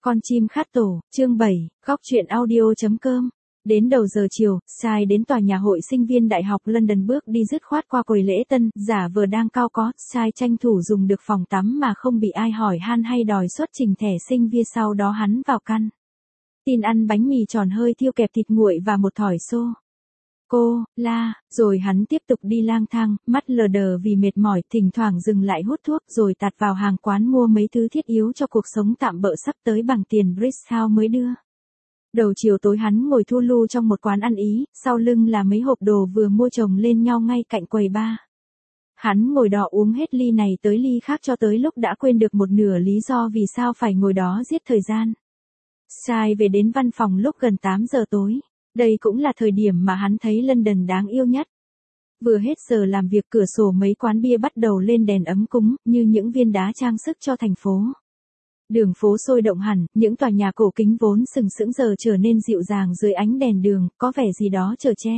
Con chim khát tổ, chương 7, góc chuyện audio.com. Đến đầu giờ chiều, Sai đến tòa nhà hội sinh viên Đại học London bước đi dứt khoát qua quầy lễ tân, giả vờ đang cao có, Sai tranh thủ dùng được phòng tắm mà không bị ai hỏi han hay đòi xuất trình thẻ sinh viên, sau đó hắn vào căn tin ăn bánh mì tròn hơi thiêu kẹp thịt nguội và một thỏi xô cô la, rồi hắn tiếp tục đi lang thang, mắt lờ đờ vì mệt mỏi, thỉnh thoảng dừng lại hút thuốc rồi tạt vào hàng quán mua mấy thứ thiết yếu cho cuộc sống tạm bợ sắp tới bằng tiền Bristol mới đưa. Đầu chiều tối hắn ngồi thu lu trong một quán ăn Ý, sau lưng là mấy hộp đồ vừa mua chồng lên nhau ngay cạnh quầy bar. Hắn ngồi đó uống hết ly này tới ly khác cho tới lúc đã quên được một nửa lý do vì sao phải ngồi đó giết thời gian. Sai về đến văn phòng lúc gần 8 giờ tối. Đây cũng là thời điểm mà hắn thấy London đáng yêu nhất. Vừa hết giờ làm việc, cửa sổ mấy quán bia bắt đầu lên đèn ấm cúng, như những viên đá trang sức cho thành phố. Đường phố sôi động hẳn, những tòa nhà cổ kính vốn sừng sững giờ trở nên dịu dàng dưới ánh đèn đường, có vẻ gì đó chở che.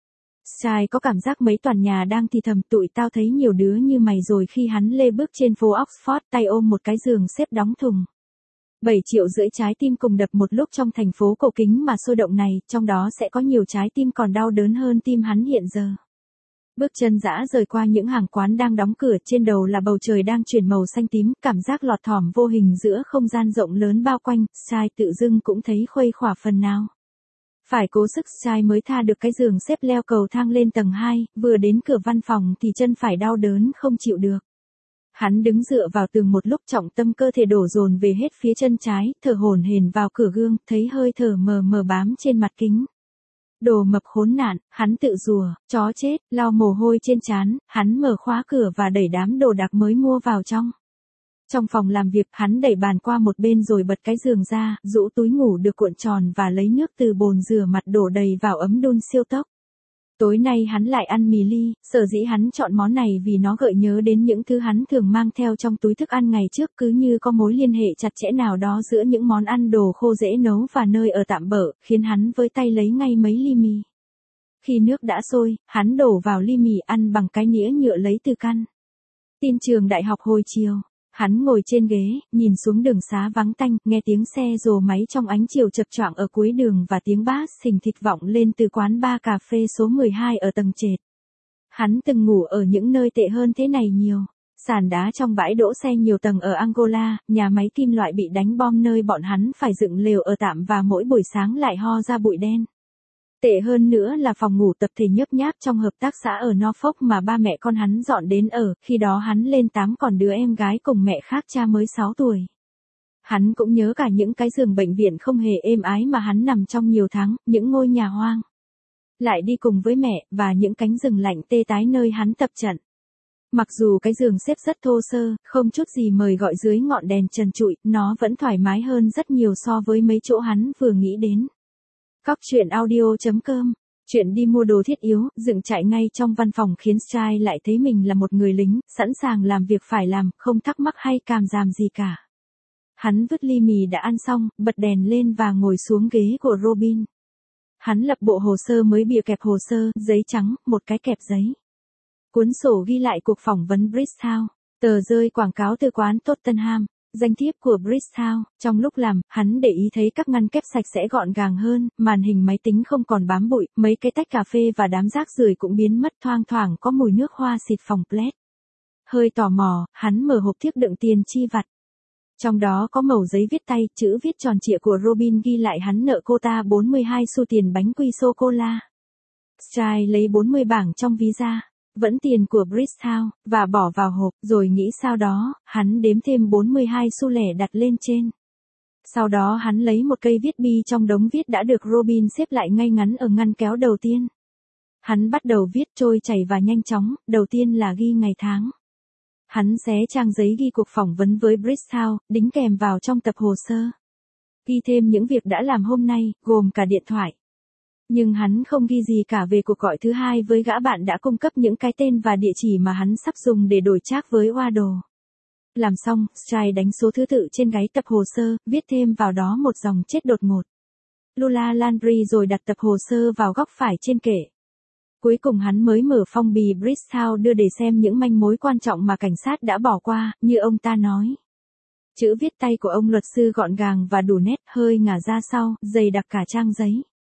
Sai có cảm giác mấy tòa nhà đang thì thầm, tụi tao thấy nhiều đứa như mày rồi, khi hắn lê bước trên phố Oxford, tay ôm một cái giường xếp đóng thùng. 7,5 triệu trái tim cùng đập một lúc trong thành phố cổ kính mà sôi động này, trong đó sẽ có nhiều trái tim còn đau đớn hơn tim hắn hiện giờ. Bước chân dã rời qua những hàng quán đang đóng cửa, trên đầu là bầu trời đang chuyển màu xanh tím, cảm giác lọt thỏm vô hình giữa không gian rộng lớn bao quanh, Sai tự dưng cũng thấy khuây khỏa phần nào. Phải cố sức Sai mới tha được cái giường xếp leo cầu thang lên tầng 2, vừa đến cửa văn phòng thì chân phải đau đớn không chịu được. Hắn đứng dựa vào tường một lúc, trọng tâm cơ thể đổ dồn về hết phía chân trái, thở hổn hển vào cửa gương, thấy hơi thở mờ mờ bám trên mặt kính. Đồ mập khốn nạn, hắn tự rủa, chó chết, lau mồ hôi trên trán, hắn mở khóa cửa và đẩy đám đồ đạc mới mua vào trong. Trong phòng làm việc, hắn đẩy bàn qua một bên rồi bật cái giường ra, rũ túi ngủ được cuộn tròn và lấy nước từ bồn rửa mặt đổ đầy vào ấm đun siêu tốc. Tối nay hắn lại ăn mì ly, sở dĩ hắn chọn món này vì nó gợi nhớ đến những thứ hắn thường mang theo trong túi thức ăn ngày trước, cứ như có mối liên hệ chặt chẽ nào đó giữa những món ăn đồ khô dễ nấu và nơi ở tạm bợ, khiến hắn với tay lấy ngay mấy ly mì. Khi nước đã sôi, hắn đổ vào ly mì, ăn bằng cái nĩa nhựa lấy từ căn tin trường đại học hồi chiều. Hắn ngồi trên ghế, nhìn xuống đường xá vắng tanh, nghe tiếng xe rồ máy trong ánh chiều chập choạng ở cuối đường và tiếng bass xình thịt vọng lên từ quán bar cà phê số 12 ở tầng trệt. Hắn từng ngủ ở những nơi tệ hơn thế này nhiều. Sàn đá trong bãi đỗ xe nhiều tầng ở Angola, nhà máy kim loại bị đánh bom nơi bọn hắn phải dựng lều ở tạm và mỗi buổi sáng lại ho ra bụi đen. Tệ hơn nữa là phòng ngủ tập thể nhấp nháp trong hợp tác xã ở Norfolk mà ba mẹ con hắn dọn đến ở, khi đó hắn lên 8 còn đứa em gái cùng mẹ khác cha mới 6 tuổi. Hắn cũng nhớ cả những cái giường bệnh viện không hề êm ái mà hắn nằm trong nhiều tháng, những ngôi nhà hoang lại đi cùng với mẹ, và những cánh rừng lạnh tê tái nơi hắn tập trận. Mặc dù cái giường xếp rất thô sơ, không chút gì mời gọi dưới ngọn đèn trần trụi, nó vẫn thoải mái hơn rất nhiều so với mấy chỗ hắn vừa nghĩ đến. Góc chuyện audio.com. Chuyện đi mua đồ thiết yếu, dựng trại ngay trong văn phòng khiến Sai lại thấy mình là một người lính, sẵn sàng làm việc phải làm, không thắc mắc hay càm ràm gì cả. Hắn vứt ly mì đã ăn xong, bật đèn lên và ngồi xuống ghế của Robin. Hắn lập bộ hồ sơ mới, bìa kẹp hồ sơ, giấy trắng, một cái kẹp giấy. Cuốn sổ ghi lại cuộc phỏng vấn Bristol, tờ rơi quảng cáo từ quán Tottenham. Danh thiếp của Bristol. Trong lúc làm, hắn để ý thấy các ngăn kép sạch sẽ gọn gàng hơn, màn hình máy tính không còn bám bụi, mấy cái tách cà phê và đám rác rưởi cũng biến mất, thoang thoảng có mùi nước hoa xịt phòng plet. Hơi tò mò, hắn mở hộp thiếc đựng tiền chi vặt. Trong đó có mẩu giấy viết tay, chữ viết tròn trịa của Robin ghi lại hắn nợ cô ta 42 xu tiền bánh quy sô-cô-la. Sai lấy 40 bảng trong ví ra, vẫn tiền của Bristol, và bỏ vào hộp, rồi nghĩ sau đó, hắn đếm thêm 42 xu lẻ đặt lên trên. Sau đó hắn lấy một cây viết bi trong đống viết đã được Robin xếp lại ngay ngắn ở ngăn kéo đầu tiên. Hắn bắt đầu viết trôi chảy và nhanh chóng, đầu tiên là ghi ngày tháng. Hắn xé trang giấy ghi cuộc phỏng vấn với Bristol, đính kèm vào trong tập hồ sơ. Ghi thêm những việc đã làm hôm nay, gồm cả điện thoại. Nhưng hắn không ghi gì cả về cuộc gọi thứ hai với gã bạn đã cung cấp những cái tên và địa chỉ mà hắn sắp dùng để đổi trác với Waddle. Làm xong, Sai đánh số thứ tự trên gáy tập hồ sơ, viết thêm vào đó một dòng chết đột ngột. Lula Landry, rồi đặt tập hồ sơ vào góc phải trên kệ. Cuối cùng hắn mới mở phong bì Bristol đưa để xem những manh mối quan trọng mà cảnh sát đã bỏ qua, như ông ta nói. Chữ viết tay của ông luật sư gọn gàng và đủ nét, hơi ngả ra sau, dày đặc cả trang giấy.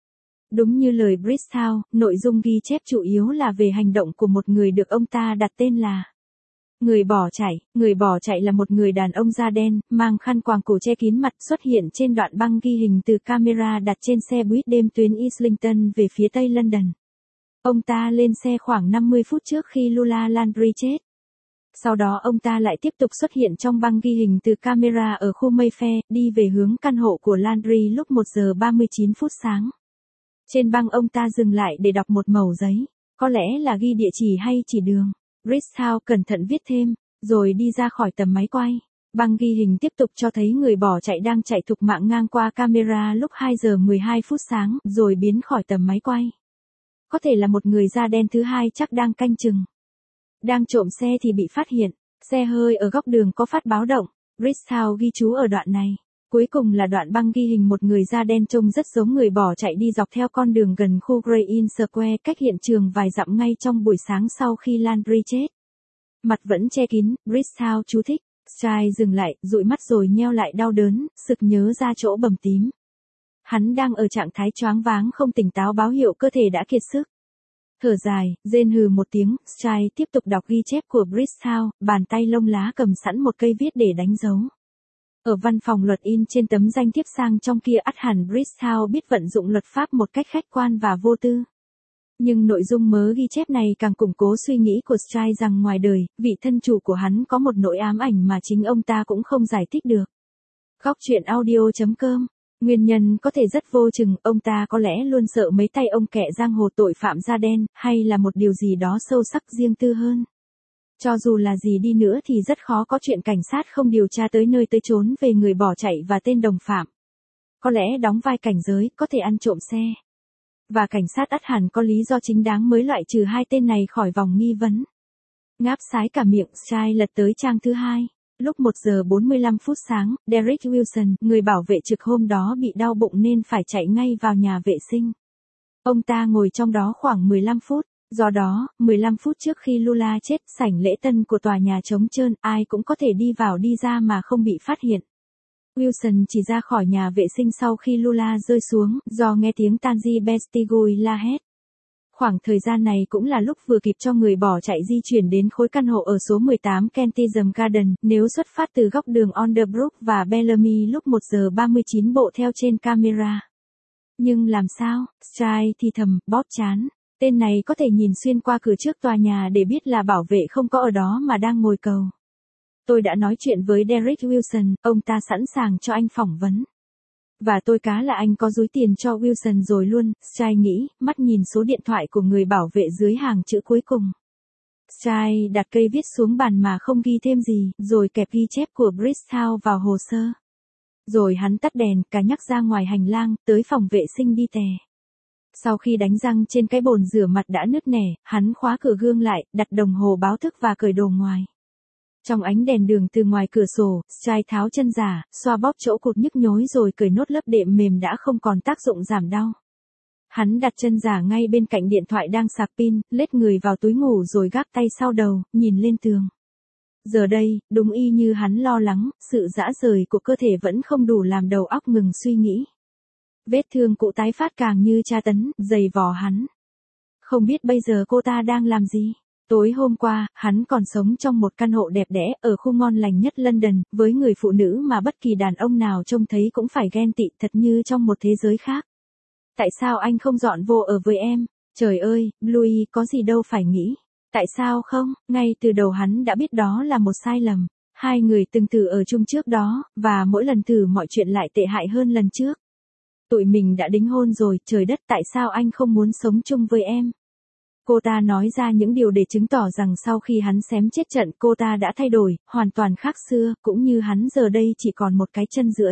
Đúng như lời Bristow, nội dung ghi chép chủ yếu là về hành động của một người được ông ta đặt tên là người bỏ chạy. Người bỏ chạy là một người đàn ông da đen, mang khăn quàng cổ che kín mặt, xuất hiện trên đoạn băng ghi hình từ camera đặt trên xe buýt đêm tuyến Islington về phía tây London. Ông ta lên xe khoảng 50 phút trước khi Lula Landry chết. Sau đó ông ta lại tiếp tục xuất hiện trong băng ghi hình từ camera ở khu Mayfair, đi về hướng căn hộ của Landry lúc 1 giờ 39 phút sáng. Trên băng ông ta dừng lại để đọc một mẩu giấy, có lẽ là ghi địa chỉ hay chỉ đường. Bristow cẩn thận viết thêm, rồi đi ra khỏi tầm máy quay. Băng ghi hình tiếp tục cho thấy người bỏ chạy đang chạy thục mạng ngang qua camera lúc 2 giờ 12 phút sáng, rồi biến khỏi tầm máy quay. Có thể là một người da đen thứ hai chắc đang canh chừng. Đang trộm xe thì bị phát hiện, xe hơi ở góc đường có phát báo động. Bristow ghi chú ở đoạn này. Cuối cùng là đoạn băng ghi hình một người da đen trông rất giống người bỏ chạy đi dọc theo con đường gần khu Grey Inn Square cách hiện trường vài dặm ngay trong buổi sáng sau khi Landry chết. Mặt vẫn che kín, Bristow chú thích. Stride dừng lại, dụi mắt rồi nheo lại đau đớn, sực nhớ ra chỗ bầm tím. Hắn đang ở trạng thái choáng váng không tỉnh táo, báo hiệu cơ thể đã kiệt sức. Thở dài, rên hừ một tiếng, Stride tiếp tục đọc ghi chép của Bristow, bàn tay lông lá cầm sẵn một cây viết để đánh dấu. Ở văn phòng luật in trên tấm danh thiếp sang trong kia ắt hẳn Bristow biết vận dụng luật pháp một cách khách quan và vô tư. Nhưng nội dung mớ ghi chép này càng củng cố suy nghĩ của Stride rằng ngoài đời, vị thân chủ của hắn có một nỗi ám ảnh mà chính ông ta cũng không giải thích được. Góc truyện audio.com. Nguyên nhân có thể rất vô chừng, ông ta có lẽ luôn sợ mấy tay ông kẻ giang hồ tội phạm da đen, hay là một điều gì đó sâu sắc riêng tư hơn. Cho dù là gì đi nữa thì rất khó có chuyện cảnh sát không điều tra tới nơi tới chốn về người bỏ chạy và tên đồng phạm. Có lẽ đóng vai cảnh giới, có thể ăn trộm xe. Và cảnh sát ắt hẳn có lý do chính đáng mới loại trừ hai tên này khỏi vòng nghi vấn. Ngáp sái cả miệng, Stride lật tới trang thứ 2. Lúc 1 giờ 45 phút sáng, Derek Wilson, người bảo vệ trực hôm đó bị đau bụng nên phải chạy ngay vào nhà vệ sinh. Ông ta ngồi trong đó khoảng 15 phút. Do đó, 15 phút trước khi Lula chết, sảnh lễ tân của tòa nhà trống trơn, ai cũng có thể đi vào đi ra mà không bị phát hiện. Wilson chỉ ra khỏi nhà vệ sinh sau khi Lula rơi xuống, do nghe tiếng Tanji Bestigui la hét. Khoảng thời gian này cũng là lúc vừa kịp cho người bỏ chạy di chuyển đến khối căn hộ ở số 18 Kensington Garden, nếu xuất phát từ góc đường Alderbrook và Bellamy lúc 1 giờ 39 bộ theo trên camera. Nhưng làm sao? Stride thì thầm, bóp trán. Tên này có thể nhìn xuyên qua cửa trước tòa nhà để biết là bảo vệ không có ở đó mà đang ngồi cầu. Tôi đã nói chuyện với Derek Wilson, ông ta sẵn sàng cho anh phỏng vấn. Và tôi cá là anh có dúi tiền cho Wilson rồi luôn, Stride nghĩ, mắt nhìn số điện thoại của người bảo vệ dưới hàng chữ cuối cùng. Stride đặt cây viết xuống bàn mà không ghi thêm gì, rồi kẹp ghi chép của Bristow vào hồ sơ. Rồi hắn tắt đèn, cả nhắc ra ngoài hành lang, tới phòng vệ sinh đi tè. Sau khi đánh răng trên cái bồn rửa mặt đã nứt nẻ, hắn khóa cửa gương lại, đặt đồng hồ báo thức và cởi đồ ngoài. Trong ánh đèn đường từ ngoài cửa sổ, Stride tháo chân giả, xoa bóp chỗ cụt nhức nhối rồi cởi nốt lớp đệm mềm đã không còn tác dụng giảm đau. Hắn đặt chân giả ngay bên cạnh điện thoại đang sạc pin, lết người vào túi ngủ rồi gác tay sau đầu, nhìn lên tường. Giờ đây, đúng y như hắn lo lắng, sự rã rời của cơ thể vẫn không đủ làm đầu óc ngừng suy nghĩ. Vết thương cũ tái phát càng như tra tấn, dày vò hắn. Không biết bây giờ cô ta đang làm gì? Tối hôm qua, hắn còn sống trong một căn hộ đẹp đẽ ở khu ngon lành nhất London, với người phụ nữ mà bất kỳ đàn ông nào trông thấy cũng phải ghen tị, thật như trong một thế giới khác. Tại sao anh không dọn vô ở với em? Trời ơi, Bluey, có gì đâu phải nghĩ. Tại sao không? Ngay từ đầu hắn đã biết đó là một sai lầm. Hai người từng thử ở chung trước đó, và mỗi lần thử mọi chuyện lại tệ hại hơn lần trước. Tụi mình đã đính hôn rồi, trời đất, tại sao anh không muốn sống chung với em? Cô ta nói ra những điều để chứng tỏ rằng sau khi hắn xém chết trận, cô ta đã thay đổi, hoàn toàn khác xưa, cũng như hắn giờ đây chỉ còn một cái chân rưỡi.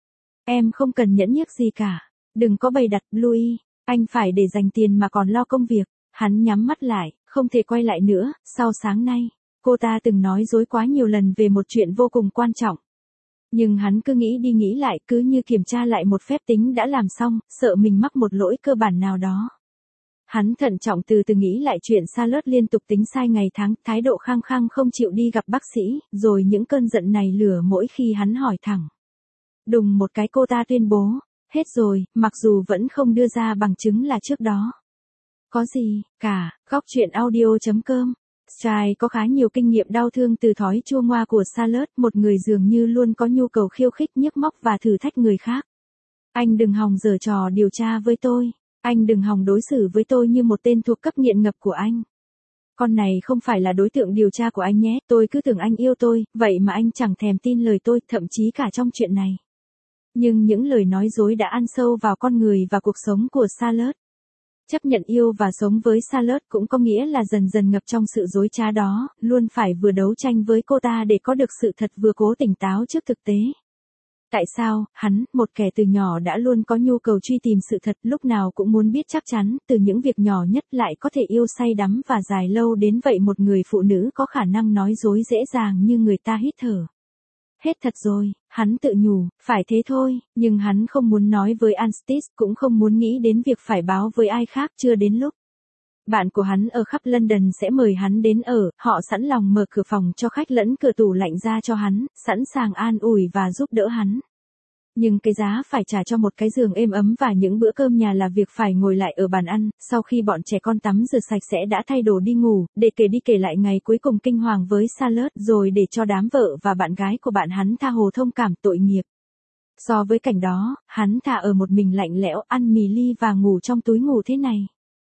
Em không cần nhẫn nhếch gì cả. Đừng có bày đặt, Bluey. Anh phải để dành tiền mà còn lo công việc. Hắn nhắm mắt lại, không thể quay lại nữa. Sau sáng nay, cô ta từng nói dối quá nhiều lần về một chuyện vô cùng quan trọng. Nhưng hắn cứ nghĩ đi nghĩ lại, cứ như kiểm tra lại một phép tính đã làm xong, sợ mình mắc một lỗi cơ bản nào đó. Hắn thận trọng từ từ nghĩ lại chuyện Charlotte liên tục tính sai ngày tháng, thái độ khăng khăng không chịu đi gặp bác sĩ, rồi những cơn giận này lửa mỗi khi hắn hỏi thẳng. Đùng một cái cô ta tuyên bố, hết rồi, mặc dù vẫn không đưa ra bằng chứng là trước đó. Có gì, cả, góc chuyện audio.com. Strai có khá nhiều kinh nghiệm đau thương từ thói chua ngoa của Charlotte, một người dường như luôn có nhu cầu khiêu khích nhức móc và thử thách người khác. Anh đừng hòng giở trò điều tra với tôi. Anh đừng hòng đối xử với tôi như một tên thuộc cấp nghiện ngập của anh. Con này không phải là đối tượng điều tra của anh nhé, tôi cứ tưởng anh yêu tôi, vậy mà anh chẳng thèm tin lời tôi, thậm chí cả trong chuyện này. Nhưng những lời nói dối đã ăn sâu vào con người và cuộc sống của Charlotte. Chấp nhận yêu và sống với Charlotte cũng có nghĩa là dần dần ngập trong sự dối trá đó, luôn phải vừa đấu tranh với cô ta để có được sự thật vừa cố tỉnh táo trước thực tế. Tại sao, hắn, một kẻ từ nhỏ đã luôn có nhu cầu truy tìm sự thật, lúc nào cũng muốn biết chắc chắn, từ những việc nhỏ nhất lại có thể yêu say đắm và dài lâu đến vậy, một người phụ nữ có khả năng nói dối dễ dàng như người ta hít thở. Hết thật rồi, hắn tự nhủ, phải thế thôi, nhưng hắn không muốn nói với Anstice, cũng không muốn nghĩ đến việc phải báo với ai khác, chưa đến lúc. Bạn của hắn ở khắp London sẽ mời hắn đến ở, họ sẵn lòng mở cửa phòng cho khách lẫn cửa tủ lạnh ra cho hắn, sẵn sàng an ủi và giúp đỡ hắn. Nhưng cái giá phải trả cho một cái giường êm ấm và những bữa cơm nhà là việc phải ngồi lại ở bàn ăn, sau khi bọn trẻ con tắm rửa sạch sẽ đã thay đồ đi ngủ, để kể đi kể lại ngày cuối cùng kinh hoàng với Charlotte, rồi để cho đám vợ và bạn gái của bạn hắn tha hồ thông cảm tội nghiệp. So với cảnh đó, hắn thà ở một mình lạnh lẽo, ăn mì ly và ngủ trong túi ngủ thế này.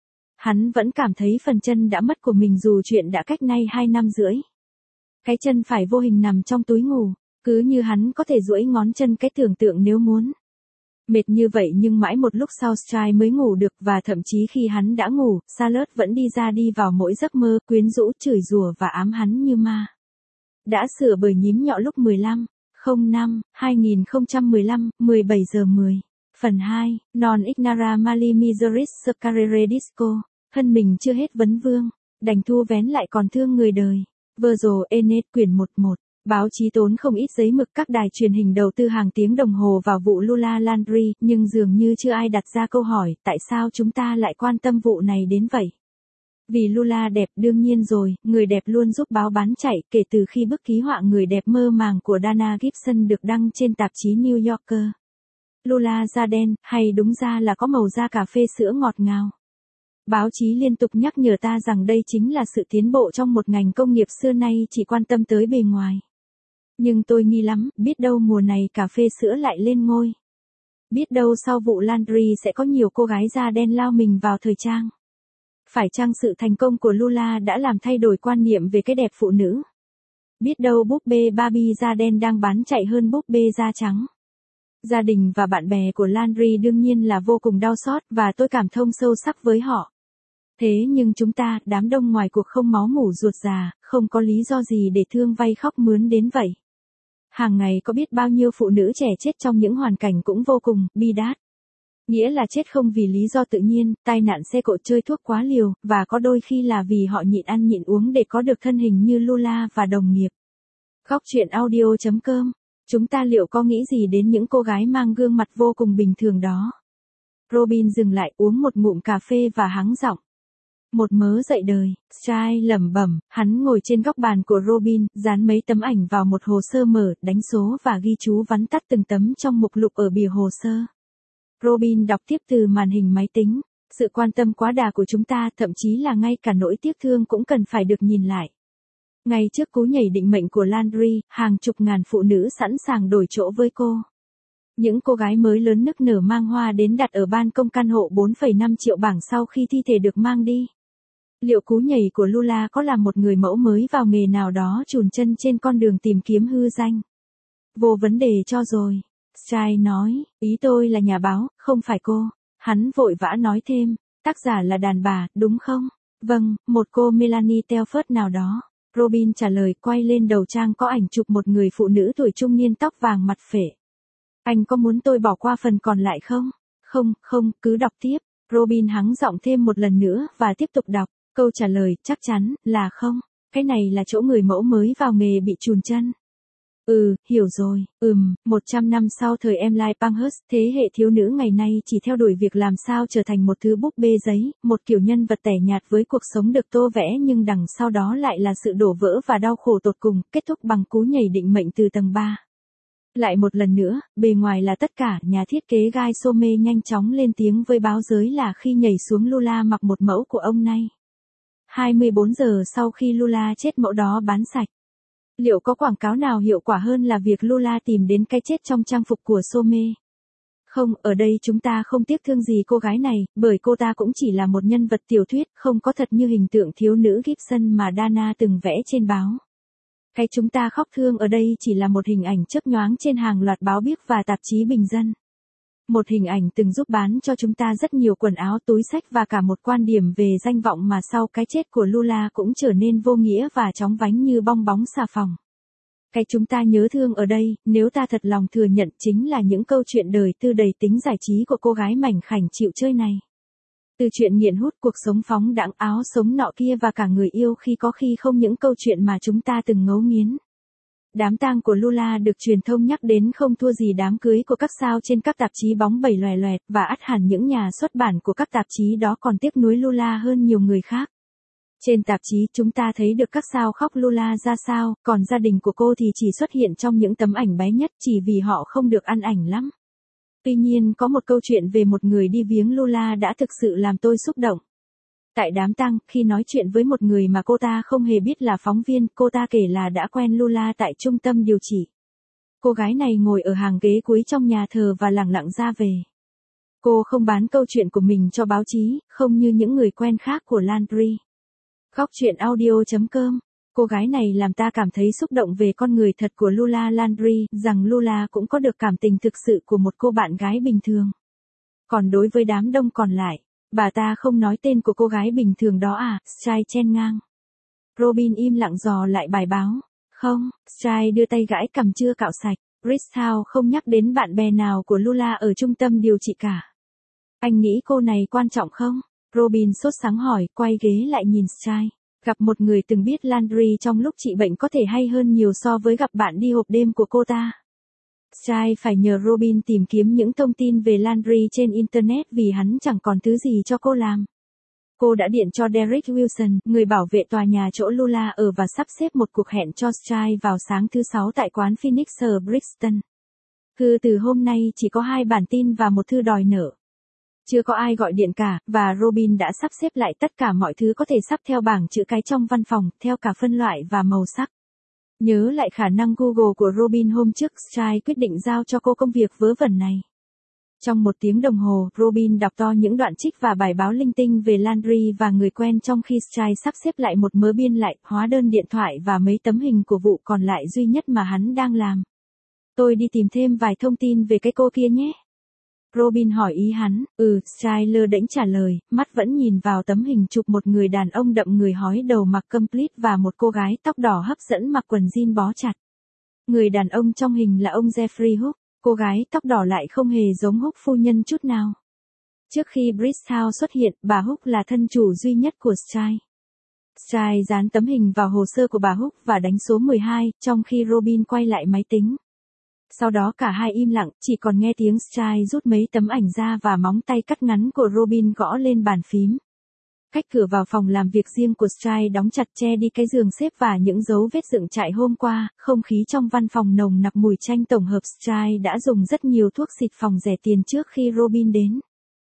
Hắn vẫn cảm thấy phần chân đã mất của mình dù chuyện đã cách nay 2 năm rưỡi. Cái chân phải vô hình nằm trong túi ngủ, cứ như hắn có thể duỗi ngón chân cái tưởng tượng nếu muốn. Mệt như vậy nhưng mãi một lúc sau Strai mới ngủ được, và thậm chí khi hắn đã ngủ, Charlotte vẫn đi ra đi vào mỗi giấc mơ, quyến rũ, chửi rủa và ám hắn như ma. Đã sửa bởi nhím nhọ lúc 15/05/2015, 17 giờ 10. Phần 2, Non ignara mali miseris scarere disco. Thân mình chưa hết vấn vương, đành thu vén lại còn thương người đời. Virgil Enes quyển 11. Báo chí tốn không ít giấy mực, các đài truyền hình đầu tư hàng tiếng đồng hồ vào vụ Lula Landry, nhưng dường như chưa ai đặt ra câu hỏi, tại sao chúng ta lại quan tâm vụ này đến vậy? Vì Lula đẹp, đương nhiên rồi, người đẹp luôn giúp báo bán chạy, kể từ khi bức ký họa Người đẹp mơ màng của Dana Gibson được đăng trên tạp chí New Yorker. Lula da đen, hay đúng ra là có màu da cà phê sữa ngọt ngào. Báo chí liên tục nhắc nhở ta rằng đây chính là sự tiến bộ trong một ngành công nghiệp xưa nay chỉ quan tâm tới bề ngoài. Nhưng tôi nghi lắm, biết đâu mùa này cà phê sữa lại lên ngôi. Biết đâu sau vụ Landry sẽ có nhiều cô gái da đen lao mình vào thời trang. Phải chăng sự thành công của Lula đã làm thay đổi quan niệm về cái đẹp phụ nữ? Biết đâu búp bê Barbie da đen đang bán chạy hơn búp bê da trắng. Gia đình và bạn bè của Landry đương nhiên là vô cùng đau xót, và tôi cảm thông sâu sắc với họ. Thế nhưng chúng ta, đám đông ngoài cuộc không máu mủ ruột già, không có lý do gì để thương vay khóc mướn đến vậy. Hàng ngày có biết bao nhiêu phụ nữ trẻ chết trong những hoàn cảnh cũng vô cùng bi đát. Nghĩa là chết không vì lý do tự nhiên, tai nạn xe cộ, chơi thuốc quá liều, và có đôi khi là vì họ nhịn ăn nhịn uống để có được thân hình như Lula và đồng nghiệp. Góc chuyện audio.com. Chúng ta liệu có nghĩ gì đến những cô gái mang gương mặt vô cùng bình thường đó? Robin dừng lại, uống một ngụm cà phê và hắng giọng. Một mớ dậy đời, Strai lẩm bẩm, hắn ngồi trên góc bàn của Robin, dán mấy tấm ảnh vào một hồ sơ mở, đánh số và ghi chú vắn tắt từng tấm trong mục lục ở bìa hồ sơ. Robin đọc tiếp từ màn hình máy tính. Sự quan tâm quá đà của chúng ta, thậm chí là ngay cả nỗi tiếc thương cũng cần phải được nhìn lại. Ngay trước cú nhảy định mệnh của Landry, hàng chục ngàn phụ nữ sẵn sàng đổi chỗ với cô. Những cô gái mới lớn nức nở mang hoa đến đặt ở ban công căn hộ 4,5 triệu bảng sau khi thi thể được mang đi. Liệu cú nhảy của Lula có làm một người mẫu mới vào nghề nào đó chùn chân trên con đường tìm kiếm hư danh? Vô vấn đề cho rồi. Strai nói, ý tôi là nhà báo, không phải cô. Hắn vội vã nói thêm, tác giả là đàn bà, đúng không? Vâng, một cô Melanie Telford nào đó. Robin trả lời, quay lên đầu trang có ảnh chụp một người phụ nữ tuổi trung niên tóc vàng mặt phệ. Anh có muốn tôi bỏ qua phần còn lại không? Không, cứ đọc tiếp. Robin hắng giọng thêm một lần nữa và tiếp tục đọc. Câu trả lời, chắc chắn, là không. Cái này là chỗ người mẫu mới vào nghề bị chùn chân. Hiểu rồi, 100 năm sau thời Emily Pankhurst, thế hệ thiếu nữ ngày nay chỉ theo đuổi việc làm sao trở thành một thứ búp bê giấy, một kiểu nhân vật tẻ nhạt với cuộc sống được tô vẽ nhưng đằng sau đó lại là sự đổ vỡ và đau khổ tột cùng, kết thúc bằng cú nhảy định mệnh từ tầng 3. Lại một lần nữa, bề ngoài là tất cả, nhà thiết kế Guy Sommet nhanh chóng lên tiếng với báo giới là khi nhảy xuống Lula mặc một mẫu của ông nay. 24 giờ sau khi Lula chết mẫu đó bán sạch. Liệu có quảng cáo nào hiệu quả hơn là việc Lula tìm đến cái chết trong trang phục của Sommet? Không, ở đây chúng ta không tiếc thương gì cô gái này, bởi cô ta cũng chỉ là một nhân vật tiểu thuyết, không có thật như hình tượng thiếu nữ Gibson mà Dana từng vẽ trên báo. Cái chúng ta khóc thương ở đây chỉ là một hình ảnh chớp nhoáng trên hàng loạt báo biếc và tạp chí bình dân. Một hình ảnh từng giúp bán cho chúng ta rất nhiều quần áo, túi xách và cả một quan điểm về danh vọng mà sau cái chết của Lula cũng trở nên vô nghĩa và chóng vánh như bong bóng xà phòng. Cái chúng ta nhớ thương ở đây, nếu ta thật lòng thừa nhận, chính là những câu chuyện đời tư đầy tính giải trí của cô gái mảnh khảnh chịu chơi này. Từ chuyện nghiện hút, cuộc sống phóng đãng, áo sống nọ kia và cả người yêu khi có khi không, những câu chuyện mà chúng ta từng ngấu nghiến. Đám tang của Lula được truyền thông nhắc đến không thua gì đám cưới của các sao trên các tạp chí bóng bẩy loè loẹt, và ắt hẳn những nhà xuất bản của các tạp chí đó còn tiếc nuối Lula hơn nhiều người khác. Trên tạp chí chúng ta thấy được các sao khóc Lula ra sao, còn gia đình của cô thì chỉ xuất hiện trong những tấm ảnh bé nhất chỉ vì họ không được ăn ảnh lắm. Tuy nhiên có một câu chuyện về một người đi viếng Lula đã thực sự làm tôi xúc động. Tại đám tang, khi nói chuyện với một người mà cô ta không hề biết là phóng viên, cô ta kể là đã quen Lula tại trung tâm điều trị. Cô gái này ngồi ở hàng ghế cuối trong nhà thờ và lẳng lặng ra về. Cô không bán câu chuyện của mình cho báo chí, không như những người quen khác của Landry. Góc chuyện audio.com. Cô gái này làm ta cảm thấy xúc động về con người thật của Lula Landry, rằng Lula cũng có được cảm tình thực sự của một cô bạn gái bình thường. Còn đối với đám đông còn lại, bà ta không nói tên của cô gái bình thường đó à, Stry chen ngang. Robin im lặng dò lại bài báo. Không, Stry đưa tay gãi cằm chưa cạo sạch. Bristol không nhắc đến bạn bè nào của Lula ở trung tâm điều trị cả. Anh nghĩ cô này quan trọng không? Robin sốt sắng hỏi, quay ghế lại nhìn Stry. Gặp một người từng biết Landry trong lúc trị bệnh có thể hay hơn nhiều so với gặp bạn đi hộp đêm của cô ta. Stry phải nhờ Robin tìm kiếm những thông tin về Landry trên Internet vì hắn chẳng còn thứ gì cho cô làm. Cô đã điện cho Derek Wilson, người bảo vệ tòa nhà chỗ Lula ở, và sắp xếp một cuộc hẹn cho Stry vào sáng thứ Sáu tại quán Phoenix ở Brixton. Từ hôm nay chỉ có 2 bản tin và một thư đòi nợ. Chưa có ai gọi điện cả, và Robin đã sắp xếp lại tất cả mọi thứ có thể sắp theo bảng chữ cái trong văn phòng, theo cả phân loại và màu sắc. Nhớ lại khả năng Google của Robin hôm trước, Stry quyết định giao cho cô công việc vớ vẩn này. Trong 1 tiếng đồng hồ, Robin đọc to những đoạn trích và bài báo linh tinh về Landry và người quen, trong khi Stry sắp xếp lại một mớ biên lại, hóa đơn điện thoại và mấy tấm hình của vụ còn lại duy nhất mà hắn đang làm. Tôi đi tìm thêm vài thông tin về cái cô kia nhé. Robin hỏi ý hắn. Stry lơ đễnh trả lời, mắt vẫn nhìn vào tấm hình chụp một người đàn ông đậm người hói đầu mặc complete và một cô gái tóc đỏ hấp dẫn mặc quần jean bó chặt. Người đàn ông trong hình là ông Jeffrey Hook, cô gái tóc đỏ lại không hề giống Hook phu nhân chút nào. Trước khi Bristol xuất hiện, bà Hook là thân chủ duy nhất của Stry. Stry dán tấm hình vào hồ sơ của bà Hook và đánh số 12, trong khi Robin quay lại máy tính. Sau đó cả hai im lặng, chỉ còn nghe tiếng Stry rút mấy tấm ảnh ra và móng tay cắt ngắn của Robin gõ lên bàn phím. Cách cửa vào phòng làm việc riêng của Stry đóng chặt che đi cái giường xếp và những dấu vết dựng trại hôm qua, không khí trong văn phòng nồng nặc mùi chanh tổng hợp. Stry đã dùng rất nhiều thuốc xịt phòng rẻ tiền trước khi Robin đến.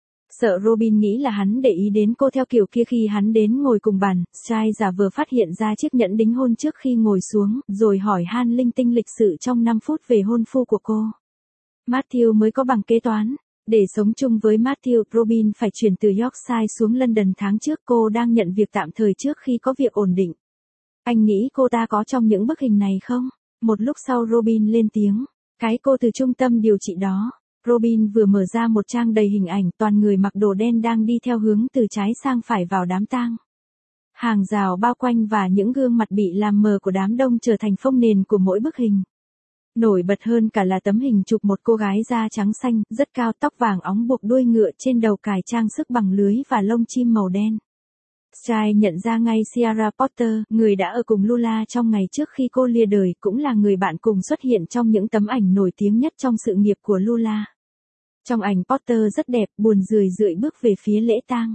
Sợ Robin nghĩ là hắn để ý đến cô theo kiểu kia khi hắn đến ngồi cùng bàn, Stry giả vờ phát hiện ra chiếc nhẫn đính hôn trước khi ngồi xuống, rồi hỏi han linh tinh lịch sự trong 5 phút về hôn phu của cô. Matthew mới có bằng kế toán. Để sống chung với Matthew, Robin phải chuyển từ Yorkshire xuống London tháng trước. Cô đang nhận việc tạm thời trước khi có việc ổn định. Anh nghĩ cô ta có trong những bức hình này không? Một lúc sau Robin lên tiếng. Cái cô từ trung tâm điều trị đó. Robin vừa mở ra một trang đầy hình ảnh, toàn người mặc đồ đen đang đi theo hướng từ trái sang phải vào đám tang. Hàng rào bao quanh và những gương mặt bị làm mờ của đám đông trở thành phông nền của mỗi bức hình. Nổi bật hơn cả là tấm hình chụp một cô gái da trắng xanh, rất cao, tóc vàng óng buộc đuôi ngựa, trên đầu cài trang sức bằng lưới và lông chim màu đen. Sky nhận ra ngay Ciara Potter, người đã ở cùng Lula trong ngày trước khi cô lìa đời, cũng là người bạn cùng xuất hiện trong những tấm ảnh nổi tiếng nhất trong sự nghiệp của Lula. Trong ảnh Potter rất đẹp, buồn rười rượi bước về phía lễ tang.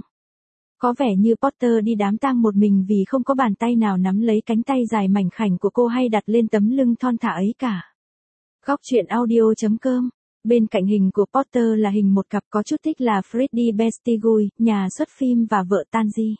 Có vẻ như Potter đi đám tang một mình vì không có bàn tay nào nắm lấy cánh tay dài mảnh khảnh của cô hay đặt lên tấm lưng thon thả ấy cả. Góc truyện audio.com. Bên cạnh hình của Potter là hình một cặp có chút thích là Freddie Bestigui, nhà xuất phim và vợ Tanji.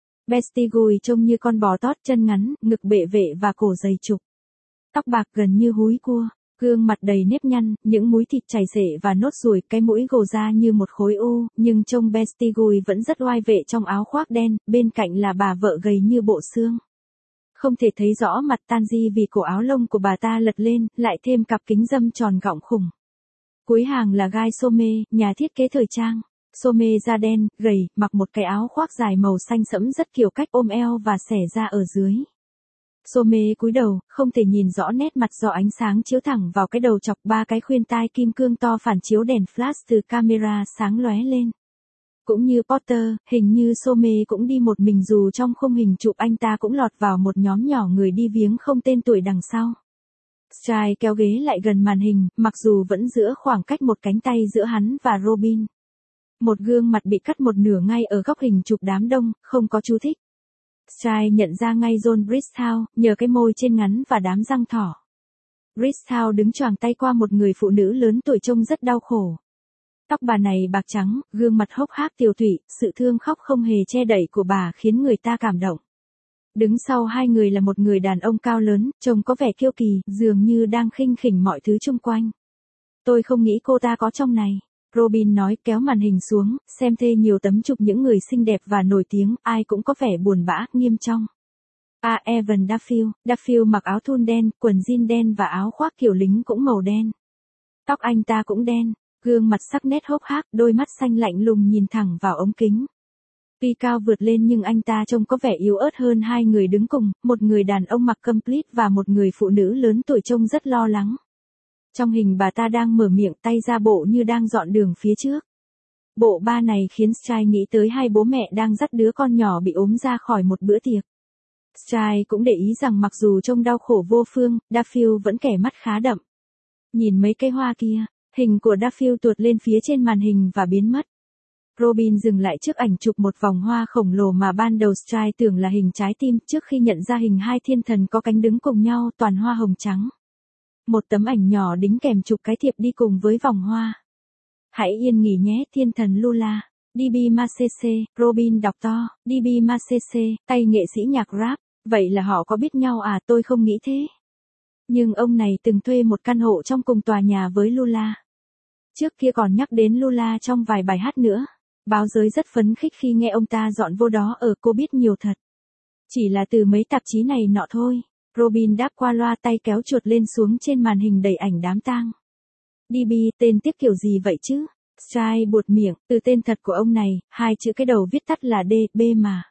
Bestigui trông như con bò tót, chân ngắn, ngực bệ vệ và cổ dày trục. Tóc bạc gần như húi cua, gương mặt đầy nếp nhăn, những múi thịt chảy xệ và nốt ruồi, cái mũi gồ ra như một khối u, nhưng trông Bestigui vẫn rất oai vệ trong áo khoác đen, bên cạnh là bà vợ gầy như bộ xương. Không thể thấy rõ mặt Tanji vì cổ áo lông của bà ta lật lên, lại thêm cặp kính râm tròn gọng khủng. Cuối hàng là Guy Some, nhà thiết kế thời trang. Some da đen, gầy, mặc một cái áo khoác dài màu xanh sẫm rất kiểu cách ôm eo và xẻ ra ở dưới. Some cúi đầu, không thể nhìn rõ nét mặt do ánh sáng chiếu thẳng vào cái đầu chọc, ba cái khuyên tai kim cương to phản chiếu đèn flash từ camera sáng lóe lên. Cũng như Potter, hình như Some cũng đi một mình dù trong khung hình chụp anh ta cũng lọt vào một nhóm nhỏ người đi viếng không tên tuổi đằng sau. Sky kéo ghế lại gần màn hình, mặc dù vẫn giữ khoảng cách một cánh tay giữa hắn và Robin. Một gương mặt bị cắt một nửa ngay ở góc hình chụp đám đông, không có chú thích. Sky nhận ra ngay John Bristow, nhờ cái môi trên ngắn và đám răng thỏ. Bristow đứng choàng tay qua một người phụ nữ lớn tuổi trông rất đau khổ. Tóc bà này bạc trắng, gương mặt hốc hác tiều tụy, sự thương khóc không hề che đậy của bà khiến người ta cảm động. Đứng sau hai người là một người đàn ông cao lớn, trông có vẻ kiêu kỳ, dường như đang khinh khỉnh mọi thứ xung quanh. Tôi không nghĩ cô ta có trong này. Robin nói, kéo màn hình xuống, xem thê nhiều tấm chụp những người xinh đẹp và nổi tiếng, ai cũng có vẻ buồn bã, nghiêm trong. Evan Duffield mặc áo thun đen, quần jean đen và áo khoác kiểu lính cũng màu đen. Tóc anh ta cũng đen, gương mặt sắc nét hốc hác, đôi mắt xanh lạnh lùng nhìn thẳng vào ống kính. Tuy cao vượt lên nhưng anh ta trông có vẻ yếu ớt hơn hai người đứng cùng, một người đàn ông mặc complete và một người phụ nữ lớn tuổi trông rất lo lắng. Trong hình bà ta đang mở miệng, tay ra bộ như đang dọn đường phía trước. Bộ ba này khiến Sky nghĩ tới hai bố mẹ đang dắt đứa con nhỏ bị ốm ra khỏi một bữa tiệc. Sky cũng để ý rằng mặc dù trông đau khổ vô phương, Duffield vẫn kẻ mắt khá đậm. Nhìn mấy cây hoa kia, hình của Duffield tuột lên phía trên màn hình và biến mất. Robin dừng lại trước ảnh chụp một vòng hoa khổng lồ mà ban đầu Sky tưởng là hình trái tim, trước khi nhận ra hình hai thiên thần có cánh đứng cùng nhau toàn hoa hồng trắng. Một tấm ảnh nhỏ đính kèm chụp cái thiệp đi cùng với vòng hoa. Hãy yên nghỉ nhé thiên thần Lula. DB Macese, Robin đọc to, DB Macese, tay nghệ sĩ nhạc rap. Vậy là họ có biết nhau à, tôi không nghĩ thế. Nhưng ông này từng thuê một căn hộ trong cùng tòa nhà với Lula. Trước kia còn nhắc đến Lula trong vài bài hát nữa. Báo giới rất phấn khích khi nghe ông ta dọn vô đó ở, cô biết nhiều thật. Chỉ là từ mấy tạp chí này nọ thôi. Robin đáp qua loa, tay kéo chuột lên xuống trên màn hình đầy ảnh đám tang. DB, tên tiếc kiểu gì vậy chứ? Sky buột miệng, từ tên thật của ông này, hai chữ cái đầu viết tắt là D, B mà.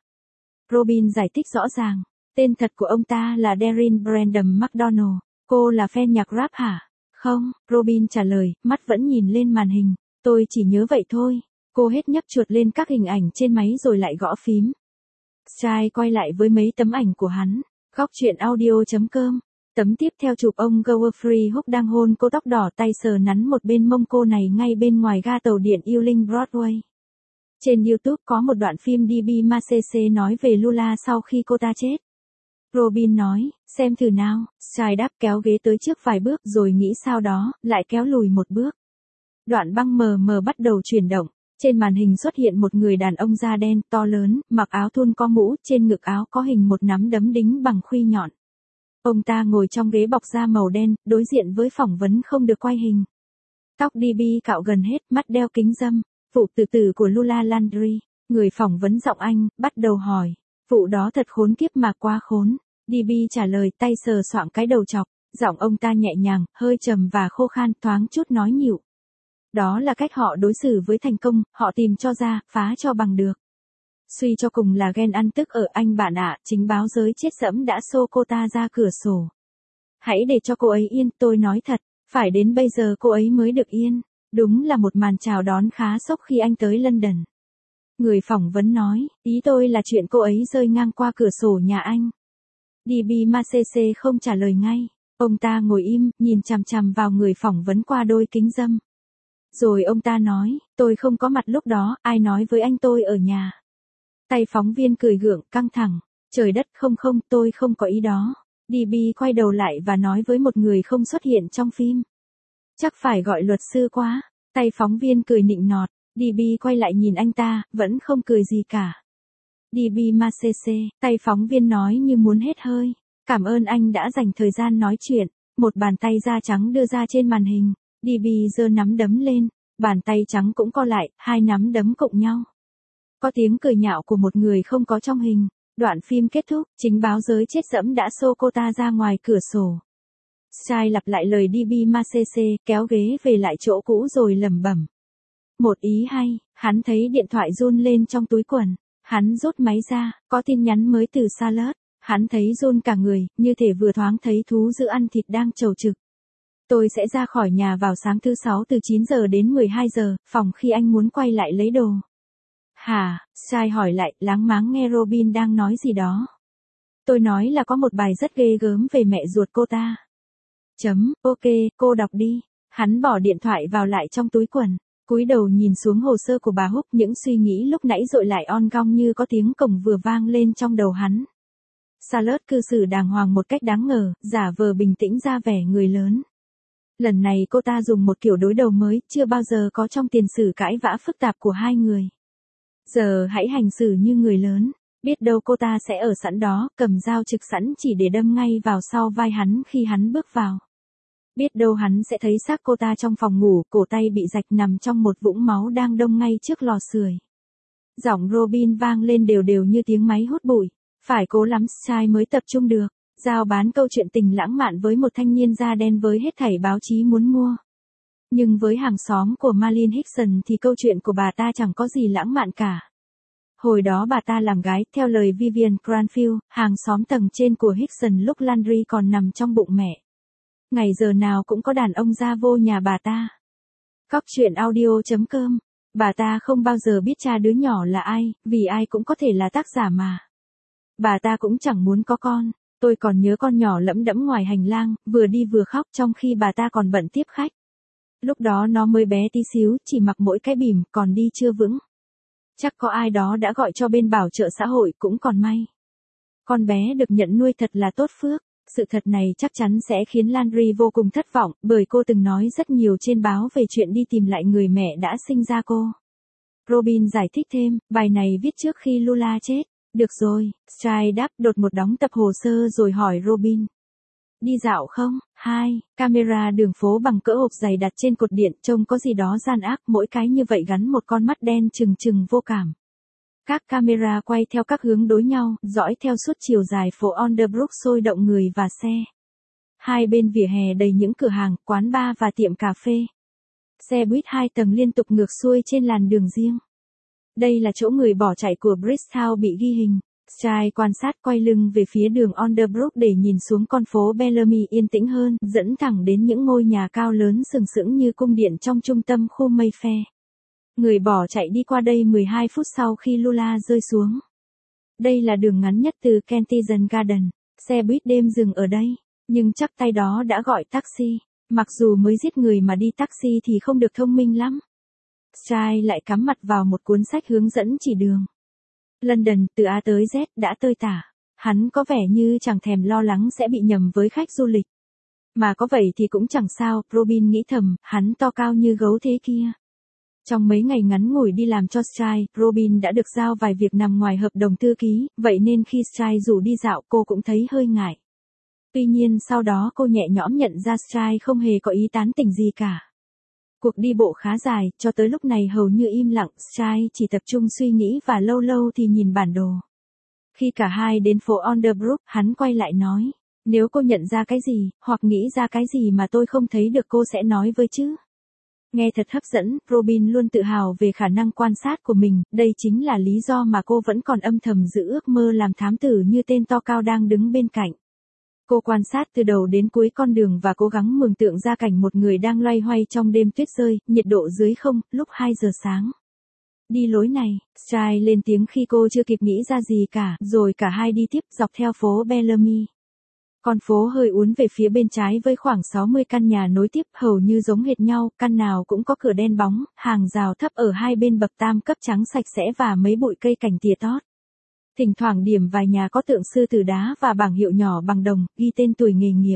Robin giải thích rõ ràng, tên thật của ông ta là Darin Brandon McDonald. Cô là fan nhạc rap hả? Không, Robin trả lời, mắt vẫn nhìn lên màn hình. Tôi chỉ nhớ vậy thôi. Cô hết nhấp chuột lên các hình ảnh trên máy rồi lại gõ phím. Sky quay lại với mấy tấm ảnh của hắn. Góc truyện audio.com. Tấm tiếp theo chụp ông Godfrey Hook đang hôn cô tóc đỏ, tay sờ nắn một bên mông cô này ngay bên ngoài ga tàu điện Ealing Broadway. Trên YouTube có một đoạn phim DB Macese nói về Lula sau khi cô ta chết. Robin nói, xem thử nào. Sky đáp, kéo ghế tới trước vài bước rồi nghĩ sau đó, lại kéo lùi một bước. Đoạn băng mờ mờ bắt đầu chuyển động. Trên màn hình xuất hiện một người đàn ông da đen, to lớn, mặc áo thun có mũ, trên ngực áo có hình một nắm đấm đính bằng khuy nhọn. Ông ta ngồi trong ghế bọc da màu đen, đối diện với phỏng vấn không được quay hình. Tóc DB cạo gần hết, mắt đeo kính râm. Vụ tự tử của Lula Landry. Người phỏng vấn giọng Anh, bắt đầu hỏi. Vụ đó thật khốn kiếp mà quá khốn. DB trả lời, tay sờ soạng cái đầu chọc. Giọng ông ta nhẹ nhàng, hơi trầm và khô khan, thoáng chút nói nhịu. Đó là cách họ đối xử với thành công, họ tìm cho ra, phá cho bằng được. Suy cho cùng là ghen ăn tức ở anh bạn ạ, chính báo giới chết dẫm đã xô cô ta ra cửa sổ. Hãy để cho cô ấy yên, tôi nói thật, phải đến bây giờ cô ấy mới được yên. Đúng là một màn chào đón khá sốc khi anh tới London. Người phỏng vấn nói, ý tôi là chuyện cô ấy rơi ngang qua cửa sổ nhà anh. DB Macese không trả lời ngay. Ông ta ngồi im, nhìn chằm chằm vào người phỏng vấn qua đôi kính râm. Rồi ông ta nói, tôi không có mặt lúc đó, ai nói với anh tôi ở nhà. Tay phóng viên cười gượng, căng thẳng. Trời đất không, tôi không có ý đó. DB quay đầu lại và nói với một người không xuất hiện trong phim. Chắc phải gọi luật sư quá. Tay phóng viên cười nịnh nọt. DB quay lại nhìn anh ta, vẫn không cười gì cả. DB Macese, tay phóng viên nói như muốn hết hơi. Cảm ơn anh đã dành thời gian nói chuyện. Một bàn tay da trắng đưa ra trên màn hình. DB giơ nắm đấm lên. Bàn tay trắng cũng co lại, hai nắm đấm cộng nhau. Có tiếng cười nhạo của một người không có trong hình. Đoạn phim kết thúc, chính báo giới chết dẫm đã xô cô ta ra ngoài cửa sổ. Style lặp lại lời DB Macese, kéo ghế về lại chỗ cũ rồi lẩm bẩm. Một ý hay, hắn thấy điện thoại run lên trong túi quần. Hắn rút máy ra, có tin nhắn mới từ Charlotte. Hắn thấy run cả người, như thể vừa thoáng thấy thú dữ ăn thịt đang trầu trực. Tôi sẽ ra khỏi nhà vào sáng thứ 6 từ 9 giờ đến 12 giờ, phòng khi anh muốn quay lại lấy đồ. Hả? Style hỏi lại, láng máng nghe Robin đang nói gì đó. Tôi nói là có một bài rất ghê gớm về mẹ ruột cô ta. Ok, cô đọc đi. Hắn bỏ điện thoại vào lại trong túi quần. Cúi đầu nhìn xuống hồ sơ của bà Húc, những suy nghĩ lúc nãy dội lại on gong như có tiếng cổng vừa vang lên trong đầu hắn. Charlotte cư xử đàng hoàng một cách đáng ngờ, giả vờ bình tĩnh ra vẻ người lớn. Lần này cô ta dùng một kiểu đối đầu mới, chưa bao giờ có trong tiền sử cãi vã phức tạp của hai người. Giờ hãy hành xử như người lớn, biết đâu cô ta sẽ ở sẵn đó, cầm dao trực sẵn chỉ để đâm ngay vào sau vai hắn khi hắn bước vào. Biết đâu hắn sẽ thấy xác cô ta trong phòng ngủ, cổ tay bị rạch nằm trong một vũng máu đang đông ngay trước lò sưởi. Giọng Robin vang lên đều đều như tiếng máy hút bụi. Phải cố lắm Style mới tập trung được. Giao bán câu chuyện tình lãng mạn với một thanh niên da đen với hết thảy báo chí muốn mua. Nhưng với hàng xóm của Marlene Hickson thì câu chuyện của bà ta chẳng có gì lãng mạn cả. Hồi đó bà ta làm gái, theo lời Vivian Cranfield, hàng xóm tầng trên của Hickson lúc Landry còn nằm trong bụng mẹ. Ngày giờ nào cũng có đàn ông ra vô nhà bà ta. Cóc truyện audio.com. Bà ta không bao giờ biết cha đứa nhỏ là ai, vì ai cũng có thể là tác giả mà. Bà ta cũng chẳng muốn có con. Tôi còn nhớ con nhỏ lẫm đẫm ngoài hành lang, vừa đi vừa khóc trong khi bà ta còn bận tiếp khách. Lúc đó nó mới bé tí xíu, chỉ mặc mỗi cái bỉm, còn đi chưa vững. Chắc có ai đó đã gọi cho bên bảo trợ xã hội, cũng còn may. Con bé được nhận nuôi thật là tốt phước. Sự thật này chắc chắn sẽ khiến Landry vô cùng thất vọng, bởi cô từng nói rất nhiều trên báo về chuyện đi tìm lại người mẹ đã sinh ra cô. Robin giải thích thêm, bài này viết trước khi Lula chết. Được rồi, Style đáp, đột một đóng tập hồ sơ rồi hỏi Robin. Đi dạo không? 2. Camera đường phố bằng cỡ hộp giày đặt trên cột điện, trông có gì đó gian ác, mỗi cái như vậy gắn một con mắt đen trừng trừng vô cảm. Các camera quay theo các hướng đối nhau, dõi theo suốt chiều dài phố Onderbrook sôi động người và xe. Hai bên vỉa hè đầy những cửa hàng, quán bar và tiệm cà phê. Xe buýt 2 tầng liên tục ngược xuôi trên làn đường riêng. Đây là chỗ người bỏ chạy của Bristol bị ghi hình. Style quan sát quay lưng về phía đường Onderbrook để nhìn xuống con phố Bellamy yên tĩnh hơn, dẫn thẳng đến những ngôi nhà cao lớn sừng sững như cung điện trong trung tâm khu Mayfair. Người bỏ chạy đi qua đây 12 phút sau khi Lula rơi xuống. Đây là đường ngắn nhất từ Kensington Garden. Xe buýt đêm dừng ở đây, nhưng chắc tay đó đã gọi taxi. Mặc dù mới giết người mà đi taxi thì không được thông minh lắm. Style lại cắm mặt vào một cuốn sách hướng dẫn chỉ đường. London, từ A tới Z, đã tơi tả. Hắn có vẻ như chẳng thèm lo lắng sẽ bị nhầm với khách du lịch. Mà có vậy thì cũng chẳng sao, Robin nghĩ thầm, hắn to cao như gấu thế kia. Trong mấy ngày ngắn ngủi đi làm cho Style, Robin đã được giao vài việc nằm ngoài hợp đồng thư ký, vậy nên khi Style rủ đi dạo cô cũng thấy hơi ngại. Tuy nhiên sau đó cô nhẹ nhõm nhận ra Style không hề có ý tán tỉnh gì cả. Cuộc đi bộ khá dài, cho tới lúc này hầu như im lặng, Style chỉ tập trung suy nghĩ và lâu lâu thì nhìn bản đồ. Khi cả hai đến phố Onderbrook, hắn quay lại nói, nếu cô nhận ra cái gì, hoặc nghĩ ra cái gì mà tôi không thấy được cô sẽ nói với chứ. Nghe thật hấp dẫn, Robin luôn tự hào về khả năng quan sát của mình, đây chính là lý do mà cô vẫn còn âm thầm giữ ước mơ làm thám tử như tên to cao đang đứng bên cạnh. Cô quan sát từ đầu đến cuối con đường và cố gắng mường tượng ra cảnh một người đang loay hoay trong đêm tuyết rơi, nhiệt độ dưới 0, lúc 2 giờ sáng. Đi lối này, Stride lên tiếng khi cô chưa kịp nghĩ ra gì cả, rồi cả hai đi tiếp dọc theo phố Bellamy. Con phố hơi uốn về phía bên trái với khoảng 60 căn nhà nối tiếp hầu như giống hệt nhau, căn nào cũng có cửa đen bóng, hàng rào thấp ở hai bên bậc tam cấp trắng sạch sẽ và mấy bụi cây cảnh tỉa tót. Thỉnh thoảng điểm vài nhà có tượng sư tử đá và bảng hiệu nhỏ bằng đồng, ghi tên tuổi nghề nghiệp.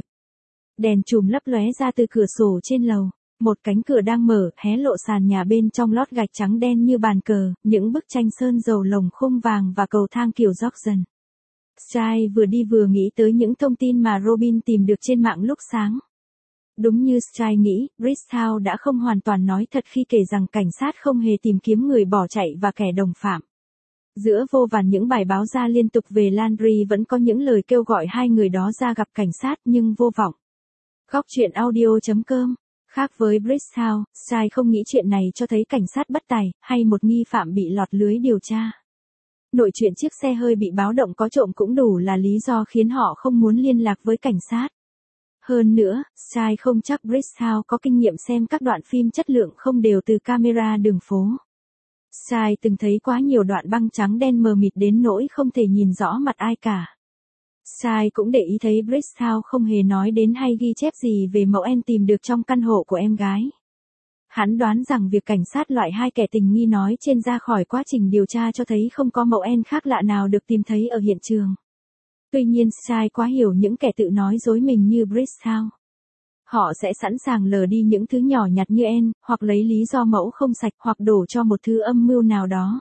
Đèn chùm lấp lóe ra từ cửa sổ trên lầu. Một cánh cửa đang mở, hé lộ sàn nhà bên trong lót gạch trắng đen như bàn cờ, những bức tranh sơn dầu lồng khung vàng và cầu thang kiểu Georgian. Stride vừa đi vừa nghĩ tới những thông tin mà Robin tìm được trên mạng lúc sáng. Đúng như Stride nghĩ, Bristow đã không hoàn toàn nói thật khi kể rằng cảnh sát không hề tìm kiếm người bỏ chạy và kẻ đồng phạm. Giữa vô vàn những bài báo ra liên tục về Landry vẫn có những lời kêu gọi hai người đó ra gặp cảnh sát nhưng vô vọng. Góc truyện audio.com. Khác với Bristow, Stride không nghĩ chuyện này cho thấy cảnh sát bất tài, hay một nghi phạm bị lọt lưới điều tra. Nội chuyện chiếc xe hơi bị báo động có trộm cũng đủ là lý do khiến họ không muốn liên lạc với cảnh sát. Hơn nữa, Stride không chắc Bristow có kinh nghiệm xem các đoạn phim chất lượng không đều từ camera đường phố. Stride từng thấy quá nhiều đoạn băng trắng đen mờ mịt đến nỗi không thể nhìn rõ mặt ai cả. Stride cũng để ý thấy Bristow không hề nói đến hay ghi chép gì về mẫu En tìm được trong căn hộ của em gái. Hắn đoán rằng việc cảnh sát loại hai kẻ tình nghi nói trên ra khỏi quá trình điều tra cho thấy không có mẫu En khác lạ nào được tìm thấy ở hiện trường. Tuy nhiên Stride quá hiểu những kẻ tự nói dối mình như Bristow. Họ sẽ sẵn sàng lờ đi những thứ nhỏ nhặt như En, hoặc lấy lý do mẫu không sạch hoặc đổ cho một thứ âm mưu nào đó.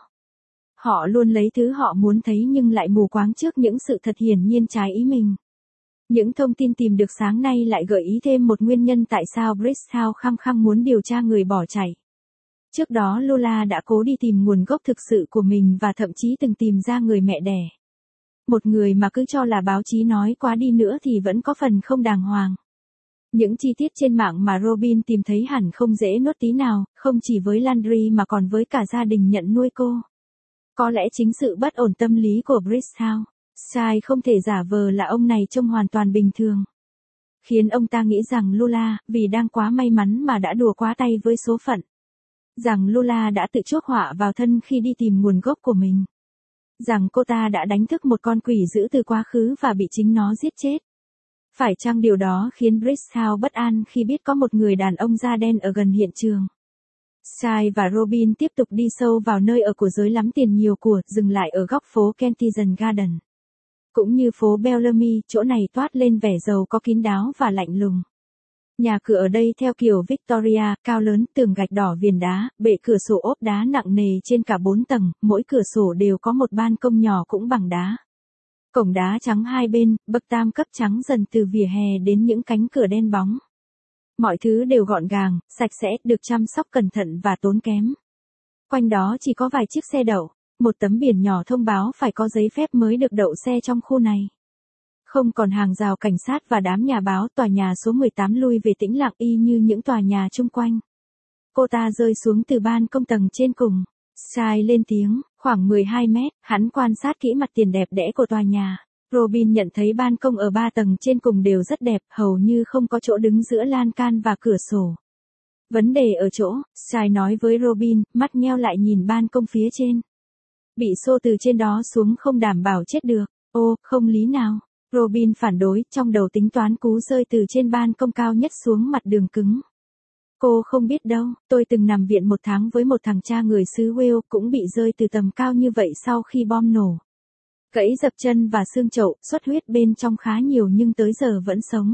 Họ luôn lấy thứ họ muốn thấy nhưng lại mù quáng trước những sự thật hiển nhiên trái ý mình. Những thông tin tìm được sáng nay lại gợi ý thêm một nguyên nhân tại sao Bristow khăng khăng muốn điều tra người bỏ chạy. Trước đó Lola đã cố đi tìm nguồn gốc thực sự của mình và thậm chí từng tìm ra người mẹ đẻ. Một người mà cứ cho là báo chí nói quá đi nữa thì vẫn có phần không đàng hoàng. Những chi tiết trên mạng mà Robin tìm thấy hẳn không dễ nuốt tí nào, không chỉ với Landry mà còn với cả gia đình nhận nuôi cô. Có lẽ chính sự bất ổn tâm lý của Bristow, Stride không thể giả vờ là ông này trông hoàn toàn bình thường. Khiến ông ta nghĩ rằng Lola, vì đang quá may mắn mà đã đùa quá tay với số phận. Rằng Lola đã tự chuốc họa vào thân khi đi tìm nguồn gốc của mình. Rằng cô ta đã đánh thức một con quỷ dữ từ quá khứ và bị chính nó giết chết. Phải chăng điều đó khiến Bristow bất an khi biết có một người đàn ông da đen ở gần hiện trường? Stride và Robin tiếp tục đi sâu vào nơi ở của giới lắm tiền nhiều của, dừng lại ở góc phố Kensington Garden. Cũng như phố Bellamy, chỗ này toát lên vẻ giàu có kín đáo và lạnh lùng. Nhà cửa ở đây theo kiểu Victoria, cao lớn, tường gạch đỏ viền đá, bệ cửa sổ ốp đá nặng nề trên cả 4 tầng, mỗi cửa sổ đều có một ban công nhỏ cũng bằng đá. Cổng đá trắng hai bên, bậc tam cấp trắng dần từ vỉa hè đến những cánh cửa đen bóng. Mọi thứ đều gọn gàng, sạch sẽ, được chăm sóc cẩn thận và tốn kém. Quanh đó chỉ có vài chiếc xe đậu, một tấm biển nhỏ thông báo phải có giấy phép mới được đậu xe trong khu này. Không còn hàng rào cảnh sát và đám nhà báo, tòa nhà số 18 lui về tĩnh lặng y như những tòa nhà chung quanh. Cô ta rơi xuống từ ban công tầng trên cùng. Stride lên tiếng, khoảng 12 mét, hắn quan sát kỹ mặt tiền đẹp đẽ của tòa nhà. Robin nhận thấy ban công ở 3 tầng trên cùng đều rất đẹp, hầu như không có chỗ đứng giữa lan can và cửa sổ. Vấn đề ở chỗ, Stride nói với Robin, mắt nheo lại nhìn ban công phía trên. Bị xô từ trên đó xuống không đảm bảo chết được. Ô, không lý nào. Robin phản đối, trong đầu tính toán cú rơi từ trên ban công cao nhất xuống mặt đường cứng. Cô không biết đâu, tôi từng nằm viện 1 tháng với một thằng cha người xứ Wales cũng bị rơi từ tầm cao như vậy sau khi bom nổ. Gãy dập chân và xương chậu, xuất huyết bên trong khá nhiều nhưng tới giờ vẫn sống.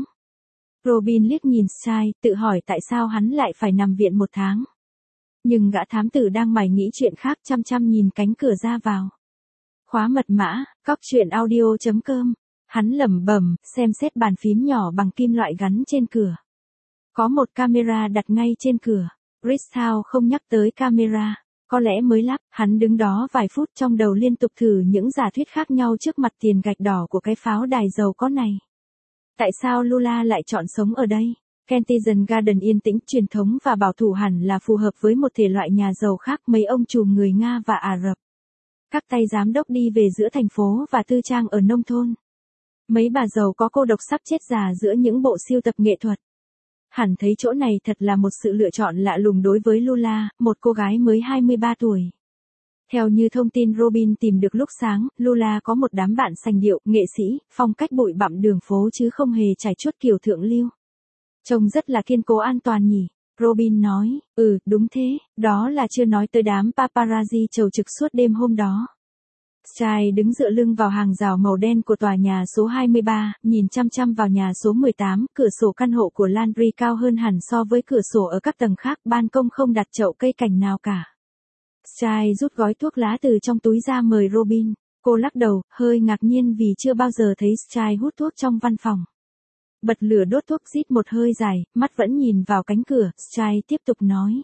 Robin liếc nhìn Stride, tự hỏi tại sao hắn lại phải nằm viện 1 tháng. Nhưng gã thám tử đang mải nghĩ chuyện khác, chăm chăm nhìn cánh cửa ra vào. Khóa mật mã, góc truyện audio.com. Hắn lẩm bẩm, xem xét bàn phím nhỏ bằng kim loại gắn trên cửa. Có một camera đặt ngay trên cửa. Bristow không nhắc tới camera. Có lẽ mới lắp, hắn đứng đó vài phút trong đầu liên tục thử những giả thuyết khác nhau trước mặt tiền gạch đỏ của cái pháo đài giàu có này. Tại sao Lola lại chọn sống ở đây? Kensington Garden yên tĩnh, truyền thống và bảo thủ hẳn là phù hợp với một thể loại nhà giàu khác, mấy ông trùm người Nga và Ả Rập. Các tay giám đốc đi về giữa thành phố và tư trang ở nông thôn. Mấy bà giàu có cô độc sắp chết già giữa những bộ sưu tập nghệ thuật. Hẳn thấy chỗ này thật là một sự lựa chọn lạ lùng đối với Lola, một cô gái mới 23 tuổi. Theo như thông tin Robin tìm được lúc sáng, Lula có một đám bạn sành điệu, nghệ sĩ, phong cách bụi bặm đường phố chứ không hề trải chuốt kiểu thượng lưu. Trông rất là kiên cố an toàn nhỉ. Robin nói, đúng thế, đó là chưa nói tới đám paparazzi chầu trực suốt đêm hôm đó. Sky đứng dựa lưng vào hàng rào màu đen của tòa nhà số 23, nhìn chăm chăm vào nhà số 18, cửa sổ căn hộ của Landry cao hơn hẳn so với cửa sổ ở các tầng khác, ban công không đặt chậu cây cảnh nào cả. Sky rút gói thuốc lá từ trong túi ra mời Robin, cô lắc đầu, hơi ngạc nhiên vì chưa bao giờ thấy Sky hút thuốc trong văn phòng. Bật lửa đốt thuốc rít một hơi dài, mắt vẫn nhìn vào cánh cửa, Sky tiếp tục nói.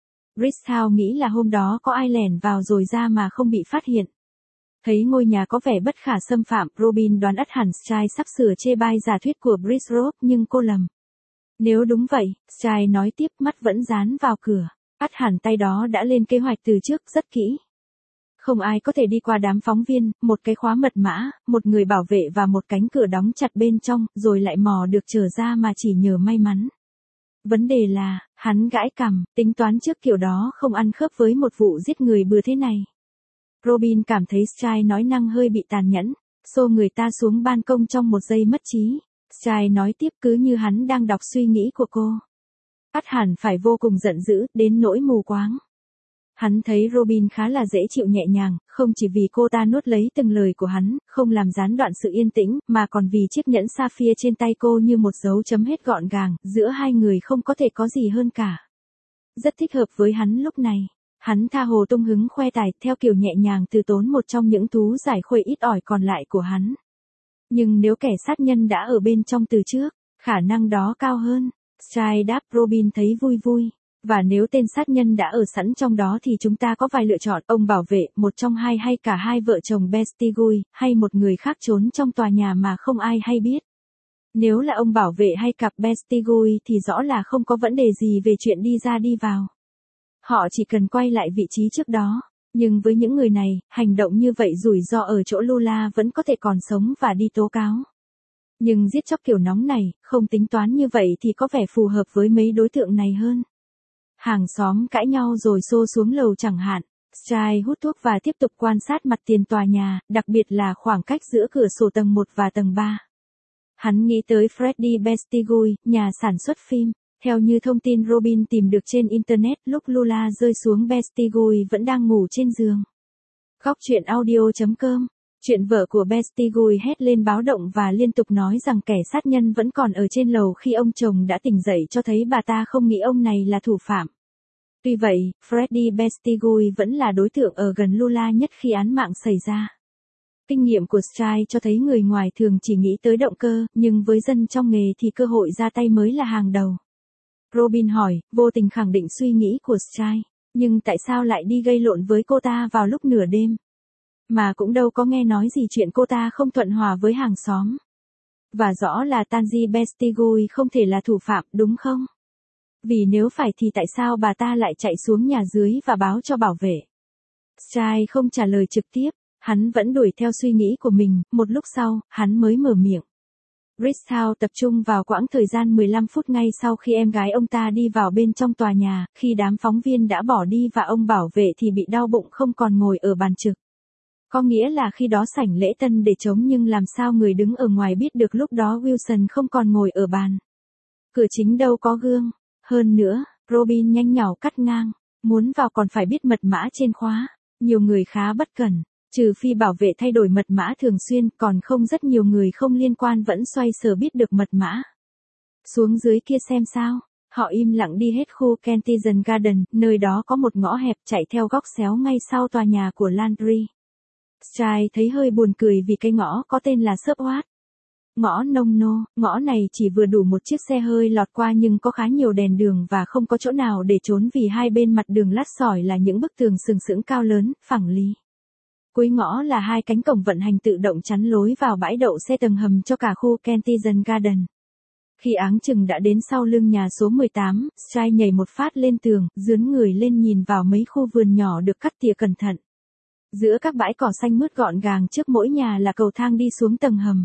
Bristol nghĩ là hôm đó có ai lẻn vào rồi ra mà không bị phát hiện. Thấy ngôi nhà có vẻ bất khả xâm phạm, Robin đoán ắt hẳn Sky sắp sửa chê bai giả thuyết của Bridgerop nhưng cô lầm. Nếu đúng vậy, Sky nói tiếp, mắt vẫn dán vào cửa, ắt hẳn tay đó đã lên kế hoạch từ trước rất kỹ. Không ai có thể đi qua đám phóng viên, một cái khóa mật mã, một người bảo vệ và một cánh cửa đóng chặt bên trong, rồi lại mò được trở ra mà chỉ nhờ may mắn. Vấn đề là, hắn gãi cằm, tính toán trước kiểu đó không ăn khớp với một vụ giết người bừa thế này. Robin cảm thấy Sky nói năng hơi bị tàn nhẫn, xô người ta xuống ban công trong một giây mất trí. Sky nói tiếp cứ như hắn đang đọc suy nghĩ của cô. Ắt hẳn phải vô cùng giận dữ, đến nỗi mù quáng. Hắn thấy Robin khá là dễ chịu nhẹ nhàng, không chỉ vì cô ta nuốt lấy từng lời của hắn, không làm gián đoạn sự yên tĩnh, mà còn vì chiếc nhẫn sapphire trên tay cô như một dấu chấm hết gọn gàng, giữa hai người không có thể có gì hơn cả. Rất thích hợp với hắn lúc này. Hắn tha hồ tung hứng khoe tài theo kiểu nhẹ nhàng từ tốn một trong những thú giải khuây ít ỏi còn lại của hắn. Nhưng nếu kẻ sát nhân đã ở bên trong từ trước, khả năng đó cao hơn. Sky đáp, Robin thấy vui vui. Và nếu tên sát nhân đã ở sẵn trong đó thì chúng ta có vài lựa chọn, ông bảo vệ, một trong hai hay cả hai vợ chồng Bestigui, hay một người khác trốn trong tòa nhà mà không ai hay biết. Nếu là ông bảo vệ hay cặp Bestigui thì rõ là không có vấn đề gì về chuyện đi ra đi vào. Họ chỉ cần quay lại vị trí trước đó. Nhưng với những người này, hành động như vậy rủi ro ở chỗ Lula vẫn có thể còn sống và đi tố cáo. Nhưng giết chóc kiểu nóng này, không tính toán như vậy thì có vẻ phù hợp với mấy đối tượng này hơn. Hàng xóm cãi nhau rồi xô xuống lầu chẳng hạn. Sky hút thuốc và tiếp tục quan sát mặt tiền tòa nhà, đặc biệt là khoảng cách giữa cửa sổ tầng 1 và tầng 3. Hắn nghĩ tới Freddie Bestigui, nhà sản xuất phim. Theo như thông tin Robin tìm được trên Internet, lúc Lula rơi xuống Bestigui vẫn đang ngủ trên giường. Góc truyện audio.com. Chuyện vợ của Bestigui hét lên báo động và liên tục nói rằng kẻ sát nhân vẫn còn ở trên lầu khi ông chồng đã tỉnh dậy, cho thấy bà ta không nghĩ ông này là thủ phạm. Tuy vậy, Freddie Bestigui vẫn là đối tượng ở gần Lula nhất khi án mạng xảy ra. Kinh nghiệm của Sky cho thấy người ngoài thường chỉ nghĩ tới động cơ, nhưng với dân trong nghề thì cơ hội ra tay mới là hàng đầu. Robin hỏi, vô tình khẳng định suy nghĩ của Sky, nhưng tại sao lại đi gây lộn với cô ta vào lúc nửa đêm? Mà cũng đâu có nghe nói gì chuyện cô ta không thuận hòa với hàng xóm. Và rõ là Tanji Bestigui không thể là thủ phạm, đúng không? Vì nếu phải thì tại sao bà ta lại chạy xuống nhà dưới và báo cho bảo vệ? Sky không trả lời trực tiếp, hắn vẫn đuổi theo suy nghĩ của mình, một lúc sau, hắn mới mở miệng. Bristol tập trung vào quãng thời gian 15 phút ngay sau khi em gái ông ta đi vào bên trong tòa nhà, khi đám phóng viên đã bỏ đi và ông bảo vệ thì bị đau bụng không còn ngồi ở bàn trực. Có nghĩa là khi đó sảnh lễ tân để trống, nhưng làm sao người đứng ở ngoài biết được lúc đó Wilson không còn ngồi ở bàn. Cửa chính đâu có gương. Hơn nữa, Robin nhanh nhảu cắt ngang, muốn vào còn phải biết mật mã trên khóa. Nhiều người khá bất cẩn. Trừ phi bảo vệ thay đổi mật mã thường xuyên, còn không rất nhiều người không liên quan vẫn xoay sở biết được mật mã. Xuống dưới kia xem sao. Họ im lặng đi hết khu Kensington Garden, nơi đó có một ngõ hẹp chạy theo góc xéo ngay sau tòa nhà của Landry. Sky thấy hơi buồn cười vì cái ngõ có tên là Subway. Ngõ nông nô, ngõ này chỉ vừa đủ một chiếc xe hơi lọt qua nhưng có khá nhiều đèn đường và không có chỗ nào để trốn vì hai bên mặt đường lát sỏi là những bức tường sừng sững cao lớn, phẳng lì. Cuối ngõ là hai cánh cổng vận hành tự động chắn lối vào bãi đậu xe tầng hầm cho cả khu Kensington Garden. Khi áng chừng đã đến sau lưng nhà số 18, Sky nhảy một phát lên tường, dướn người lên nhìn vào mấy khu vườn nhỏ được cắt tỉa cẩn thận. Giữa các bãi cỏ xanh mướt gọn gàng trước mỗi nhà là cầu thang đi xuống tầng hầm.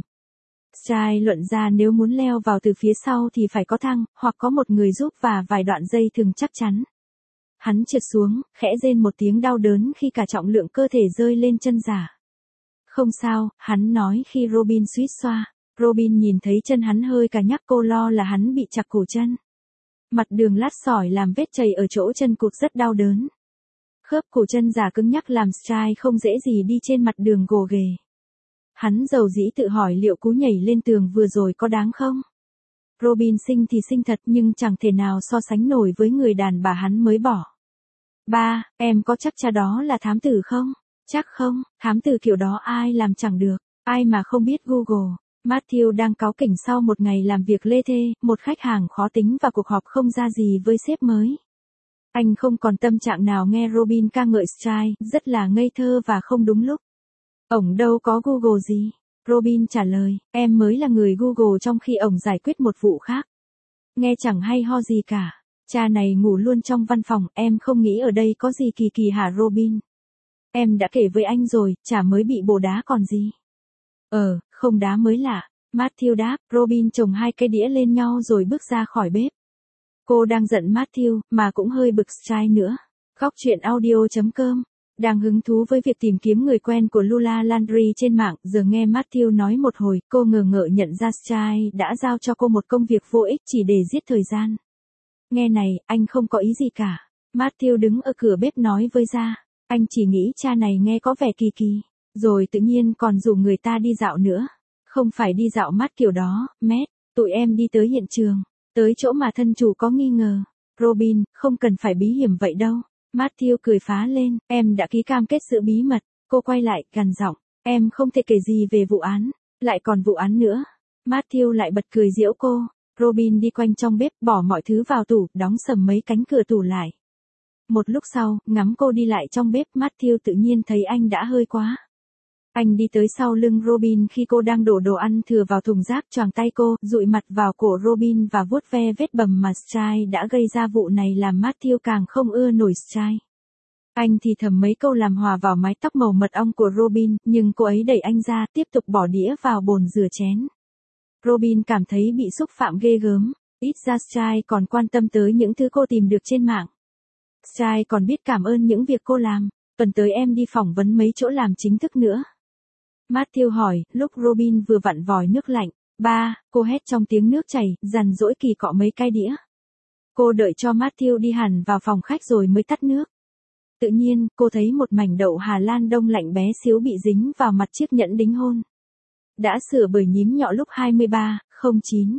Sky luận ra nếu muốn leo vào từ phía sau thì phải có thang, hoặc có một người giúp và vài đoạn dây thừng chắc chắn. Hắn trượt xuống, khẽ rên một tiếng đau đớn khi cả trọng lượng cơ thể rơi lên chân giả. Không sao, hắn nói khi Robin suýt xoa. Robin nhìn thấy chân hắn hơi cà nhắc, cô lo là hắn bị chặt cổ chân. Mặt đường lát sỏi làm vết chày ở chỗ chân cụt rất đau đớn. Khớp cổ chân giả cứng nhắc làm Stride không dễ gì đi trên mặt đường gồ ghề. Hắn dầu dĩ tự hỏi liệu cú nhảy lên tường vừa rồi có đáng không? Robin xinh thì xinh thật nhưng chẳng thể nào so sánh nổi với người đàn bà hắn mới bỏ. Ba, em có chắc cha đó là thám tử không? Chắc không, thám tử kiểu đó ai làm chẳng được, ai mà không biết Google. Matthew đang cáu kỉnh sau một ngày làm việc lê thê, một khách hàng khó tính và cuộc họp không ra gì với sếp mới. Anh không còn tâm trạng nào nghe Robin ca ngợi Stride, rất là ngây thơ và không đúng lúc. Ổng đâu có Google gì. Robin trả lời, em mới là người Google trong khi ổng giải quyết một vụ khác. Nghe chẳng hay ho gì cả. Cha này ngủ luôn trong văn phòng, em không nghĩ ở đây có gì kỳ kỳ hả Robin? Em đã kể với anh rồi, chả mới bị bổ đá còn gì. Không đá mới lạ. Matthew đáp, Robin chồng hai cái đĩa lên nhau rồi bước ra khỏi bếp. Cô đang giận Matthew, mà cũng hơi bực Stride nữa. Góc chuyện audio.com. Đang hứng thú với việc tìm kiếm người quen của Lula Landry trên mạng, giờ nghe Matthew nói một hồi, cô ngờ ngợ nhận ra Stride đã giao cho cô một công việc vô ích chỉ để giết thời gian. Nghe này, anh không có ý gì cả. Matthew đứng ở cửa bếp nói với Ra, anh chỉ nghĩ cha này nghe có vẻ kỳ kỳ, rồi tự nhiên còn rủ người ta đi dạo nữa. Không phải đi dạo mát kiểu đó, Matt, tụi em đi tới hiện trường, tới chỗ mà thân chủ có nghi ngờ. Robin, không cần phải bí hiểm vậy đâu. Matthew cười phá lên, em đã ký cam kết giữ bí mật. Cô quay lại, gằn giọng, em không thể kể gì về vụ án, lại còn vụ án nữa. Matthew lại bật cười giễu cô. Robin đi quanh trong bếp, bỏ mọi thứ vào tủ, đóng sầm mấy cánh cửa tủ lại. Một lúc sau, ngắm cô đi lại trong bếp, Matthew tự nhiên thấy anh đã hơi quá. Anh đi tới sau lưng Robin khi cô đang đổ đồ ăn thừa vào thùng rác, choàng tay cô, dụi mặt vào cổ Robin và vuốt ve vết bầm mà Stride đã gây ra. Vụ này làm Matthew càng không ưa nổi Stride. Anh thì thầm mấy câu làm hòa vào mái tóc màu mật ong của Robin, nhưng cô ấy đẩy anh ra, tiếp tục bỏ đĩa vào bồn rửa chén. Robin cảm thấy bị xúc phạm ghê gớm, ít ra Stride còn quan tâm tới những thứ cô tìm được trên mạng. Stride còn biết cảm ơn những việc cô làm, tuần tới em đi phỏng vấn mấy chỗ làm chính thức nữa. Matthew hỏi, lúc Robin vừa vặn vòi nước lạnh. Ba, cô hét trong tiếng nước chảy, dằn dỗi kỳ cọ mấy cái đĩa. Cô đợi cho Matthew đi hẳn vào phòng khách rồi mới tắt nước. Tự nhiên, cô thấy một mảnh đậu Hà Lan đông lạnh bé xíu bị dính vào mặt chiếc nhẫn đính hôn. Đã sửa bởi nhím nhọ lúc 23/09.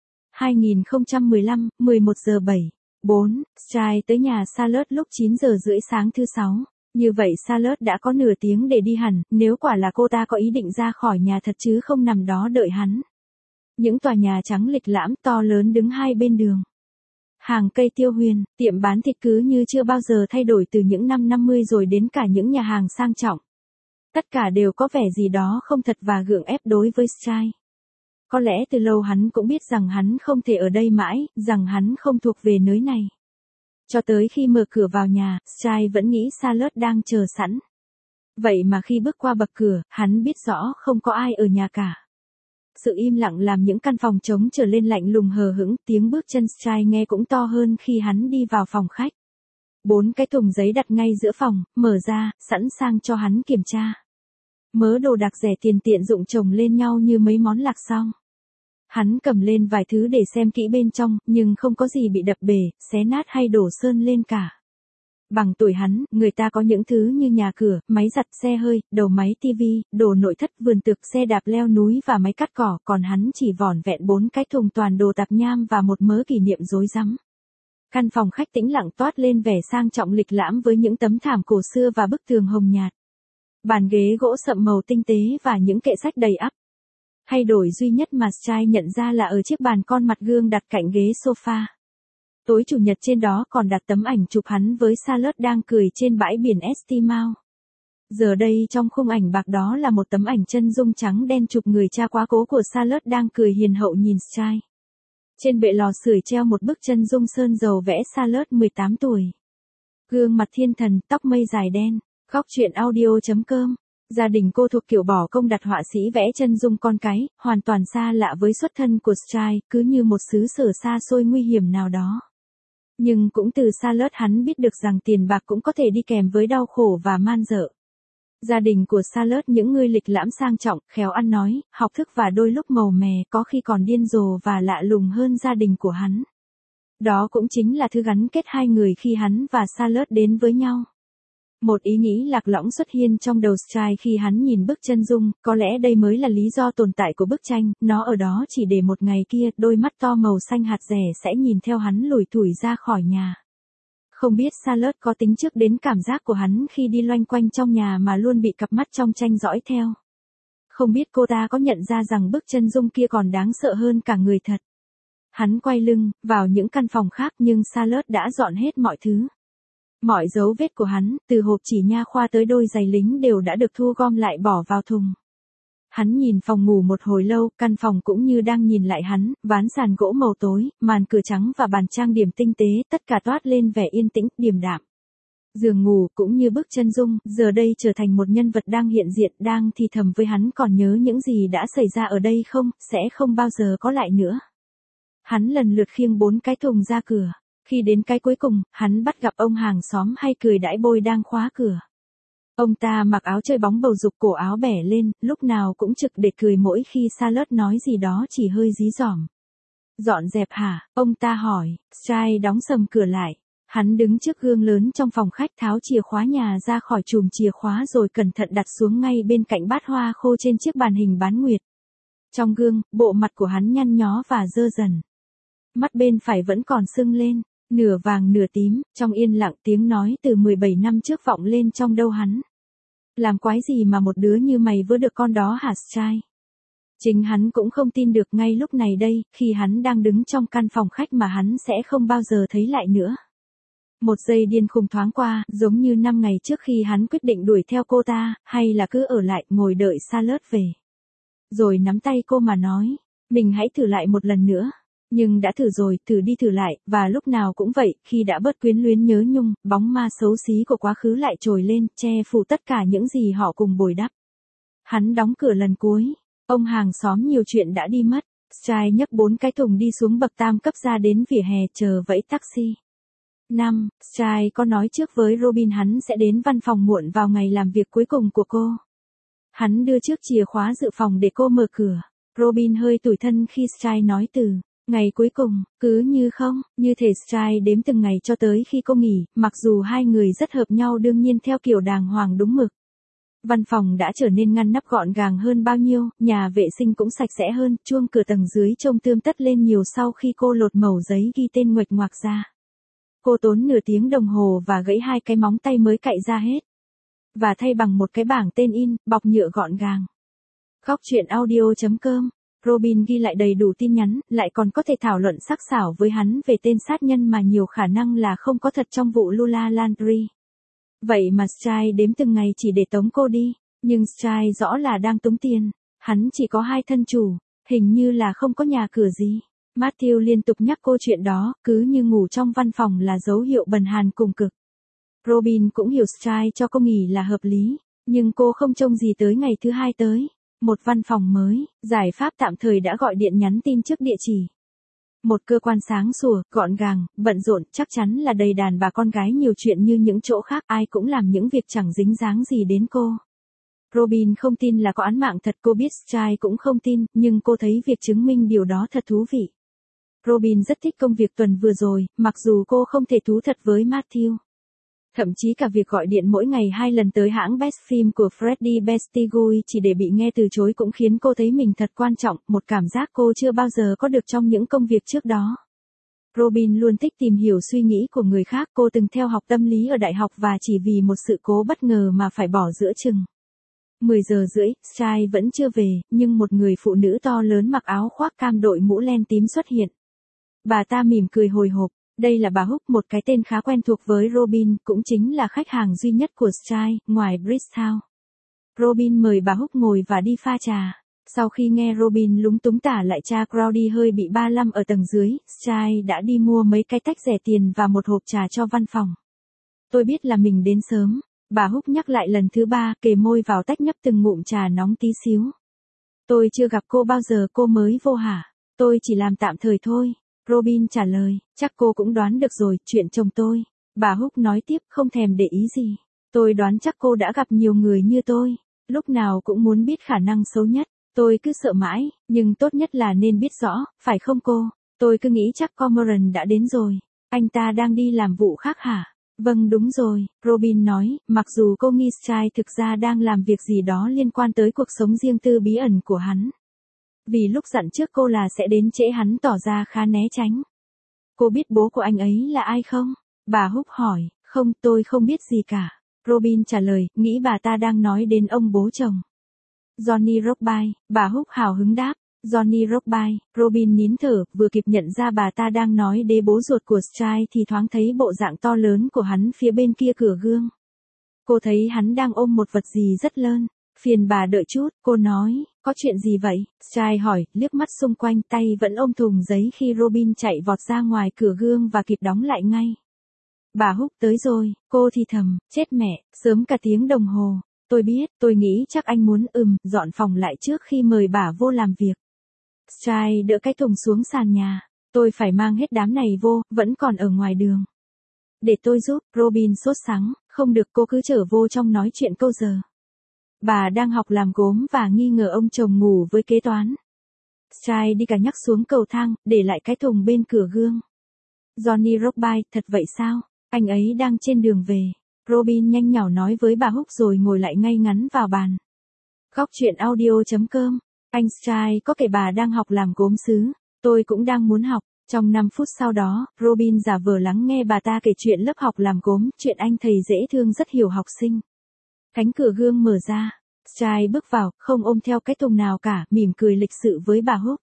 2015, 11 giờ 7. 4. Stride tới nhà Charlotte lúc 9 giờ rưỡi sáng thứ Sáu. Như vậy Charlotte đã có nửa tiếng để đi hẳn, nếu quả là cô ta có ý định ra khỏi nhà thật chứ không nằm đó đợi hắn. Những tòa nhà trắng lịch lãm to lớn đứng hai bên đường. Hàng cây tiêu huyền, tiệm bán thịt cứ như chưa bao giờ thay đổi từ những năm 50 rồi đến cả những nhà hàng sang trọng. Tất cả đều có vẻ gì đó không thật và gượng ép đối với Stride. Có lẽ từ lâu hắn cũng biết rằng hắn không thể ở đây mãi, rằng hắn không thuộc về nơi này. Cho tới khi mở cửa vào nhà, Stride vẫn nghĩ Charlotte đang chờ sẵn. Vậy mà khi bước qua bậc cửa, hắn biết rõ không có ai ở nhà cả. Sự im lặng làm những căn phòng trống trở lên lạnh lùng hờ hững, tiếng bước chân Stride nghe cũng to hơn khi hắn đi vào phòng khách. 4 cái thùng giấy đặt ngay giữa phòng, mở ra, sẵn sàng cho hắn kiểm tra. Mớ đồ đạc rẻ tiền tiện dụng chồng lên nhau như mấy món lạc xong. Hắn cầm lên vài thứ để xem kỹ bên trong, nhưng không có gì bị đập bể, xé nát hay đổ sơn lên cả. Bằng tuổi hắn, người ta có những thứ như nhà cửa, máy giặt, xe hơi, đầu máy tivi, đồ nội thất, vườn tược, xe đạp leo núi và máy cắt cỏ, còn hắn chỉ vỏn vẹn 4 cái thùng toàn đồ tạp nham và một mớ kỷ niệm rối rắm. Căn phòng khách tĩnh lặng toát lên vẻ sang trọng lịch lãm với những tấm thảm cổ xưa và bức tường hồng nhạt. Bàn ghế gỗ sậm màu tinh tế và những kệ sách đầy ắp. Thay đổi duy nhất mà Stride nhận ra là ở chiếc bàn con mặt gương đặt cạnh ghế sofa. Tối chủ nhật trên đó còn đặt tấm ảnh chụp hắn với Charlotte đang cười trên bãi biển Estimau. Giờ đây trong khung ảnh bạc đó là một tấm ảnh chân dung trắng đen chụp người cha quá cố của Charlotte đang cười hiền hậu nhìn Stride. Trên bệ lò sưởi treo một bức chân dung sơn dầu vẽ Charlotte 18 tuổi. Gương mặt thiên thần, tóc mây dài đen. Góc chuyện audio.com. Gia đình cô thuộc kiểu bỏ công đặt họa sĩ vẽ chân dung con cái, hoàn toàn xa lạ với xuất thân của Stride, cứ như một xứ sở xa xôi nguy hiểm nào đó. Nhưng cũng từ Charlotte hắn biết được rằng tiền bạc cũng có thể đi kèm với đau khổ và man dợ. Gia đình của Charlotte những người lịch lãm sang trọng, khéo ăn nói, học thức và đôi lúc màu mè, có khi còn điên rồ và lạ lùng hơn gia đình của hắn. Đó cũng chính là thứ gắn kết hai người khi hắn và Charlotte đến với nhau. Một ý nghĩ lạc lõng xuất hiện trong đầu Stride khi hắn nhìn bức chân dung, có lẽ đây mới là lý do tồn tại của bức tranh, nó ở đó chỉ để một ngày kia, đôi mắt to màu xanh hạt rẻ sẽ nhìn theo hắn lủi thủi ra khỏi nhà. Không biết Charlotte có tính trước đến cảm giác của hắn khi đi loanh quanh trong nhà mà luôn bị cặp mắt trong tranh dõi theo. Không biết cô ta có nhận ra rằng bức chân dung kia còn đáng sợ hơn cả người thật. Hắn quay lưng, vào những căn phòng khác nhưng Charlotte đã dọn hết mọi thứ. Mọi dấu vết của hắn, từ hộp chỉ nha khoa tới đôi giày lính đều đã được thu gom lại bỏ vào thùng. Hắn nhìn phòng ngủ một hồi lâu, căn phòng cũng như đang nhìn lại hắn, ván sàn gỗ màu tối, màn cửa trắng và bàn trang điểm tinh tế, tất cả toát lên vẻ yên tĩnh, điềm đạm. Giường ngủ, cũng như bức chân dung, giờ đây trở thành một nhân vật đang hiện diện, đang thì thầm với hắn còn nhớ những gì đã xảy ra ở đây không, sẽ không bao giờ có lại nữa. Hắn lần lượt khiêng 4 cái thùng ra cửa. Khi đến cái cuối cùng, hắn bắt gặp ông hàng xóm hay cười đãi bôi đang khóa cửa. Ông ta mặc áo chơi bóng bầu dục, cổ áo bẻ lên, lúc nào cũng trực để cười mỗi khi Charlotte nói gì đó chỉ hơi dí dỏm. Dọn dẹp hả? Ông ta hỏi. Stride đóng sầm cửa lại. Hắn đứng trước gương lớn trong phòng khách, tháo chìa khóa nhà ra khỏi chùm chìa khóa rồi cẩn thận đặt xuống ngay bên cạnh bát hoa khô trên chiếc bàn hình bán nguyệt. Trong gương, bộ mặt của hắn nhăn nhó và dơ dần. Mắt bên phải vẫn còn sưng lên, nửa vàng nửa tím, trong yên lặng tiếng nói từ 17 năm trước vọng lên trong đầu hắn. Làm quái gì mà một đứa như mày vớ được con đó hả Stride? Chính hắn cũng không tin được ngay lúc này đây, khi hắn đang đứng trong căn phòng khách mà hắn sẽ không bao giờ thấy lại nữa. Một giây điên khùng thoáng qua, giống như 5 ngày trước khi hắn quyết định đuổi theo cô ta, hay là cứ ở lại, ngồi đợi Charlotte về. Rồi nắm tay cô mà nói, mình hãy thử lại một lần nữa. Nhưng đã thử rồi, thử đi thử lại, và lúc nào cũng vậy, khi đã bớt quyến luyến nhớ nhung, bóng ma xấu xí của quá khứ lại trồi lên, che phủ tất cả những gì họ cùng bồi đắp. Hắn đóng cửa lần cuối, ông hàng xóm nhiều chuyện đã đi mất, Stride nhấc 4 cái thùng đi xuống bậc tam cấp ra đến vỉa hè chờ vẫy taxi. 5. Stride có nói trước với Robin hắn sẽ đến văn phòng muộn vào ngày làm việc cuối cùng của cô. Hắn đưa chiếc chìa khóa dự phòng để cô mở cửa. Robin hơi tủi thân khi Stride nói từ ngày cuối cùng, cứ như không, như thể Stride đếm từng ngày cho tới khi cô nghỉ, mặc dù hai người rất hợp nhau đương nhiên theo kiểu đàng hoàng đúng mực. Văn phòng đã trở nên ngăn nắp gọn gàng hơn bao nhiêu, nhà vệ sinh cũng sạch sẽ hơn, chuông cửa tầng dưới trông tươm tất lên nhiều sau khi cô lột mẩu giấy ghi tên nguệch ngoạc ra. Cô tốn nửa tiếng đồng hồ và gãy 2 cái móng tay mới cạy ra hết. Và thay bằng một cái bảng tên in, bọc nhựa gọn gàng. Góc truyện audio.com. Robin ghi lại đầy đủ tin nhắn, lại còn có thể thảo luận sắc sảo với hắn về tên sát nhân mà nhiều khả năng là không có thật trong vụ Lula Landry. Vậy mà Stride đếm từng ngày chỉ để tống cô đi, nhưng Stride rõ là đang tống tiền. Hắn chỉ có 2 thân chủ, hình như là không có nhà cửa gì. Matthew liên tục nhắc cô chuyện đó, cứ như ngủ trong văn phòng là dấu hiệu bần hàn cùng cực. Robin cũng hiểu Stride cho cô nghỉ là hợp lý, nhưng cô không trông gì tới ngày thứ 2 tới. Một văn phòng mới, giải pháp tạm thời đã gọi điện nhắn tin trước địa chỉ. Một cơ quan sáng sủa, gọn gàng, bận rộn, chắc chắn là đầy đàn bà con gái nhiều chuyện như những chỗ khác, ai cũng làm những việc chẳng dính dáng gì đến cô. Robin không tin là có án mạng thật, cô biết Stride cũng không tin, nhưng cô thấy việc chứng minh điều đó thật thú vị. Robin rất thích công việc tuần vừa rồi, mặc dù cô không thể thú thật với Matthew. Thậm chí cả việc gọi điện mỗi ngày 2 lần tới hãng Best Film của Freddie Bestigui chỉ để bị nghe từ chối cũng khiến cô thấy mình thật quan trọng, một cảm giác cô chưa bao giờ có được trong những công việc trước đó. Robin luôn thích tìm hiểu suy nghĩ của người khác, cô từng theo học tâm lý ở đại học và chỉ vì một sự cố bất ngờ mà phải bỏ giữa chừng. 10 giờ rưỡi, Stride vẫn chưa về, nhưng một người phụ nữ to lớn mặc áo khoác cam đội mũ len tím xuất hiện. Bà ta mỉm cười hồi hộp. Đây là bà Hook, một cái tên khá quen thuộc với Robin, cũng chính là khách hàng duy nhất của Stride, ngoài Bridgetown. Robin mời bà Hook ngồi và đi pha trà. Sau khi nghe Robin lúng túng tả lại cha Crowdy hơi bị 35 ở tầng dưới, Stride đã đi mua mấy cái tách rẻ tiền và một hộp trà cho văn phòng. Tôi biết là mình đến sớm, bà Hook nhắc lại lần thứ 3, kề môi vào tách nhấp từng ngụm trà nóng tí xíu. Tôi chưa gặp cô bao giờ, cô mới vô hả? Tôi chỉ làm tạm thời thôi. Robin trả lời, chắc cô cũng đoán được rồi, chuyện chồng tôi. Bà Húc nói tiếp, không thèm để ý gì. Tôi đoán chắc cô đã gặp nhiều người như tôi. Lúc nào cũng muốn biết khả năng xấu nhất. Tôi cứ sợ mãi, nhưng tốt nhất là nên biết rõ, phải không cô? Tôi cứ nghĩ chắc Cormoran đã đến rồi. Anh ta đang đi làm vụ khác hả? Vâng đúng rồi, Robin nói, mặc dù cô nghi Stride thực ra đang làm việc gì đó liên quan tới cuộc sống riêng tư bí ẩn của hắn. Vì lúc dặn trước cô là sẽ đến trễ hắn tỏ ra khá né tránh. Cô biết bố của anh ấy là ai không? Bà Húc hỏi, không tôi không biết gì cả. Robin trả lời, nghĩ bà ta đang nói đến ông bố chồng. Johnny Rockby, bà Húc hào hứng đáp. Johnny Rockby, Robin nín thở, vừa kịp nhận ra bà ta đang nói đến bố ruột của Stride thì thoáng thấy bộ dạng to lớn của hắn phía bên kia cửa gương. Cô thấy hắn đang ôm một vật gì rất lớn. Phiền bà đợi chút, cô nói, có chuyện gì vậy? Stride hỏi, liếc mắt xung quanh tay vẫn ôm thùng giấy khi Robin chạy vọt ra ngoài cửa gương và kịp đóng lại ngay. Bà Húc tới rồi, cô thì thầm, chết mẹ, sớm cả tiếng đồng hồ. Tôi biết, tôi nghĩ chắc anh muốn dọn phòng lại trước khi mời bà vô làm việc. Stride đỡ cái thùng xuống sàn nhà. Tôi phải mang hết đám này vô, vẫn còn ở ngoài đường. Để tôi giúp, Robin sốt sắng, không được cô cứ trở vô trong nói chuyện câu giờ. Bà đang học làm gốm và nghi ngờ ông chồng ngủ với kế toán. Stride đi cả nhắc xuống cầu thang, để lại cái thùng bên cửa gương. Johnny Rockby, thật vậy sao? Anh ấy đang trên đường về. Robin nhanh nhảu nói với bà Húc rồi ngồi lại ngay ngắn vào bàn. Góc chuyện audio.com. Anh Stride có kể bà đang học làm gốm sứ. Tôi cũng đang muốn học. Trong 5 phút sau đó, Robin giả vờ lắng nghe bà ta kể chuyện lớp học làm gốm, chuyện anh thầy dễ thương rất hiểu học sinh. Cánh cửa gương mở ra. Stride bước vào, không ôm theo cái thùng nào cả, mỉm cười lịch sự với bà Húc.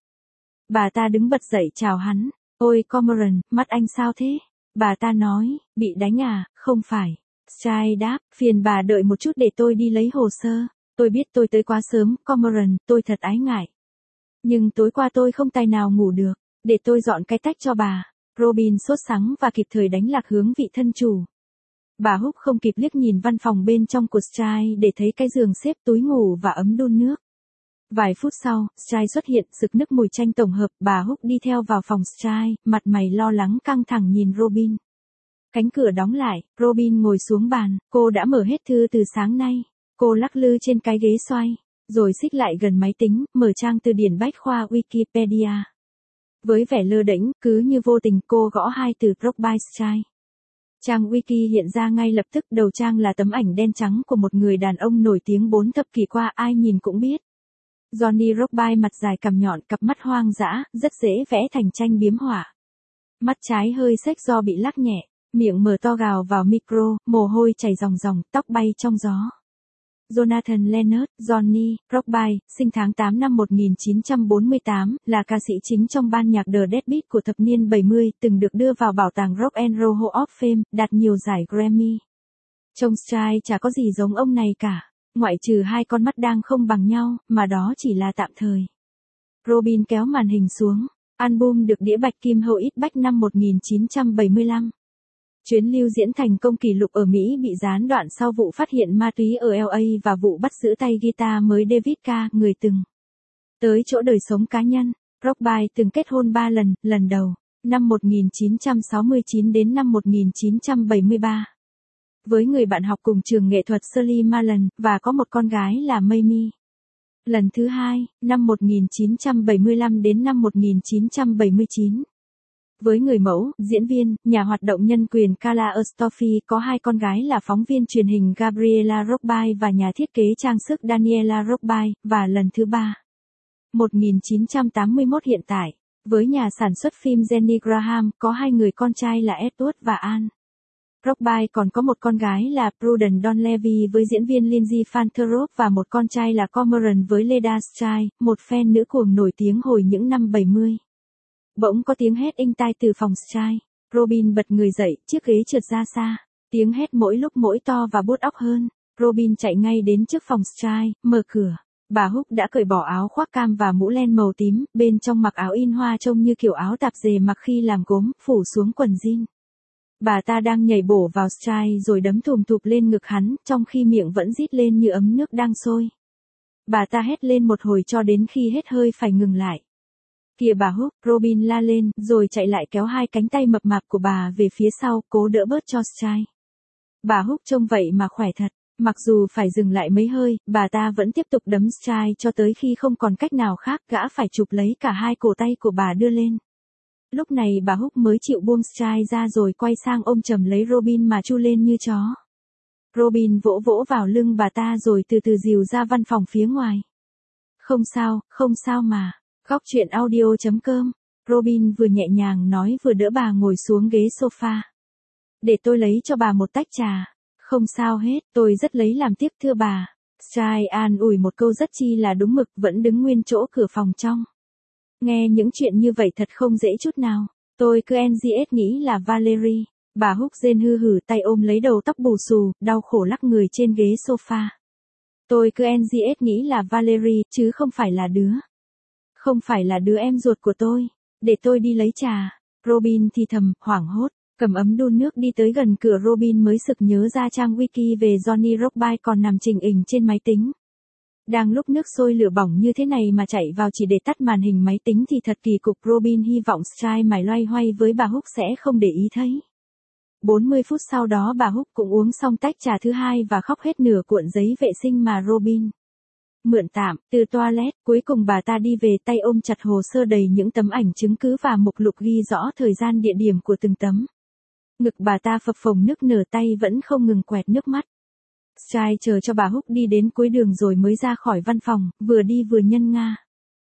Bà ta đứng bật dậy chào hắn. Ôi Cormoran, mắt anh sao thế? Bà ta nói, bị đánh à, không phải. Stride đáp, phiền bà đợi một chút để tôi đi lấy hồ sơ. Tôi biết tôi tới quá sớm, Cormoran, tôi thật ái ngại. Nhưng tối qua tôi không tài nào ngủ được, để tôi dọn cái tách cho bà. Robin sốt sắng và kịp thời đánh lạc hướng vị thân chủ. Bà Húc không kịp liếc nhìn văn phòng bên trong của Stride để thấy cái giường xếp túi ngủ và ấm đun nước. Vài phút sau, Stride xuất hiện, sực nức mùi chanh tổng hợp, bà Húc đi theo vào phòng Stride, mặt mày lo lắng căng thẳng nhìn Robin. Cánh cửa đóng lại, Robin ngồi xuống bàn, cô đã mở hết thư từ sáng nay. Cô lắc lư trên cái ghế xoay, rồi xích lại gần máy tính, mở trang từ điển bách khoa Wikipedia. Với vẻ lơ đễnh, cứ như vô tình cô gõ hai từ Rockby Stride. Trang wiki hiện ra ngay lập tức, đầu trang là tấm ảnh đen trắng của một người đàn ông nổi tiếng 4 thập kỷ qua, ai nhìn cũng biết. Johnny Rockby mặt dài cằm nhọn, cặp mắt hoang dã, rất dễ vẽ thành tranh biếm họa. Mắt trái hơi xếch do bị lắc nhẹ, miệng mở to gào vào micro, mồ hôi chảy ròng ròng, tóc bay trong gió. Jonathan Leonard, Johnny Rockby, sinh tháng 8 năm 1948, là ca sĩ chính trong ban nhạc The Deadbeat của thập niên 70, từng được đưa vào bảo tàng Rock and Roll Hall of Fame, đạt nhiều giải Grammy. Trông Stride chả có gì giống ông này cả, ngoại trừ hai con mắt đang không bằng nhau, mà đó chỉ là tạm thời. Robin kéo màn hình xuống, album được đĩa bạch kim hậu ít bách năm 1975. Chuyến lưu diễn thành công kỷ lục ở Mỹ bị gián đoạn sau vụ phát hiện ma túy ở LA và vụ bắt giữ tay guitar mới David K. người từng tới chỗ đời sống cá nhân. Rockby từng kết hôn 3 lần, lần đầu, năm 1969 đến năm 1973. Với người bạn học cùng trường nghệ thuật Shirley Marlon, và có một con gái là Mamie. Lần thứ hai, năm 1975 đến năm 1979. Với người mẫu, diễn viên, nhà hoạt động nhân quyền Carla Estoffi, có hai con gái là phóng viên truyền hình Gabriela Rockby và nhà thiết kế trang sức Daniela Rockby, và lần thứ ba. 1981 hiện tại, với nhà sản xuất phim Jenny Graham, có hai người con trai là Edward và Anne. Rockby còn có một con gái là Prudence Donlevy với diễn viên Lindsay Fanterop và một con trai là Cormoran với Leda Stride, một fan nữ cuồng nổi tiếng hồi những năm 70. Bỗng có tiếng hét inh tai từ phòng Stride. Robin bật người dậy, chiếc ghế trượt ra xa. Tiếng hét mỗi lúc mỗi to và buốt óc hơn. Robin chạy ngay đến trước phòng Stride, mở cửa. Bà Húc đã cởi bỏ áo khoác cam và mũ len màu tím, bên trong mặc áo in hoa trông như kiểu áo tạp dề mặc khi làm gốm, phủ xuống quần jean. Bà ta đang nhảy bổ vào Stride rồi đấm thùm thụp lên ngực hắn, trong khi miệng vẫn rít lên như ấm nước đang sôi. Bà ta hét lên một hồi cho đến khi hết hơi phải ngừng lại. Kìa bà Húc, Robin la lên, rồi chạy lại kéo hai cánh tay mập mạp của bà về phía sau, cố đỡ bớt cho Stride. Bà Húc trông vậy mà khỏe thật. Mặc dù phải dừng lại mấy hơi, bà ta vẫn tiếp tục đấm Stride cho tới khi không còn cách nào khác, gã phải chụp lấy cả hai cổ tay của bà đưa lên. Lúc này bà Húc mới chịu buông Stride ra rồi quay sang ôm chầm lấy Robin mà chu lên như chó. Robin vỗ vỗ vào lưng bà ta rồi từ từ dìu ra văn phòng phía ngoài. Không sao mà. Góc truyện audio.com. Robin vừa nhẹ nhàng nói vừa đỡ bà ngồi xuống ghế sofa. Để tôi lấy cho bà một tách trà. Không sao hết, tôi rất lấy làm tiếc thưa bà. Stride an ủi một câu rất chi là đúng mực, vẫn đứng nguyên chỗ cửa phòng trong. Nghe những chuyện như vậy thật không dễ chút nào. Tôi cứ NGS nghĩ là Valerie. Bà Húc rên hư hử tay ôm lấy đầu tóc bù xù, đau khổ lắc người trên ghế sofa. Tôi cứ NGS nghĩ là Valerie, chứ không phải là đứa. Không phải là đứa em ruột của tôi. Để tôi đi lấy trà. Robin thì thầm, hoảng hốt, cầm ấm đun nước đi tới gần cửa. Robin mới sực nhớ ra trang wiki về Johnny Rockby còn nằm chình ình trên máy tính. Đang lúc nước sôi lửa bỏng như thế này mà chạy vào chỉ để tắt màn hình máy tính thì thật kỳ cục. Robin hy vọng Stride mải loay hoay với bà Húc sẽ không để ý thấy. 40 phút sau đó bà Húc cũng uống xong tách trà thứ hai và khóc hết nửa cuộn giấy vệ sinh mà Robin mượn tạm từ toilet. Cuối cùng bà ta đi về tay ôm chặt hồ sơ đầy những tấm ảnh chứng cứ và mục lục ghi rõ thời gian địa điểm của từng tấm. Ngực bà ta phập phồng nức nở, tay vẫn không ngừng quẹt nước mắt. Stride chờ cho bà Húc đi đến cuối đường rồi mới ra khỏi văn phòng, vừa đi vừa nhân nga.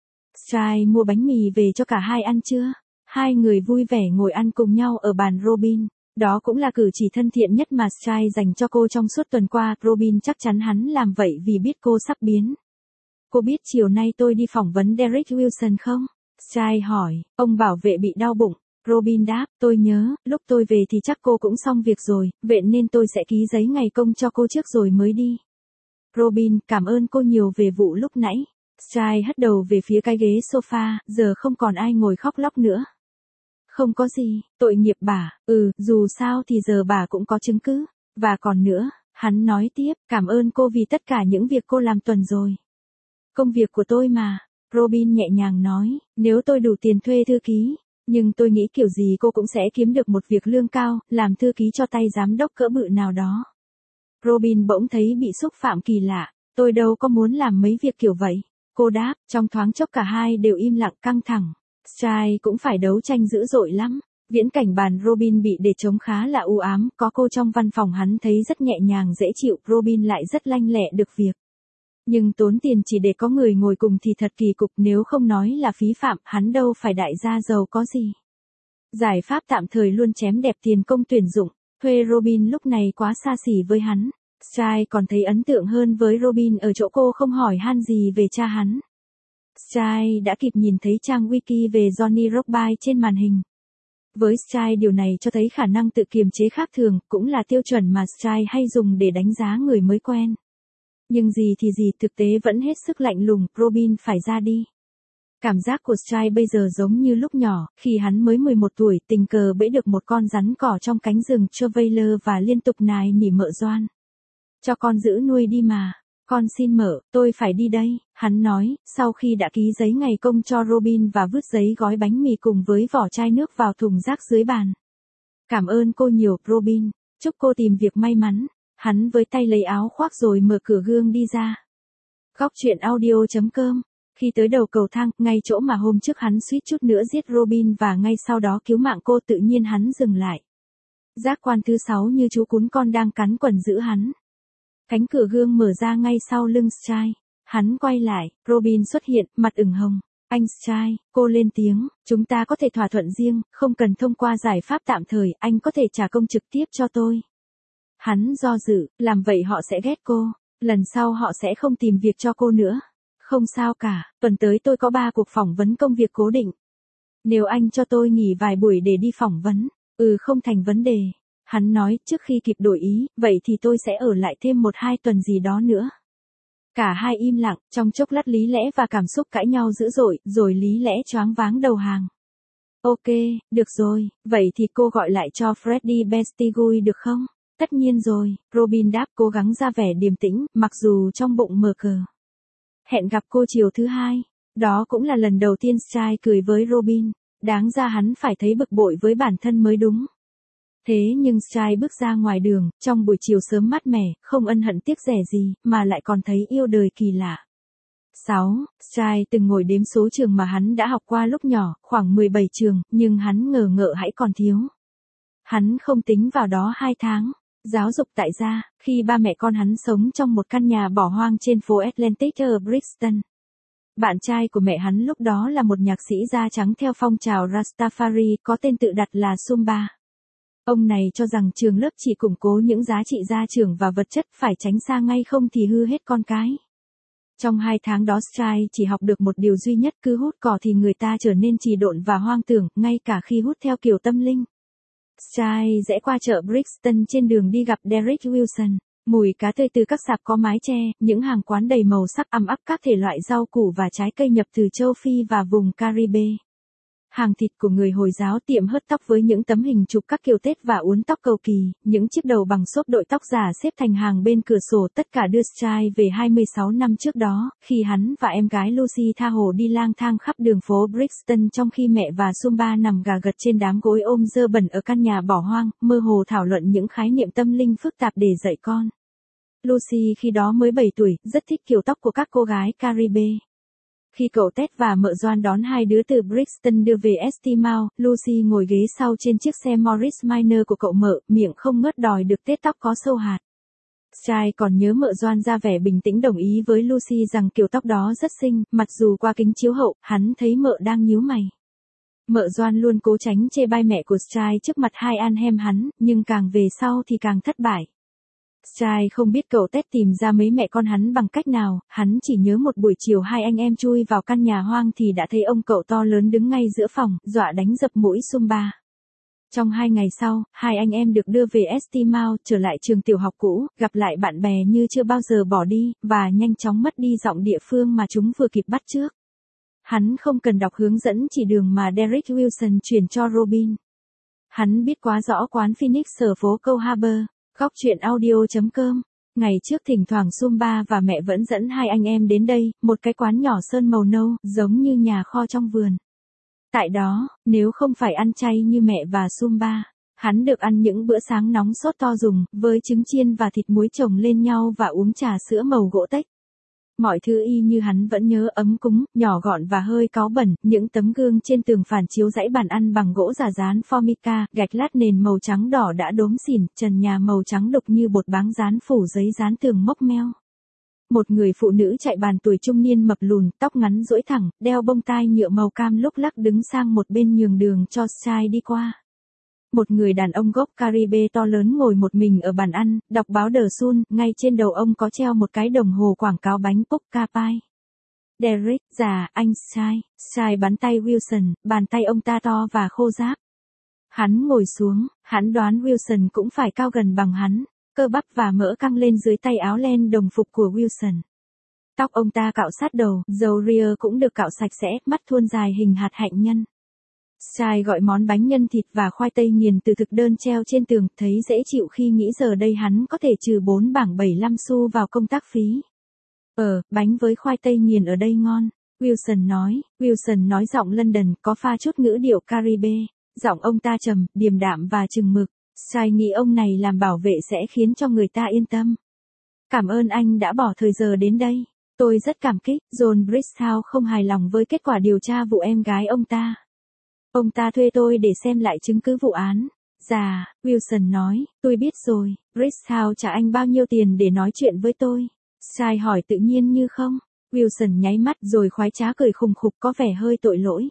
Stride mua bánh mì về cho cả hai ăn trưa. Hai người vui vẻ ngồi ăn cùng nhau ở bàn Robin. Đó cũng là cử chỉ thân thiện nhất mà Stride dành cho cô trong suốt tuần qua. Robin chắc chắn hắn làm vậy vì biết cô sắp biến. Cô biết chiều nay tôi đi phỏng vấn Derek Wilson không? Stride hỏi. Ông bảo vệ bị đau bụng. Robin đáp, tôi nhớ, lúc tôi về thì chắc cô cũng xong việc rồi, vậy nên tôi sẽ ký giấy ngày công cho cô trước rồi mới đi. Robin, cảm ơn cô nhiều về vụ lúc nãy. Stride hất đầu về phía cái ghế sofa, giờ không còn ai ngồi khóc lóc nữa. Không có gì, tội nghiệp bà, dù sao thì giờ bà cũng có chứng cứ. Và còn nữa, hắn nói tiếp, cảm ơn cô vì tất cả những việc cô làm tuần rồi. Công việc của tôi mà, Robin nhẹ nhàng nói, nếu tôi đủ tiền thuê thư ký. Nhưng tôi nghĩ kiểu gì cô cũng sẽ kiếm được một việc lương cao, làm thư ký cho tay giám đốc cỡ bự nào đó. Robin bỗng thấy bị xúc phạm kỳ lạ, tôi đâu có muốn làm mấy việc kiểu vậy. Cô đáp, trong thoáng chốc cả hai đều im lặng căng thẳng. Stride cũng phải đấu tranh dữ dội lắm. Viễn cảnh bàn Robin bị để trống khá là u ám, có cô trong văn phòng hắn thấy rất nhẹ nhàng dễ chịu, Robin lại rất lanh lẹ được việc. Nhưng tốn tiền chỉ để có người ngồi cùng thì thật kỳ cục, nếu không nói là phí phạm, hắn đâu phải đại gia giàu có gì. Giải pháp tạm thời luôn chém đẹp tiền công tuyển dụng, thuê Robin lúc này quá xa xỉ với hắn. Stride còn thấy ấn tượng hơn với Robin ở chỗ cô không hỏi han gì về cha hắn. Stride đã kịp nhìn thấy trang wiki về Johnny Rockby trên màn hình. Với Stride điều này cho thấy khả năng tự kiềm chế khác thường, cũng là tiêu chuẩn mà Stride hay dùng để đánh giá người mới quen. Nhưng gì thì gì, thực tế vẫn hết sức lạnh lùng, Robin phải ra đi. Cảm giác của Stride bây giờ giống như lúc nhỏ, khi hắn mới 11 tuổi, tình cờ bẫy được một con rắn cỏ trong cánh rừng Chevalier và liên tục nài nỉ mợ Doan. Cho con giữ nuôi đi mà. Con xin mợ, tôi phải đi đây, hắn nói, sau khi đã ký giấy ngày công cho Robin và vứt giấy gói bánh mì cùng với vỏ chai nước vào thùng rác dưới bàn. Cảm ơn cô nhiều, Robin. Chúc cô tìm việc may mắn. Hắn với tay lấy áo khoác rồi mở cửa gương đi ra. Góc truyện audio.com. Khi tới đầu cầu thang, ngay chỗ mà hôm trước hắn suýt chút nữa giết Robin và ngay sau đó cứu mạng cô, tự nhiên hắn dừng lại. Giác quan thứ 6 như chú cún con đang cắn quần giữ hắn. Cánh cửa gương mở ra ngay sau lưng Stride. Hắn quay lại, Robin xuất hiện, mặt ửng hồng. Anh Stride, cô lên tiếng, chúng ta có thể thỏa thuận riêng, không cần thông qua giải pháp tạm thời, anh có thể trả công trực tiếp cho tôi. Hắn do dự, làm vậy họ sẽ ghét cô, lần sau họ sẽ không tìm việc cho cô nữa. Không sao cả, tuần tới tôi có 3 cuộc phỏng vấn công việc cố định. Nếu anh cho tôi nghỉ vài buổi để đi phỏng vấn, không thành vấn đề. Hắn nói, trước khi kịp đổi ý, vậy thì tôi sẽ ở lại thêm 1-2 tuần gì đó nữa. Cả hai im lặng, trong chốc lát lý lẽ và cảm xúc cãi nhau dữ dội, rồi lý lẽ choáng váng đầu hàng. Ok, được rồi, vậy thì cô gọi lại cho Freddie Bestigui được không? Tất nhiên rồi, Robin đáp cố gắng ra vẻ điềm tĩnh, mặc dù trong bụng mờ cờ. Hẹn gặp cô chiều thứ 2. Đó cũng là lần đầu tiên Stripe cười với Robin, đáng ra hắn phải thấy bực bội với bản thân mới đúng. Thế nhưng Stripe bước ra ngoài đường, trong buổi chiều sớm mát mẻ, không ân hận tiếc rẻ gì, mà lại còn thấy yêu đời kỳ lạ. 6. Stripe từng ngồi đếm số trường mà hắn đã học qua lúc nhỏ, khoảng 17 trường, nhưng hắn ngờ ngợ hãy còn thiếu. Hắn không tính vào đó 2 tháng. Giáo dục tại gia, khi ba mẹ con hắn sống trong một căn nhà bỏ hoang trên phố Atlantic ở Brixton. Bạn trai của mẹ hắn lúc đó là một nhạc sĩ da trắng theo phong trào Rastafari có tên tự đặt là Sumba. Ông này cho rằng trường lớp chỉ củng cố những giá trị gia trưởng và vật chất, phải tránh xa ngay không thì hư hết con cái. Trong 2 tháng đó Stripe chỉ học được một điều duy nhất, cứ hút cỏ thì người ta trở nên trì độn và hoang tưởng, ngay cả khi hút theo kiểu tâm linh. Stripe rẽ qua chợ Brixton trên đường đi gặp Derek Wilson. Mùi cá tươi từ các sạp có mái che, những hàng quán đầy màu sắc ăm ắp các thể loại rau củ và trái cây nhập từ châu Phi và vùng Caribe. Hàng thịt của người Hồi giáo, tiệm hớt tóc với những tấm hình chụp các kiều Tết và uốn tóc cầu kỳ, những chiếc đầu bằng xốp đội tóc giả xếp thành hàng bên cửa sổ, tất cả đưa Stripe về 26 năm trước đó, khi hắn và em gái Lucy tha hồ đi lang thang khắp đường phố Brixton trong khi mẹ và Sumba nằm gà gật trên đám gối ôm dơ bẩn ở căn nhà bỏ hoang, mơ hồ thảo luận những khái niệm tâm linh phức tạp để dạy con. Lucy khi đó mới 7 tuổi, rất thích kiểu tóc của các cô gái Caribe. Khi cậu Ted và mợ Doan đón hai đứa từ Brixton đưa về Estimau, Lucy ngồi ghế sau trên chiếc xe Morris Minor của cậu mợ, miệng không ngớt đòi được tết tóc có sâu hạt. Stripe còn nhớ mợ Doan ra vẻ bình tĩnh đồng ý với Lucy rằng kiểu tóc đó rất xinh, mặc dù qua kính chiếu hậu, hắn thấy mợ đang nhíu mày. Mợ Doan luôn cố tránh chê bai mẹ của Stripe trước mặt hai anh em hắn, nhưng càng về sau thì càng thất bại. Stripe không biết cậu Ted tìm ra mấy mẹ con hắn bằng cách nào, hắn chỉ nhớ một buổi chiều hai anh em chui vào căn nhà hoang thì đã thấy ông cậu to lớn đứng ngay giữa phòng, dọa đánh dập mũi Sumba. Trong 2 ngày sau, hai anh em được đưa về Estimau, trở lại trường tiểu học cũ, gặp lại bạn bè như chưa bao giờ bỏ đi, và nhanh chóng mất đi giọng địa phương mà chúng vừa kịp bắt chước. Hắn không cần đọc hướng dẫn chỉ đường mà Derek Wilson truyền cho Robin. Hắn biết quá rõ quán Phoenix ở phố Câu Harbor. Góc truyện audio.com. Ngày trước thỉnh thoảng Sumba và mẹ vẫn dẫn hai anh em đến đây, một cái quán nhỏ sơn màu nâu, giống như nhà kho trong vườn. Tại đó, nếu không phải ăn chay như mẹ và Sumba, hắn được ăn những bữa sáng nóng sốt to dùng, với trứng chiên và thịt muối chồng lên nhau và uống trà sữa màu gỗ tách. Mọi thứ y như hắn vẫn nhớ, ấm cúng, nhỏ gọn và hơi cáu bẩn, những tấm gương trên tường phản chiếu dãy bàn ăn bằng gỗ giả dán formica, gạch lát nền màu trắng đỏ đã đốm xỉn, trần nhà màu trắng đục như bột báng dán phủ giấy dán tường mốc meo. Một người phụ nữ chạy bàn tuổi trung niên mập lùn, tóc ngắn duỗi thẳng, đeo bông tai nhựa màu cam lúc lắc đứng sang một bên nhường đường cho Stripe đi qua. Một người đàn ông gốc Caribe to lớn ngồi một mình ở bàn ăn, đọc báo The Sun, ngay trên đầu ông có treo một cái đồng hồ quảng cáo bánh Pucca Pie. Derek, già, anh Stripe bắn tay Wilson, bàn tay ông ta to và khô ráp. Hắn ngồi xuống, hắn đoán Wilson cũng phải cao gần bằng hắn, cơ bắp và mỡ căng lên dưới tay áo len đồng phục của Wilson. Tóc ông ta cạo sát đầu, râu ria cũng được cạo sạch sẽ, mắt thuôn dài hình hạt hạnh nhân. Stripe gọi món bánh nhân thịt và khoai tây nghiền từ thực đơn treo trên tường, thấy dễ chịu khi nghĩ giờ đây hắn có thể trừ 4 bảng 75 xu vào công tác phí. Bánh với khoai tây nghiền ở đây ngon, Wilson nói giọng London, có pha chút ngữ điệu Caribe, giọng ông ta trầm, điềm đạm và chừng mực. Stripe nghĩ ông này làm bảo vệ sẽ khiến cho người ta yên tâm. Cảm ơn anh đã bỏ thời giờ đến đây. Tôi rất cảm kích. John Bridgehouse không hài lòng với kết quả điều tra vụ em gái ông ta. Ông ta thuê tôi để xem lại chứng cứ vụ án. Dạ, Wilson nói, tôi biết rồi. Bridgehouse trả anh bao nhiêu tiền để nói chuyện với tôi? Stripe hỏi tự nhiên như không. Wilson nháy mắt rồi khoái trá cười khùng khục, có vẻ hơi tội lỗi.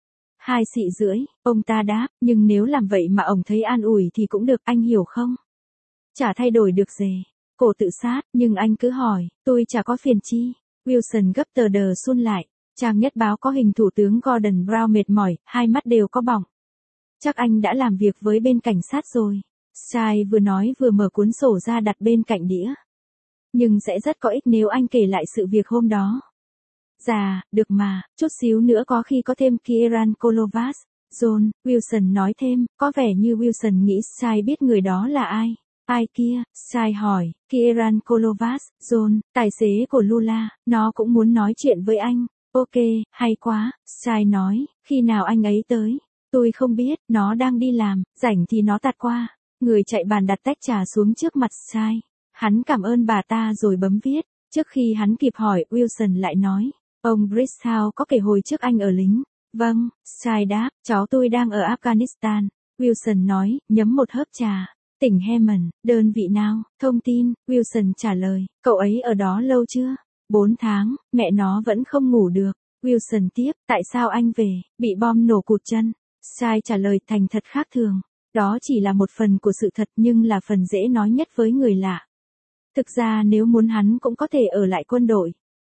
2,5 triệu, ông ta đáp, nhưng nếu làm vậy mà ông thấy an ủi thì cũng được, anh hiểu không? Chả thay đổi được gì. Cổ tự sát, nhưng anh cứ hỏi, tôi chả có phiền chi. Wilson gấp tờ The Sun lại. Trang nhất báo có hình Thủ tướng Gordon Brown mệt mỏi, hai mắt đều có bọng. Chắc anh đã làm việc với bên cảnh sát rồi. Stripe vừa nói vừa mở cuốn sổ ra đặt bên cạnh đĩa. Nhưng sẽ rất có ích nếu anh kể lại sự việc hôm đó. Dạ, được mà, chút xíu nữa có khi có thêm Kieran Kolovas. John, Wilson nói thêm, có vẻ như Wilson nghĩ Stripe biết người đó là ai. Ai kia? Stripe hỏi. Kieran Kolovas, John, tài xế của Lula, nó cũng muốn nói chuyện với anh. Ok, hay quá, Sai nói, khi nào anh ấy tới? Tôi không biết, nó đang đi làm, rảnh thì nó tạt qua. Người chạy bàn đặt tách trà xuống trước mặt Sai. Hắn cảm ơn bà ta rồi bấm viết. Trước khi hắn kịp hỏi, Wilson lại nói, ông Bridgehouse có kể hồi trước anh ở lính. Vâng, Sai đáp, cháu tôi đang ở Afghanistan. Wilson nói, nhấm một hớp trà. Tỉnh Hammond, đơn vị nào? Thông tin, Wilson trả lời, cậu ấy ở đó lâu chưa? 4 tháng, mẹ nó vẫn không ngủ được. Wilson tiếp, tại sao anh về? Bị bom nổ cụt chân. Sai trả lời thành thật khác thường. Đó chỉ là một phần của sự thật nhưng là phần dễ nói nhất với người lạ. Thực ra nếu muốn hắn cũng có thể ở lại quân đội.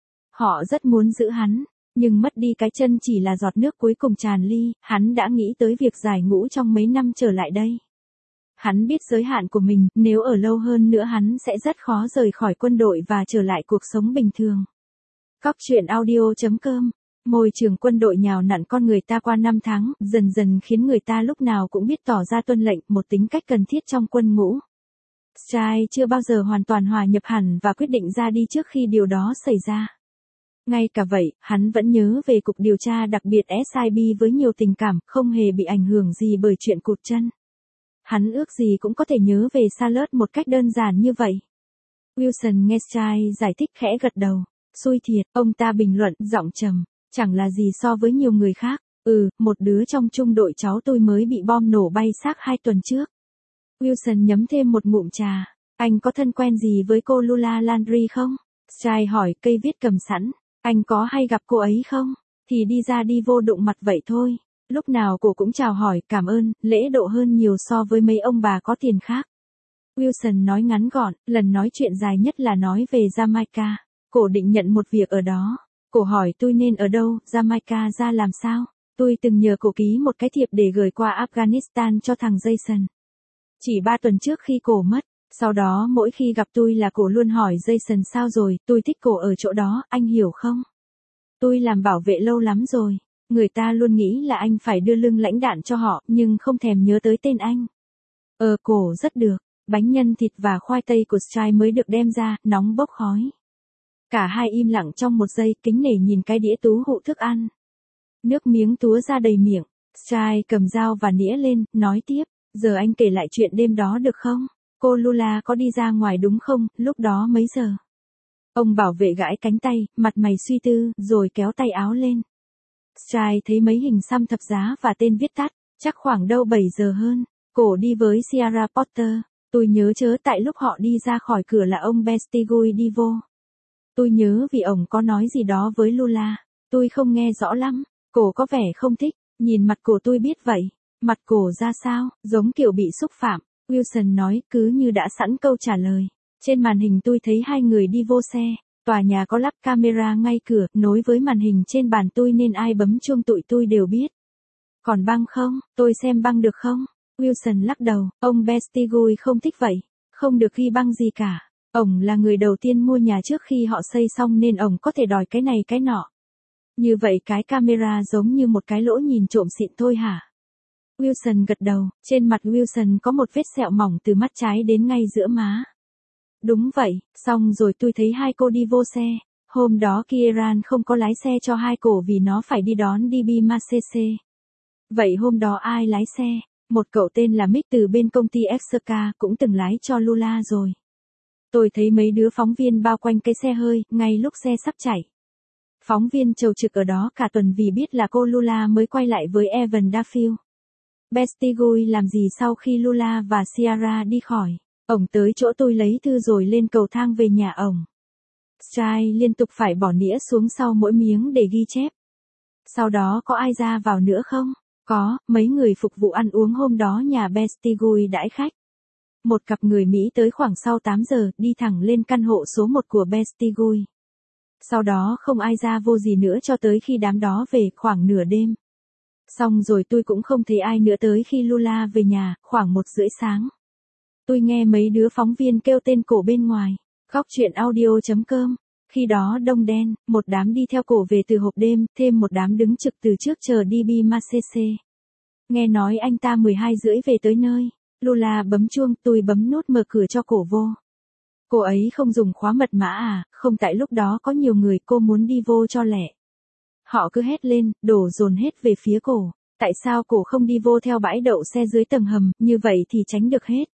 Họ rất muốn giữ hắn, nhưng mất đi cái chân chỉ là giọt nước cuối cùng tràn ly, hắn đã nghĩ tới việc giải ngũ trong mấy năm trở lại đây. Hắn biết giới hạn của mình, nếu ở lâu hơn nữa hắn sẽ rất khó rời khỏi quân đội và trở lại cuộc sống bình thường. Cóc truyện audio.com. Môi trường quân đội nhào nặn con người ta qua 5 tháng, dần dần khiến người ta lúc nào cũng biết tỏ ra tuân lệnh, một tính cách cần thiết trong quân ngũ. Sai chưa bao giờ hoàn toàn hòa nhập hẳn và quyết định ra đi trước khi điều đó xảy ra. Ngay cả vậy, hắn vẫn nhớ về cục điều tra đặc biệt SIB với nhiều tình cảm, không hề bị ảnh hưởng gì bởi chuyện cụt chân. Hắn ước gì cũng có thể nhớ về Charlotte một cách đơn giản như vậy. Wilson nghe Sai giải thích khẽ gật đầu. Xui thiệt, ông ta bình luận, giọng trầm, chẳng là gì so với nhiều người khác. Một đứa trong trung đội cháu tôi mới bị bom nổ bay xác 2 tuần trước. Wilson nhấm thêm một ngụm trà. Anh có thân quen gì với cô Lula Landry không? Sai hỏi, cây viết cầm sẵn. Anh có hay gặp cô ấy không? Thì đi ra đi vô đụng mặt vậy thôi. Lúc nào cô cũng chào hỏi, cảm ơn, lễ độ hơn nhiều so với mấy ông bà có tiền khác. Wilson nói ngắn gọn, lần nói chuyện dài nhất là nói về Jamaica. Cô định nhận một việc ở đó. Cô hỏi tôi nên ở đâu, Jamaica ra làm sao? Tôi từng nhờ cô ký một cái thiệp để gửi qua Afghanistan cho thằng Jason. Chỉ 3 tuần trước khi cô mất. Sau đó mỗi khi gặp tôi là cô luôn hỏi Jason sao rồi, tôi thích cô ở chỗ đó, anh hiểu không? Tôi làm bảo vệ lâu lắm rồi. Người ta luôn nghĩ là anh phải đưa lương lãnh đạn cho họ, nhưng không thèm nhớ tới tên anh. Cổ rất được. Bánh nhân thịt và khoai tây của Sai mới được đem ra, nóng bốc khói. Cả hai im lặng trong một giây, kính nể nhìn cái đĩa tú hụ thức ăn. Nước miếng túa ra đầy miệng. Sai cầm dao và nĩa lên, nói tiếp, giờ anh kể lại chuyện đêm đó được không? Cô Lula có đi ra ngoài đúng không, lúc đó mấy giờ? Ông bảo vệ gãi cánh tay, mặt mày suy tư, rồi kéo tay áo lên. Sai thấy mấy hình xăm thập giá và tên viết tắt, chắc khoảng đâu 7 giờ hơn. Cổ đi với Sierra Potter. Tôi nhớ chớ tại lúc họ đi ra khỏi cửa là ông Bestigui đi vô. Tôi nhớ vì ông có nói gì đó với Lula. Tôi không nghe rõ lắm. Cổ có vẻ không thích. Nhìn mặt cổ tôi biết vậy. Mặt cổ ra sao, giống kiểu bị xúc phạm. Wilson nói, cứ như đã sẵn câu trả lời. Trên màn hình tôi thấy 2 người đi vô xe. Tòa nhà có lắp camera ngay cửa, nối với màn hình trên bàn tôi nên ai bấm chuông tụi tôi đều biết. Còn băng không, tôi xem băng được không? Wilson lắc đầu, ông Bestigui không thích vậy. Không được ghi băng gì cả. Ông là người đầu tiên mua nhà trước khi họ xây xong nên ông có thể đòi cái này cái nọ. Như vậy cái camera giống như một cái lỗ nhìn trộm xịn thôi hả? Wilson gật đầu, trên mặt Wilson có một vết sẹo mỏng từ mắt trái đến ngay giữa má. Đúng vậy, xong rồi tôi thấy 2 cô đi vô xe. Hôm đó Kieran không có lái xe cho 2 cô vì nó phải đi đón DB Macese. Vậy hôm đó ai lái xe? Một cậu tên là Mick từ bên công ty Exerca cũng từng lái cho Lula rồi. Tôi thấy mấy đứa phóng viên bao quanh cái xe hơi, ngay lúc xe sắp chạy. Phóng viên chầu trực ở đó cả tuần vì biết là cô Lula mới quay lại với Evan Duffield. Bestigui làm gì sau khi Lula và Sierra đi khỏi? Ông tới chỗ tôi lấy thư rồi lên cầu thang về nhà ông. Sai liên tục phải bỏ nĩa xuống sau mỗi miếng để ghi chép. Sau đó có ai ra vào nữa không? Có, mấy người phục vụ ăn uống hôm đó nhà Bestigui đãi khách. Một cặp người Mỹ tới khoảng sau 8 giờ, đi thẳng lên căn hộ số 1 của Bestigui. Sau đó không ai ra vô gì nữa cho tới khi đám đó về, khoảng nửa đêm. Xong rồi tôi cũng không thấy ai nữa tới khi Lula về nhà, khoảng 1:30 sáng. Tôi nghe mấy đứa phóng viên kêu tên cổ bên ngoài. Góc truyện audio.com. Khi đó đông đen, một đám đi theo cổ về từ hộp đêm, thêm một đám đứng trực từ trước chờ DB Macese. Nghe nói anh ta 12:30 về tới nơi. Lula bấm chuông, tôi bấm nút mở cửa cho cổ vô. Cô ấy không dùng khóa mật mã à? Không, tại lúc đó có nhiều người, cô muốn đi vô cho lẹ. Họ cứ hét lên, đổ dồn hết về phía cổ. Tại sao cổ không đi vô theo bãi đậu xe dưới tầng hầm, như vậy thì tránh được hết.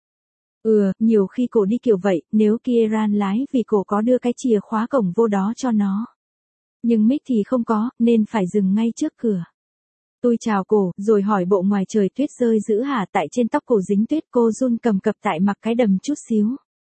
Nhiều khi cổ đi kiểu vậy, nếu Kieran lái vì cổ có đưa cái chìa khóa cổng vô đó cho nó. Nhưng Mick thì không có, nên phải dừng ngay trước cửa. Tôi chào cổ, rồi hỏi bộ ngoài trời tuyết rơi dữ hả, tại trên tóc cổ dính tuyết, cô run cầm cập tại mặc cái đầm chút xíu.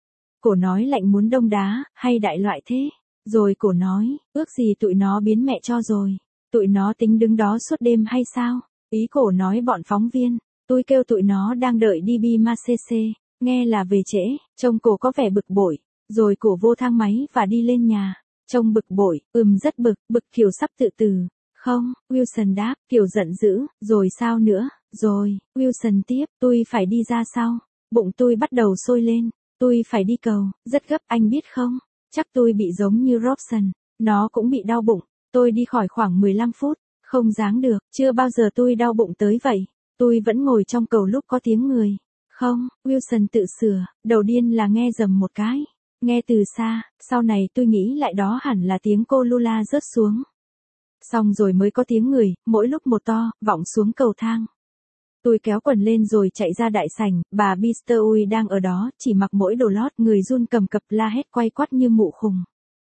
Cổ nói lạnh muốn đông đá, hay đại loại thế. Rồi cổ nói, ước gì tụi nó biến mẹ cho rồi. Tụi nó tính đứng đó suốt đêm hay sao? Ý cổ nói bọn phóng viên. Tôi kêu tụi nó đang đợi đi Bimacece, nghe là về trễ, trông cổ có vẻ bực bội. Rồi cổ vô thang máy và đi lên nhà. Trông bực bội, rất bực kiểu sắp tự tử. Không, Wilson đáp, kiểu giận dữ, rồi sao nữa, rồi, Wilson tiếp, tôi phải đi ra sau. Bụng tôi bắt đầu sôi lên, tôi phải đi cầu, rất gấp anh biết không? Chắc tôi bị giống như Robson, nó cũng bị đau bụng. Tôi đi khỏi khoảng 15 phút, không dáng được, chưa bao giờ tôi đau bụng tới vậy. Tôi vẫn ngồi trong cầu lúc có tiếng người. Không, Wilson tự sửa, đầu tiên là nghe rầm một cái. Nghe từ xa, sau này tôi nghĩ lại đó hẳn là tiếng cô Lula rớt xuống. Xong rồi mới có tiếng người, mỗi lúc một to, vọng xuống cầu thang. Tôi kéo quần lên rồi chạy ra đại sảnh, bà Bisterui đang ở đó, chỉ mặc mỗi đồ lót, người run cầm cập la hét quay quắt như mụ khùng.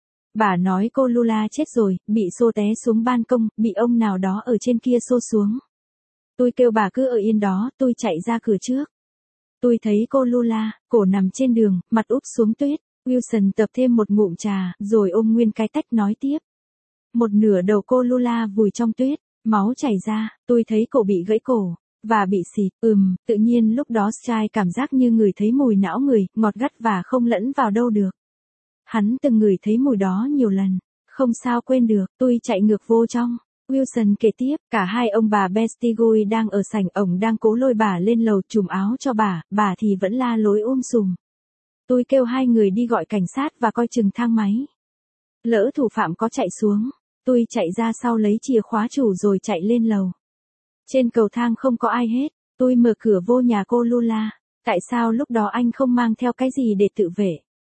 Bà nói cô Lula chết rồi, bị xô té xuống ban công, bị ông nào đó ở trên kia xô xuống. Tôi kêu bà cứ ở yên đó, tôi chạy ra cửa trước. Tôi thấy cô Lula, cổ nằm trên đường, mặt úp xuống tuyết. Wilson tập thêm một ngụm trà, rồi ôm nguyên cái tách nói tiếp. Một nửa đầu cô Lula vùi trong tuyết, máu chảy ra, tôi thấy cổ bị gãy cổ, và bị xịt, tự nhiên lúc đó Sky cảm giác như người thấy mùi não người, ngọt gắt và không lẫn vào đâu được. Hắn từng ngửi thấy mùi đó nhiều lần, không sao quên được, tôi chạy ngược vô trong. Wilson kể tiếp, cả hai ông bà Bestigui đang ở sảnh, ổng đang cố lôi bà lên lầu trùm áo cho bà thì vẫn la lối sùm. Tôi kêu hai người đi gọi cảnh sát và coi chừng thang máy. Lỡ thủ phạm có chạy xuống, tôi chạy ra sau lấy chìa khóa chủ rồi chạy lên lầu. Trên cầu thang không có ai hết, tôi mở cửa vô nhà cô Lula. Tại sao lúc đó anh không mang theo cái gì để tự vệ?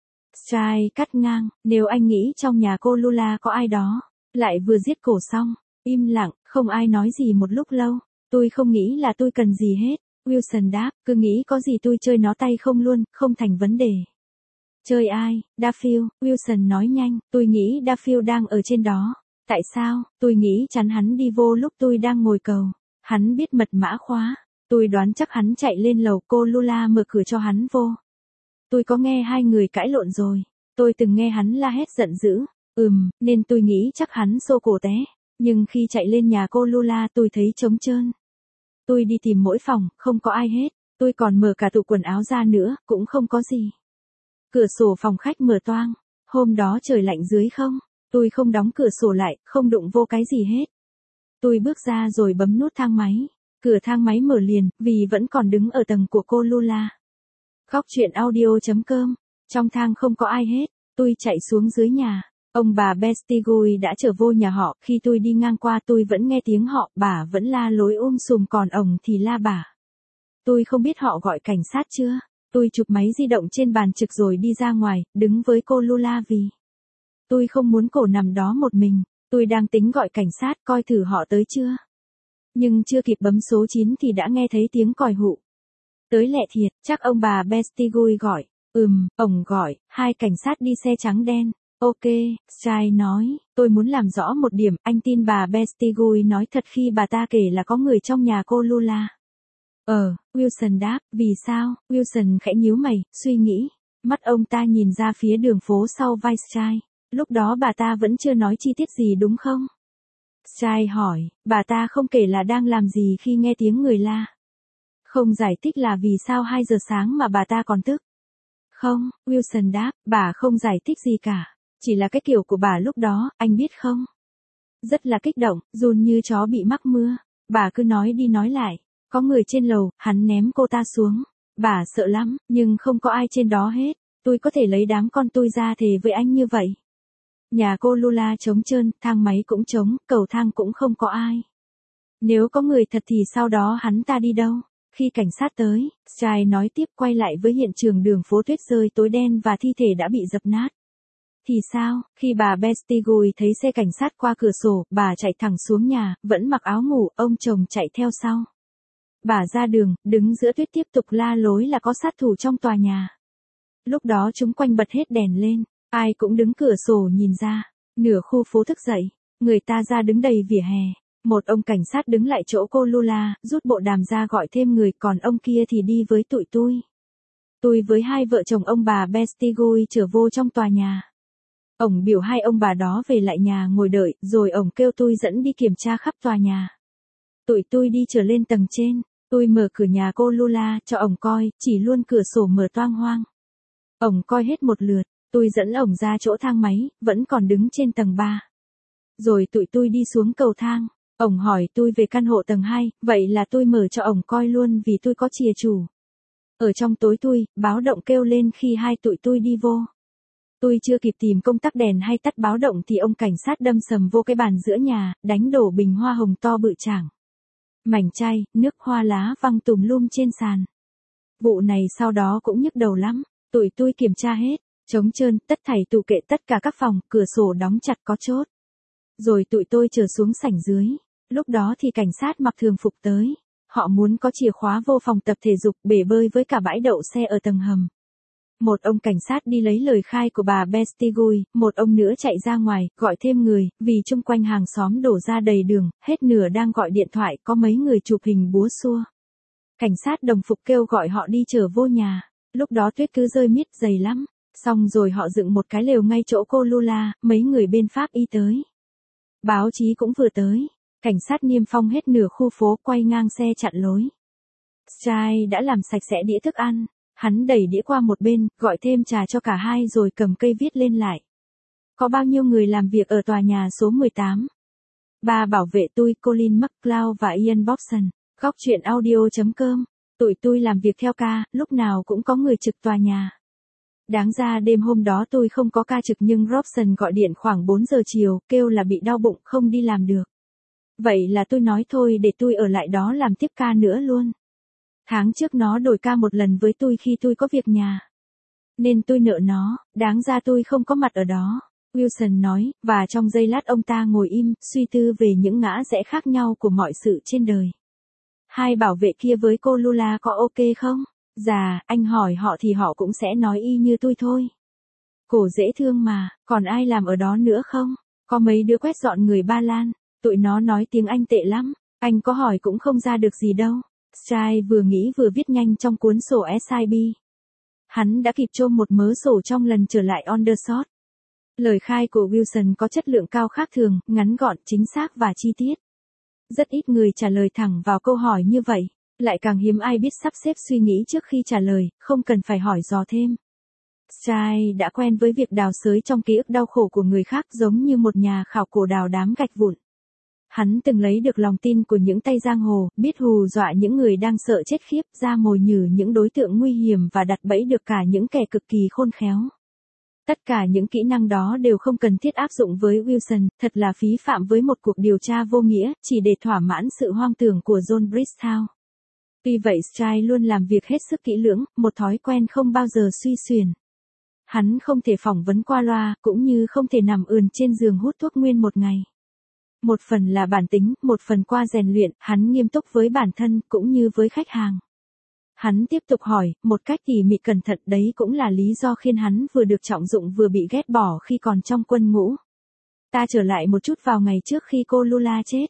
Sky cắt ngang, nếu anh nghĩ trong nhà cô Lula có ai đó, lại vừa giết cổ xong, im lặng, không ai nói gì một lúc lâu. Tôi không nghĩ là tôi cần gì hết. Wilson đáp, cứ nghĩ có gì tôi chơi nó tay không luôn, không thành vấn đề. Chơi ai? Duffield, Wilson nói nhanh, tôi nghĩ Duffield đang ở trên đó. Tại sao? Tôi nghĩ chắn hắn đi vô lúc tôi đang ngồi cầu. Hắn biết mật mã khóa. Tôi đoán chắc hắn chạy lên lầu, cô Lula mở cửa cho hắn vô. Tôi có nghe hai người cãi lộn rồi. Tôi từng nghe hắn la hét giận dữ. Nên tôi nghĩ chắc hắn xô cổ té. Nhưng khi chạy lên nhà cô Lula tôi thấy trống trơn. Tôi đi tìm mỗi phòng, không có ai hết. Tôi còn mở cả tủ quần áo ra nữa, cũng không có gì. Cửa sổ phòng khách mở toang. Hôm đó trời lạnh dưới không? Tôi không đóng cửa sổ lại, không đụng vô cái gì hết. Tôi bước ra rồi bấm nút thang máy. Cửa thang máy mở liền, vì vẫn còn đứng ở tầng của cô Lula. Khóc chuyện audio.com. Trong thang không có ai hết. Tôi chạy xuống dưới nhà. Ông bà Bestigui đã trở vô nhà họ. Khi tôi đi ngang qua tôi vẫn nghe tiếng họ. Bà vẫn la lối sùm, còn ổng thì la bà. Tôi không biết họ gọi cảnh sát chưa. Tôi chụp máy di động trên bàn trực rồi đi ra ngoài, đứng với cô Lula vì tôi không muốn cổ nằm đó một mình. Tôi đang tính gọi cảnh sát coi thử họ tới chưa. Nhưng chưa kịp bấm số 9 thì đã nghe thấy tiếng còi hụ. Tới lẹ thiệt, chắc ông bà Bestigui gọi. Ổng gọi, hai cảnh sát đi xe trắng đen. Ok, Sky nói, tôi muốn làm rõ một điểm, anh tin bà Bestigui nói thật khi bà ta kể là có người trong nhà cô Lula. Wilson đáp, vì sao? Wilson khẽ nhíu mày, suy nghĩ. Mắt ông ta nhìn ra phía đường phố sau vai Sky. Lúc đó bà ta vẫn chưa nói chi tiết gì đúng không? Sky hỏi, bà ta không kể là đang làm gì khi nghe tiếng người la. Không giải thích là vì sao 2 giờ sáng mà bà ta còn thức. Không, Wilson đáp, bà không giải thích gì cả. Chỉ là cái kiểu của bà lúc đó, anh biết không? Rất là kích động, run như chó bị mắc mưa. Bà cứ nói đi nói lại. Có người trên lầu, hắn ném cô ta xuống. Bà sợ lắm, nhưng không có ai trên đó hết. Tôi có thể lấy đám con tôi ra thề với anh như vậy. Nhà cô Lula trống trơn, thang máy cũng trống, cầu thang cũng không có ai. Nếu có người thật thì sau đó hắn ta đi đâu? Khi cảnh sát tới, Sky nói tiếp quay lại với hiện trường đường phố tuyết rơi tối đen và thi thể đã bị dập nát. Thì sao, khi bà Bestigui thấy xe cảnh sát qua cửa sổ, bà chạy thẳng xuống nhà, vẫn mặc áo ngủ, ông chồng chạy theo sau. Bà ra đường, đứng giữa tuyết tiếp tục la lối là có sát thủ trong tòa nhà. Lúc đó chúng quanh bật hết đèn lên, ai cũng đứng cửa sổ nhìn ra. Nửa khu phố thức dậy, người ta ra đứng đầy vỉa hè. Một ông cảnh sát đứng lại chỗ cô Lula, rút bộ đàm ra gọi thêm người, còn ông kia thì đi với tụi tôi. Tôi với hai vợ chồng ông bà Bestigui trở vô trong tòa nhà. Ổng biểu hai ông bà đó về lại nhà ngồi đợi, rồi ổng kêu tôi dẫn đi kiểm tra khắp tòa nhà. Tụi tôi đi trở lên tầng trên, tôi mở cửa nhà cô Lula cho ổng coi, chỉ luôn cửa sổ mở toang hoang. Ổng coi hết một lượt, tôi dẫn ổng ra chỗ thang máy, vẫn còn đứng trên tầng 3. Rồi tụi tôi đi xuống cầu thang, ổng hỏi tôi về căn hộ tầng 2, vậy là tôi mở cho ổng coi luôn vì tôi có chìa chủ. Ở trong tối báo động kêu lên khi hai tụi tôi đi vô. Tôi chưa kịp tìm công tắc đèn hay tắt báo động thì ông cảnh sát đâm sầm vô cái bàn giữa nhà, đánh đổ bình hoa hồng to bự chảng. Mảnh chai, nước hoa lá văng tùm lum trên sàn. Vụ này sau đó cũng nhức đầu lắm, tụi tôi kiểm tra hết, trống trơn, tất thảy tủ kệ tất cả các phòng, cửa sổ đóng chặt có chốt. Rồi tụi tôi trở xuống sảnh dưới, lúc đó thì cảnh sát mặc thường phục tới. Họ muốn có chìa khóa vô phòng tập thể dục, bể bơi với cả bãi đậu xe ở tầng hầm. Một ông cảnh sát đi lấy lời khai của bà Bestigui, một ông nữa chạy ra ngoài, gọi thêm người, vì chung quanh hàng xóm đổ ra đầy đường, hết nửa đang gọi điện thoại, có mấy người chụp hình búa xua. Cảnh sát đồng phục kêu gọi họ đi trở vô nhà, lúc đó tuyết cứ rơi miết dày lắm, xong rồi họ dựng một cái lều ngay chỗ cô Lula, mấy người bên Pháp y tới. Báo chí cũng vừa tới. Cảnh sát niêm phong hết nửa khu phố, quay ngang xe chặn lối. Strai đã làm sạch sẽ đĩa thức ăn. Hắn đẩy đĩa qua một bên, gọi thêm trà cho cả hai rồi cầm cây viết lên lại. Có bao nhiêu người làm việc ở tòa nhà số 18? Ba bảo vệ tôi, Colin McLeod và Ian Bobson. Góc chuyện audio.com. Tụi tôi làm việc theo ca, lúc nào cũng có người trực tòa nhà. Đáng ra đêm hôm đó tôi không có ca trực nhưng Robson gọi điện khoảng 4 giờ chiều, kêu là bị đau bụng không đi làm được. Vậy là tôi nói thôi để tôi ở lại đó làm tiếp ca nữa luôn. Tháng trước nó đổi ca một lần với tôi khi tôi có việc nhà. Nên tôi nợ nó, đáng ra tôi không có mặt ở đó. Wilson nói, và trong giây lát ông ta ngồi im, suy tư về những ngã rẽ khác nhau của mọi sự trên đời. Hai bảo vệ kia với cô Lula có ok không? Dạ, anh hỏi họ thì họ cũng sẽ nói y như tôi thôi. Cổ dễ thương mà, còn ai làm ở đó nữa không? Có mấy đứa quét dọn người Ba Lan. Tụi nó nói tiếng Anh tệ lắm, anh có hỏi cũng không ra được gì đâu. Strai vừa nghĩ vừa viết nhanh trong cuốn sổ SIB. Hắn đã kịp chôm một mớ sổ trong lần trở lại Aldershot. Lời khai của Wilson có chất lượng cao khác thường, ngắn gọn, chính xác và chi tiết. Rất ít người trả lời thẳng vào câu hỏi như vậy, lại càng hiếm ai biết sắp xếp suy nghĩ trước khi trả lời, không cần phải hỏi dò thêm. Strai đã quen với việc đào xới trong ký ức đau khổ của người khác giống như một nhà khảo cổ đào đám gạch vụn. Hắn từng lấy được lòng tin của những tay giang hồ, biết hù dọa những người đang sợ chết khiếp, ra mồi nhử những đối tượng nguy hiểm và đặt bẫy được cả những kẻ cực kỳ khôn khéo. Tất cả những kỹ năng đó đều không cần thiết áp dụng với Wilson, thật là phí phạm với một cuộc điều tra vô nghĩa, chỉ để thỏa mãn sự hoang tưởng của John Bristow. Tuy vậy Strai luôn làm việc hết sức kỹ lưỡng, một thói quen không bao giờ suy xuyển. Hắn không thể phỏng vấn qua loa, cũng như không thể nằm ườn trên giường hút thuốc nguyên một ngày. Một phần là bản tính, một phần qua rèn luyện, hắn nghiêm túc với bản thân, cũng như với khách hàng. Hắn tiếp tục hỏi, một cách tỉ mỉ cẩn thận, đấy cũng là lý do khiến hắn vừa được trọng dụng vừa bị ghét bỏ khi còn trong quân ngũ. Ta trở lại một chút vào ngày trước khi cô Lula chết.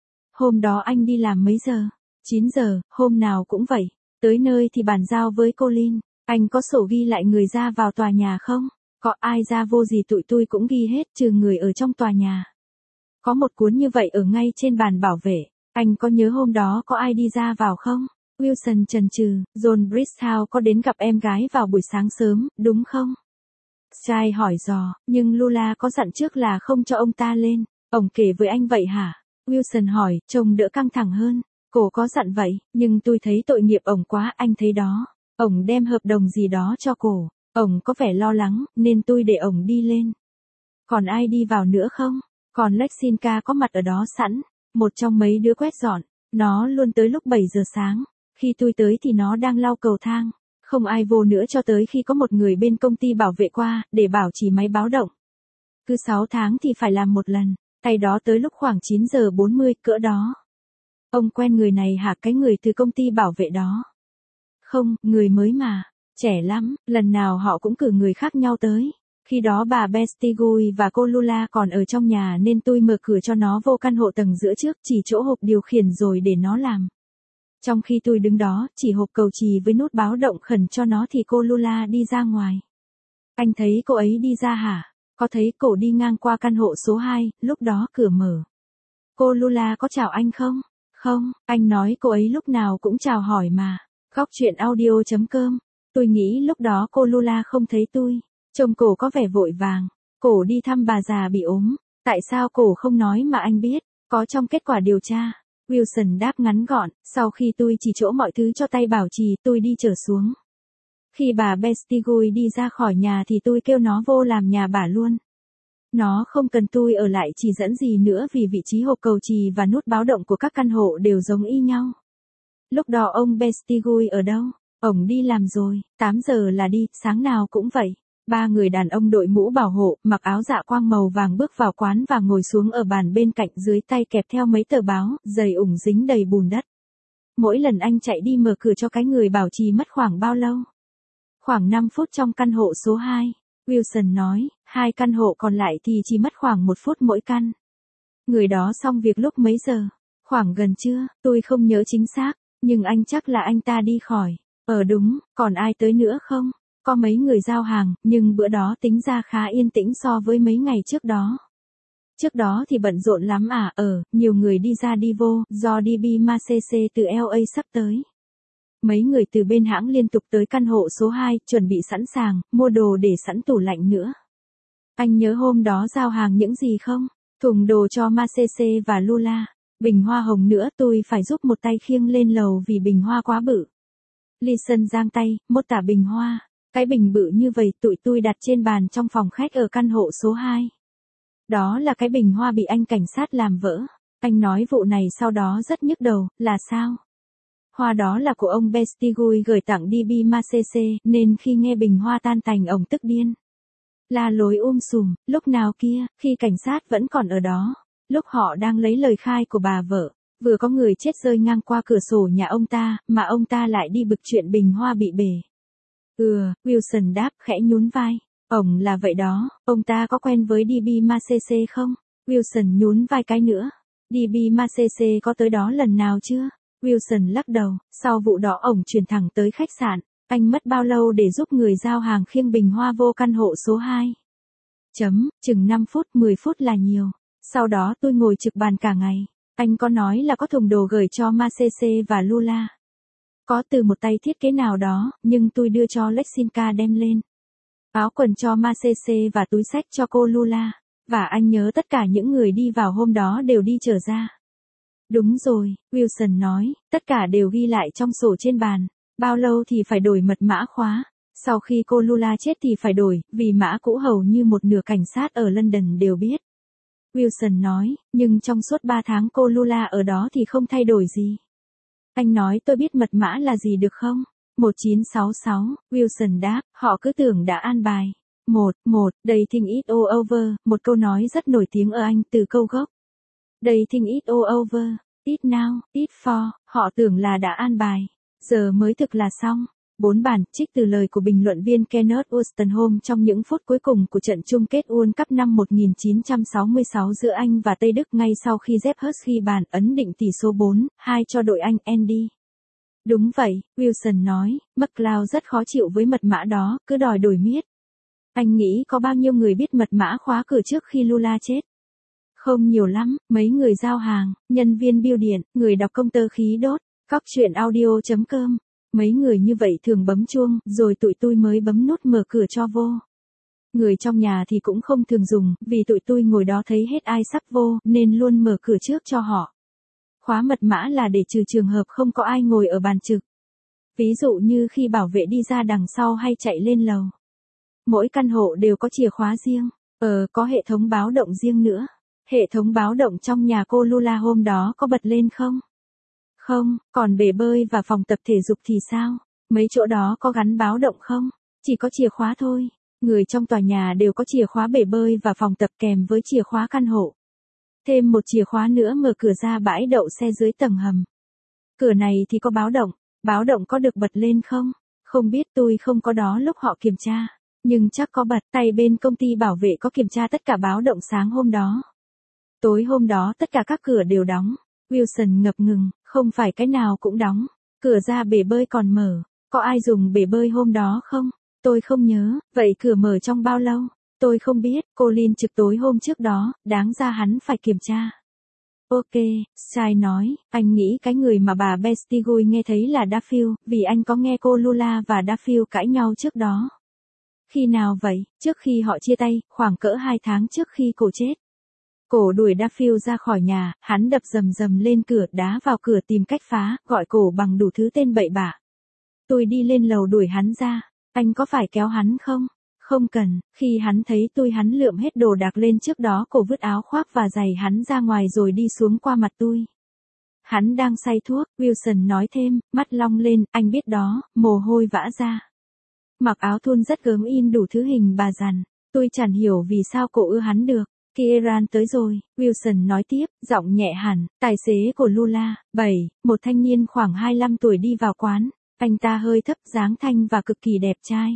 Hôm đó anh đi làm mấy giờ? 9 giờ, hôm nào cũng vậy. Tới nơi thì bàn giao với Colin. Anh có sổ ghi lại người ra vào tòa nhà không? Có ai ra vô gì tụi tôi cũng ghi hết, trừ người ở trong tòa nhà. Có một cuốn như vậy ở ngay trên bàn bảo vệ. Anh có nhớ hôm đó có ai đi ra vào không? Wilson chần chừ, John Bristow có đến gặp em gái vào buổi sáng sớm, đúng không? Strai hỏi dò, nhưng Lula có dặn trước là không cho ông ta lên. Ông kể với anh vậy hả? Wilson hỏi, trông đỡ căng thẳng hơn. Cô có dặn vậy, nhưng tôi thấy tội nghiệp ổng quá, anh thấy đó. Ổng đem hợp đồng gì đó cho cô. Ổng có vẻ lo lắng, nên tôi để ổng đi lên. Còn ai đi vào nữa không? Còn Lexinka có mặt ở đó sẵn. Một trong mấy đứa quét dọn. Nó luôn tới lúc 7 giờ sáng. Khi tôi tới thì nó đang lau cầu thang. Không ai vô nữa cho tới khi có một người bên công ty bảo vệ qua, để bảo trì máy báo động. Cứ 6 tháng thì phải làm một lần, tay đó tới lúc khoảng 9 giờ 40 cỡ đó. Ông quen người này hả? Cái người từ công ty bảo vệ đó. Không, người mới mà, trẻ lắm, lần nào họ cũng cử người khác nhau tới. Khi đó bà Bestigui và cô Lula còn ở trong nhà nên tôi mở cửa cho nó vô căn hộ tầng giữa trước, chỉ chỗ hộp điều khiển rồi để nó làm. Trong khi tôi đứng đó, chỉ hộp cầu chì với nút báo động khẩn cho nó thì cô Lula đi ra ngoài. Anh thấy cô ấy đi ra hả? Có thấy cổ đi ngang qua căn hộ số 2, lúc đó cửa mở. Cô Lula có chào anh không? Không, anh nói cô ấy lúc nào cũng chào hỏi mà. Góc chuyện audio.com. Tôi nghĩ lúc đó cô Lula không thấy tôi. Trông cổ có vẻ vội vàng. Cổ đi thăm bà già bị ốm. Tại sao cổ không nói mà anh biết? Có trong kết quả điều tra. Wilson đáp ngắn gọn. Sau khi tôi chỉ chỗ mọi thứ cho tay bảo trì, tôi đi trở xuống. Khi bà Bestigui đi ra khỏi nhà thì tôi kêu nó vô làm nhà bà luôn. Nó không cần tôi ở lại chỉ dẫn gì nữa vì vị trí hộp cầu chì và nút báo động của các căn hộ đều giống y nhau. Lúc đó ông Bestigui ở đâu? Ổng đi làm rồi, 8 giờ là đi, sáng nào cũng vậy. 3 người đàn ông đội mũ bảo hộ, mặc áo dạ quang màu vàng bước vào quán và ngồi xuống ở bàn bên cạnh, dưới tay kẹp theo mấy tờ báo, giày ủng dính đầy bùn đất. Mỗi lần anh chạy đi mở cửa cho cái người bảo trì mất khoảng bao lâu? Khoảng 5 phút trong căn hộ số 2. Wilson nói, 2 căn hộ còn lại thì chỉ mất khoảng 1 phút mỗi căn. Người đó xong việc lúc mấy giờ? Khoảng gần trưa, tôi không nhớ chính xác, nhưng anh chắc là anh ta đi khỏi. Đúng, còn ai tới nữa không? Có mấy người giao hàng, nhưng bữa đó tính ra khá yên tĩnh so với mấy ngày trước đó. Trước đó thì bận rộn lắm à? Nhiều người đi ra đi vô, do DB Macese từ LA sắp tới. Mấy người từ bên hãng liên tục tới căn hộ số 2, chuẩn bị sẵn sàng, mua đồ để sẵn tủ lạnh nữa. Anh nhớ hôm đó giao hàng những gì không? Thùng đồ cho Macese và Lula. Bình hoa hồng nữa, tôi phải giúp một tay khiêng lên lầu vì bình hoa quá bự. Lison giang tay, mô tả bình hoa. Cái bình bự như vậy tụi tôi đặt trên bàn trong phòng khách ở căn hộ số 2. Đó là cái bình hoa bị anh cảnh sát làm vỡ. Anh nói vụ này sau đó rất nhức đầu, là sao? Hoa đó là của ông Bestigui gửi tặng DB Macese, nên khi nghe bình hoa tan tành ổng tức điên. La lối sùm, lúc nào kia, khi cảnh sát vẫn còn ở đó. Lúc họ đang lấy lời khai của bà vợ, vừa có người chết rơi ngang qua cửa sổ nhà ông ta, mà ông ta lại đi bực chuyện bình hoa bị bể. Wilson đáp khẽ nhún vai. Ổng là vậy đó, ông ta có quen với DB Macese không? Wilson nhún vai cái nữa. DB Macese có tới đó lần nào chưa? Wilson lắc đầu, sau vụ đó ổng chuyển thẳng tới khách sạn. Anh mất bao lâu để giúp người giao hàng khiêng bình hoa vô căn hộ số 2? Chừng 5 phút, 10 phút là nhiều. Sau đó tôi ngồi trực bàn cả ngày. Anh có nói là có thùng đồ gửi cho Macese và Lula. Có từ một tay thiết kế nào đó, nhưng tôi đưa cho Lexinka đem lên. Áo quần cho Macese và túi xách cho cô Lula. Và anh nhớ tất cả những người đi vào hôm đó đều đi trở ra. Đúng rồi, Wilson nói, tất cả đều ghi lại trong sổ trên bàn. Bao lâu thì phải đổi mật mã khóa? Sau khi cô Lula chết thì phải đổi, vì mã cũ hầu như một nửa cảnh sát ở London đều biết. Wilson nói, nhưng trong suốt 3 tháng cô Lula ở đó thì không thay đổi gì. Anh nói tôi biết mật mã là gì được không? 1966, Wilson đáp, họ cứ tưởng đã an bài. Dating it all over, một câu nói rất nổi tiếng ở Anh từ câu gốc. Dating it all over, it now, it for, họ tưởng là đã an bài. Giờ mới thực là xong. 4 bản, trích từ lời của bình luận viên Kenneth Wolstenholme trong những phút cuối cùng của trận chung kết World Cup năm 1966 giữa Anh và Tây Đức ngay sau khi Jeff Hurst ghi bàn ấn định tỷ số 4-2 cho đội Anh Andy. Đúng vậy, Wilson nói, McLeod rất khó chịu với mật mã đó, cứ đòi đổi miết. Anh nghĩ có bao nhiêu người biết mật mã khóa cửa trước khi Lula chết? Không nhiều lắm, mấy người giao hàng, nhân viên bưu điện, người đọc công tơ khí đốt, góc chuyện audio.com. Mấy người như vậy thường bấm chuông, rồi tụi tôi mới bấm nút mở cửa cho vô. Người trong nhà thì cũng không thường dùng, vì tụi tôi ngồi đó thấy hết ai sắp vô, nên luôn mở cửa trước cho họ. Khóa mật mã là để trừ trường hợp không có ai ngồi ở bàn trực. Ví dụ như khi bảo vệ đi ra đằng sau hay chạy lên lầu. Mỗi căn hộ đều có chìa khóa riêng. Có hệ thống báo động riêng nữa. Hệ thống báo động trong nhà cô Lula hôm đó có bật lên không? Không, còn bể bơi và phòng tập thể dục thì sao? Mấy chỗ đó có gắn báo động không? Chỉ có chìa khóa thôi. Người trong tòa nhà đều có chìa khóa bể bơi và phòng tập kèm với chìa khóa căn hộ. Thêm một chìa khóa nữa mở cửa ra bãi đậu xe dưới tầng hầm. Cửa này thì có báo động có được bật lên không? Không biết, tôi không có đó lúc họ kiểm tra. Nhưng chắc có bật, tay bên công ty bảo vệ có kiểm tra tất cả báo động sáng hôm đó. Tối hôm đó tất cả các cửa đều đóng. Wilson ngập ngừng, không phải cái nào cũng đóng. Cửa ra bể bơi còn mở. Có ai dùng bể bơi hôm đó không? Tôi không nhớ, vậy cửa mở trong bao lâu? Tôi không biết, Colin trực tối hôm trước đó, đáng ra hắn phải kiểm tra. Ok, Sai nói, anh nghĩ cái người mà bà Bestigui nghe thấy là Duffield, vì anh có nghe cô Lula và Duffield cãi nhau trước đó. Khi nào vậy? Trước khi họ chia tay, khoảng cỡ 2 tháng trước khi cổ chết. Cổ đuổi Duffield ra khỏi nhà, hắn đập rầm rầm lên cửa, đá vào cửa tìm cách phá, gọi cổ bằng đủ thứ tên bậy bạ. Tôi đi lên lầu đuổi hắn ra. Anh có phải kéo hắn không? Không cần, khi hắn thấy tôi hắn lượm hết đồ đạc lên, trước đó cổ vứt áo khoác và giày hắn ra ngoài rồi đi xuống qua mặt tôi. Hắn đang say thuốc, Wilson nói thêm, mắt long lên, anh biết đó, mồ hôi vã ra. Mặc áo thun rất gớm in đủ thứ hình bà dằn, tôi chẳng hiểu vì sao cổ ưa hắn được. Kieran tới rồi, Wilson nói tiếp, giọng nhẹ hẳn, tài xế của Lula, 7, một thanh niên khoảng 25 tuổi đi vào quán. Anh ta hơi thấp, dáng thanh và cực kỳ đẹp trai.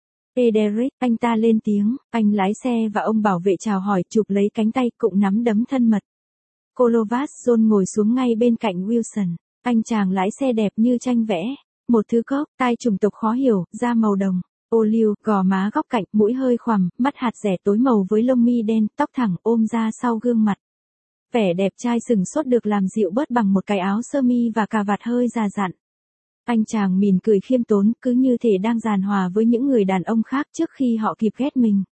Derek, anh ta lên tiếng, anh lái xe và ông bảo vệ chào hỏi, chụp lấy cánh tay, cụng nắm đấm thân mật. Kolovas John ngồi xuống ngay bên cạnh Wilson. Anh chàng lái xe đẹp như tranh vẽ. Một thứ cốc, tai chủng tộc khó hiểu, da màu đồng, ô liu, gò má góc cạnh, mũi hơi khoằm, mắt hạt rẻ tối màu với lông mi đen, tóc thẳng ôm ra sau gương mặt. Vẻ đẹp trai sừng sốt được làm dịu bớt bằng một cái áo sơ mi và cà vạt hơi già dặn. Anh chàng mỉm cười khiêm tốn, cứ như thể đang giàn hòa với những người đàn ông khác trước khi họ kịp ghét mình.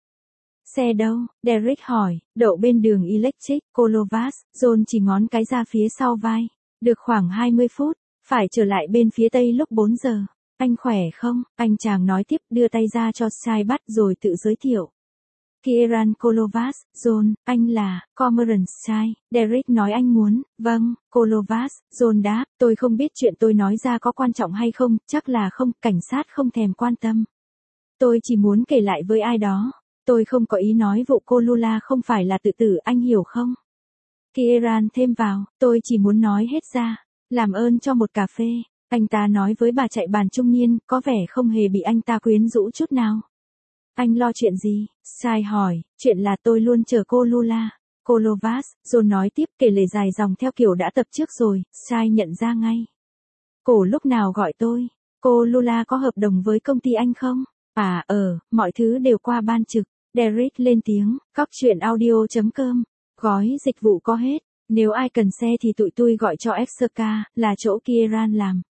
Xe đâu? Derek hỏi, đậu bên đường Electric, Kolovas, John chỉ ngón cái ra phía sau vai. Được khoảng 20 phút, phải trở lại bên phía tây lúc 4 giờ. Anh khỏe không? Anh chàng nói tiếp, đưa tay ra cho Sai bắt rồi tự giới thiệu. Kieran Kolovas, John, anh là Cormoran Sai. Derek nói anh muốn, vâng, Kolovas, John đáp, tôi không biết chuyện tôi nói ra có quan trọng hay không, chắc là không, cảnh sát không thèm quan tâm. Tôi chỉ muốn kể lại với ai đó. Tôi không có ý nói vụ cô Lula không phải là tự tử, anh hiểu không? Kieran thêm vào, tôi chỉ muốn nói hết ra. Làm ơn cho một cà phê. Anh ta nói với bà chạy bàn trung niên, có vẻ không hề bị anh ta quyến rũ chút nào. Anh lo chuyện gì? Sai hỏi, chuyện là tôi luôn chờ cô Lula. Kolovas, John nói tiếp, kể lể dài dòng theo kiểu đã tập trước rồi. Sai nhận ra ngay. Cổ lúc nào gọi tôi? Cô Lula có hợp đồng với công ty anh không? À, mọi thứ đều qua ban trực. Derek lên tiếng, cóc truyện audio.com. Gói dịch vụ có hết. Nếu ai cần xe thì tụi tôi gọi cho Exerca, là chỗ Kieran làm.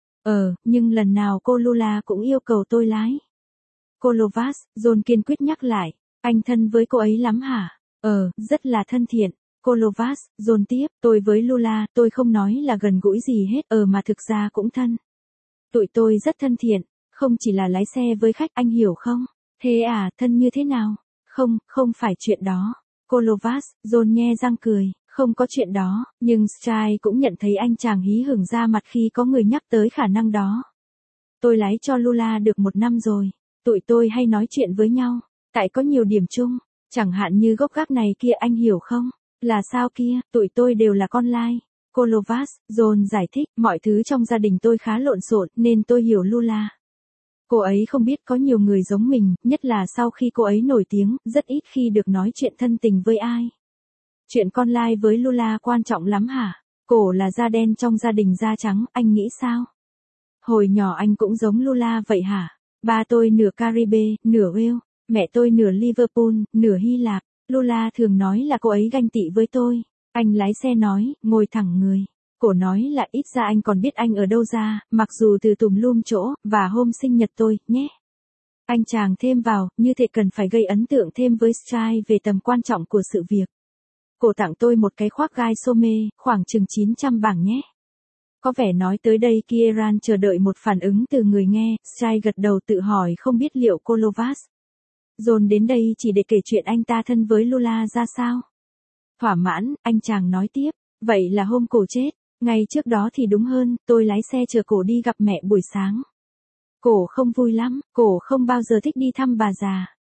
Nhưng lần nào cô Lula cũng yêu cầu tôi lái. Kolovas, John kiên quyết nhắc lại. Anh thân với cô ấy lắm hả? Rất là thân thiện. Kolovas, John tiếp, tôi với Lula, tôi không nói là gần gũi gì hết, mà thực ra cũng thân. Tụi tôi rất thân thiện, không chỉ là lái xe với khách, anh hiểu không? Thế à, thân như thế nào? Không phải chuyện đó. Kolovas, John nhe răng cười, không có chuyện đó, nhưng Strai cũng nhận thấy anh chàng hí hửng ra mặt khi có người nhắc tới khả năng đó. Tôi lái cho Lula được 1 năm rồi, tụi tôi hay nói chuyện với nhau, tại có nhiều điểm chung, chẳng hạn như gốc gác này kia, anh hiểu không? Là sao kia, tụi tôi đều là con lai. Kolovas, John giải thích, mọi thứ trong gia đình tôi khá lộn xộn nên tôi hiểu Lula. Cô ấy không biết có nhiều người giống mình, nhất là sau khi cô ấy nổi tiếng, rất ít khi được nói chuyện thân tình với ai. Chuyện con lai với Lula quan trọng lắm hả? Cổ là da đen trong gia đình da trắng, anh nghĩ sao? Hồi nhỏ anh cũng giống Lula vậy hả? Ba tôi nửa Caribe, nửa Wales, mẹ tôi nửa Liverpool, nửa Hy Lạp. Lula thường nói là cô ấy ganh tị với tôi. Anh lái xe nói, ngồi thẳng người. Cổ nói là ít ra anh còn biết anh ở đâu ra, mặc dù từ tùm lum chỗ, và hôm sinh nhật tôi, nhé. Anh chàng thêm vào, như thể cần phải gây ấn tượng thêm với Strai về tầm quan trọng của sự việc. Cổ tặng tôi một cái khoác gai Somme, khoảng chừng 900 bảng nhé. Có vẻ nói tới đây Kieran chờ đợi một phản ứng từ người nghe, Strai gật đầu tự hỏi không biết liệu Kolovas John đến đây chỉ để kể chuyện anh ta thân với Lula ra sao. Thỏa mãn, anh chàng nói tiếp, vậy là hôm cổ chết, ngày trước đó thì đúng hơn, tôi lái xe chờ cổ đi gặp mẹ buổi sáng. Cổ không vui lắm, cổ không bao giờ thích đi thăm bà già.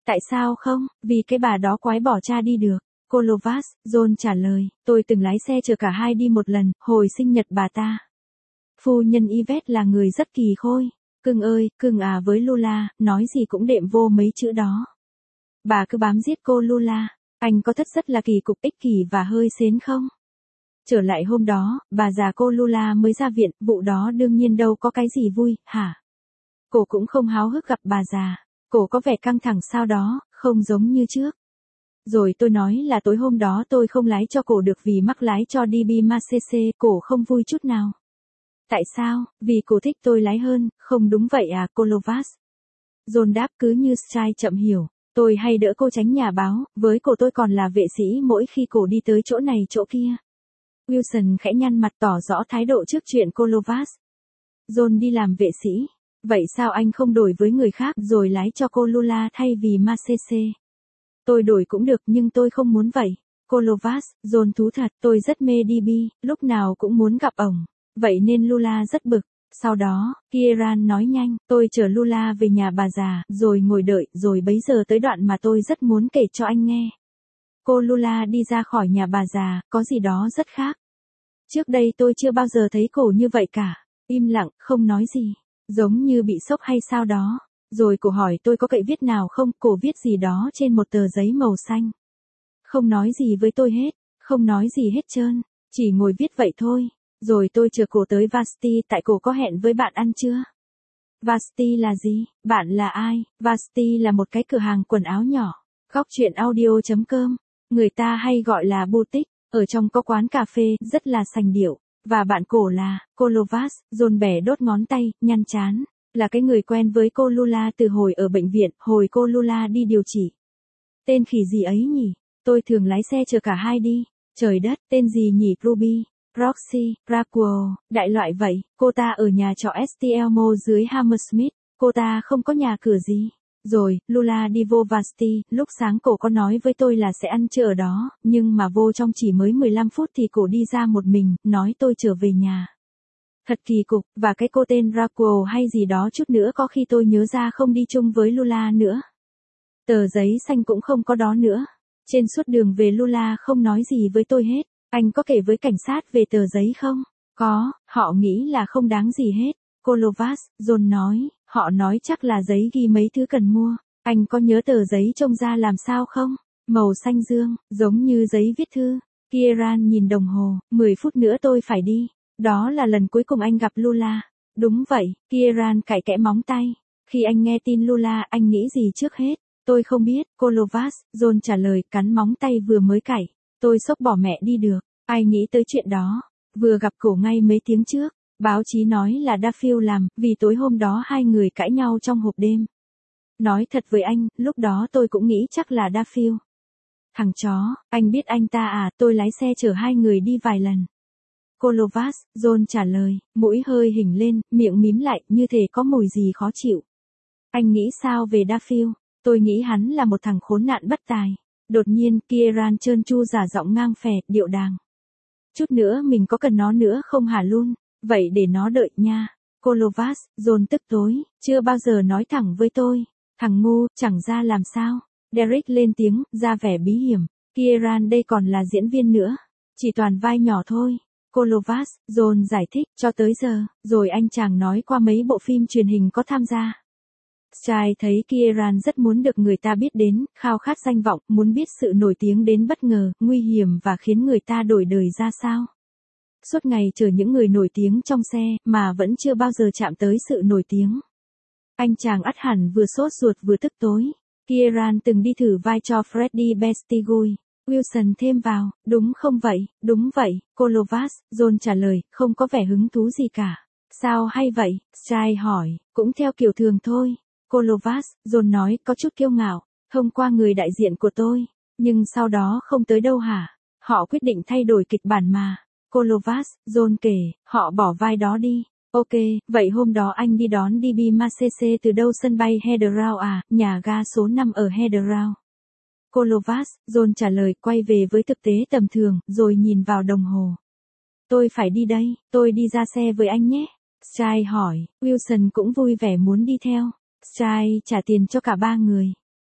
Tại sao không? Vì cái bà đó quái bỏ cha đi được. Cô Lovas, John trả lời, tôi từng lái xe chở cả hai đi một lần, hồi sinh nhật bà ta. Phu nhân Yvette là người rất kỳ khôi. Cưng ơi, cưng à với Lula, nói gì cũng đệm vô mấy chữ đó. Bà cứ bám giết cô Lula, anh có thất rất là kỳ cục ích kỷ và hơi xến không? Trở lại hôm đó, bà già cô Lula mới ra viện, vụ đó đương nhiên đâu có cái gì vui, hả? Cô cũng không háo hức gặp bà già, cô có vẻ căng thẳng sao đó, không giống như trước. Rồi tôi nói là tối hôm đó tôi không lái cho cổ được vì mắc lái cho DB Mercedes, cổ không vui chút nào. Tại sao? Vì cô thích tôi lái hơn, không đúng vậy à cô Lovas? John đáp cứ như Sky chậm hiểu. Tôi hay đỡ cô tránh nhà báo, với cô tôi còn là vệ sĩ mỗi khi cô đi tới chỗ này chỗ kia. Wilson khẽ nhăn mặt tỏ rõ thái độ trước chuyện cô Lovas. John đi làm vệ sĩ. Vậy sao anh không đổi với người khác rồi lái cho cô Lula thay vì Mercedes? Tôi đổi cũng được nhưng tôi không muốn vậy. Cô Lovas, John thú thật, tôi rất mê DB, lúc nào cũng muốn gặp ổng. Vậy nên Lula rất bực. Sau đó, Kieran nói nhanh, tôi chở Lula về nhà bà già, rồi ngồi đợi, rồi bấy giờ tới đoạn mà tôi rất muốn kể cho anh nghe. Cô Lula đi ra khỏi nhà bà già, có gì đó rất khác. Trước đây tôi chưa bao giờ thấy cổ như vậy cả. Im lặng, không nói gì. Giống như bị sốc hay sao đó. Rồi cô hỏi tôi có cậy viết nào không, cô viết gì đó trên một tờ giấy màu xanh. Không nói gì với tôi hết, không nói gì hết trơn, chỉ ngồi viết vậy thôi. Rồi tôi chở cô tới Vasti tại cô có hẹn với bạn ăn chưa? Vasti là gì? Bạn là ai? Vasti là một cái cửa hàng quần áo nhỏ. Góc chuyện audio.com. Người ta hay gọi là boutique. Ở trong có quán cà phê, rất là sành điệu. Và bạn cổ là, cô Lovas, John bẻ đốt ngón tay, nhăn chán. Là cái người quen với cô Lula từ hồi ở bệnh viện, hồi cô Lula đi điều trị. Tên khỉ gì ấy nhỉ? Tôi thường lái xe chở cả hai đi. Trời đất, tên gì nhỉ? Ruby, Roxy, Raquel, đại loại vậy. Cô ta ở nhà trọ St. Elmo dưới Hammersmith. Cô ta không có nhà cửa gì. Rồi, Lula đi vô Vasti, lúc sáng cổ có nói với tôi là sẽ ăn trưa ở đó, nhưng mà vô trong chỉ mới 15 phút thì cổ đi ra một mình, nói tôi trở về nhà. Thật kỳ cục, và cái cô tên Raquel hay gì đó chút nữa có khi tôi nhớ ra không đi chung với Lula nữa. Tờ giấy xanh cũng không có đó nữa. Trên suốt đường về Lula không nói gì với tôi hết. Anh có kể với cảnh sát về tờ giấy không? Có, họ nghĩ là không đáng gì hết. Cô Lovas, John nói, họ nói chắc là giấy ghi mấy thứ cần mua. Anh có nhớ tờ giấy trông ra làm sao không? Màu xanh dương, giống như giấy viết thư. Kieran nhìn đồng hồ, 10 phút nữa tôi phải đi. Đó là lần cuối cùng anh gặp Lula. Đúng vậy, Kieran cạy kẽ móng tay. Khi anh nghe tin Lula, anh nghĩ gì trước hết? Tôi không biết, cô Lovas, John trả lời, cắn móng tay vừa mới cạy. Tôi xốc bỏ mẹ đi được. Ai nghĩ tới chuyện đó? Vừa gặp cổ ngay mấy tiếng trước. Báo chí nói là Duffield làm, vì tối hôm đó hai người cãi nhau trong hộp đêm. Nói thật với anh, lúc đó tôi cũng nghĩ chắc là Duffield. Thằng chó, anh biết anh ta à, tôi lái xe chở hai người đi vài lần. Cô Lovas, John trả lời, mũi hơi hỉnh lên, miệng mím lại, như thể có mùi gì khó chịu. Anh nghĩ sao về Duffield? Tôi nghĩ hắn là một thằng khốn nạn bất tài. Đột nhiên, Kieran trơn tru giả giọng ngang phè, điệu đàng. Chút nữa mình có cần nó nữa không hả Lun? Vậy để nó đợi nha. Cô Lovas, John tức tối, chưa bao giờ nói thẳng với tôi. Thằng ngu, chẳng ra làm sao. Derek lên tiếng, ra vẻ bí hiểm. Kieran đây còn là diễn viên nữa. Chỉ toàn vai nhỏ thôi. Cô Lovas, John giải thích, cho tới giờ, rồi anh chàng nói qua mấy bộ phim truyền hình có tham gia. Sky thấy Kieran rất muốn được người ta biết đến, khao khát danh vọng, muốn biết sự nổi tiếng đến bất ngờ, nguy hiểm và khiến người ta đổi đời ra sao. Suốt ngày chờ những người nổi tiếng trong xe, mà vẫn chưa bao giờ chạm tới sự nổi tiếng. Anh chàng ắt hẳn vừa sốt ruột vừa tức tối. Kieran từng đi thử vai cho Freddie Bestigui. Wilson thêm vào, đúng không vậy, đúng vậy, cô Lovas, John trả lời, không có vẻ hứng thú gì cả. Sao hay vậy, Sky hỏi, cũng theo kiểu thường thôi. Cô Lovas, John nói, có chút kiêu ngạo, thông qua người đại diện của tôi. Nhưng sau đó không tới đâu hả? Họ quyết định thay đổi kịch bản mà. Cô Lovas, John kể, họ bỏ vai đó đi. Ok, vậy hôm đó anh đi đón DB Mercedes từ đâu sân bay Heathrow à, nhà ga số 5 ở Heathrow. Cô Lovas, John trả lời, quay về với thực tế tầm thường, rồi nhìn vào đồng hồ. Tôi phải đi đây, tôi đi ra xe với anh nhé. Sky hỏi, Wilson cũng vui vẻ muốn đi theo. Sky trả tiền cho cả ba người.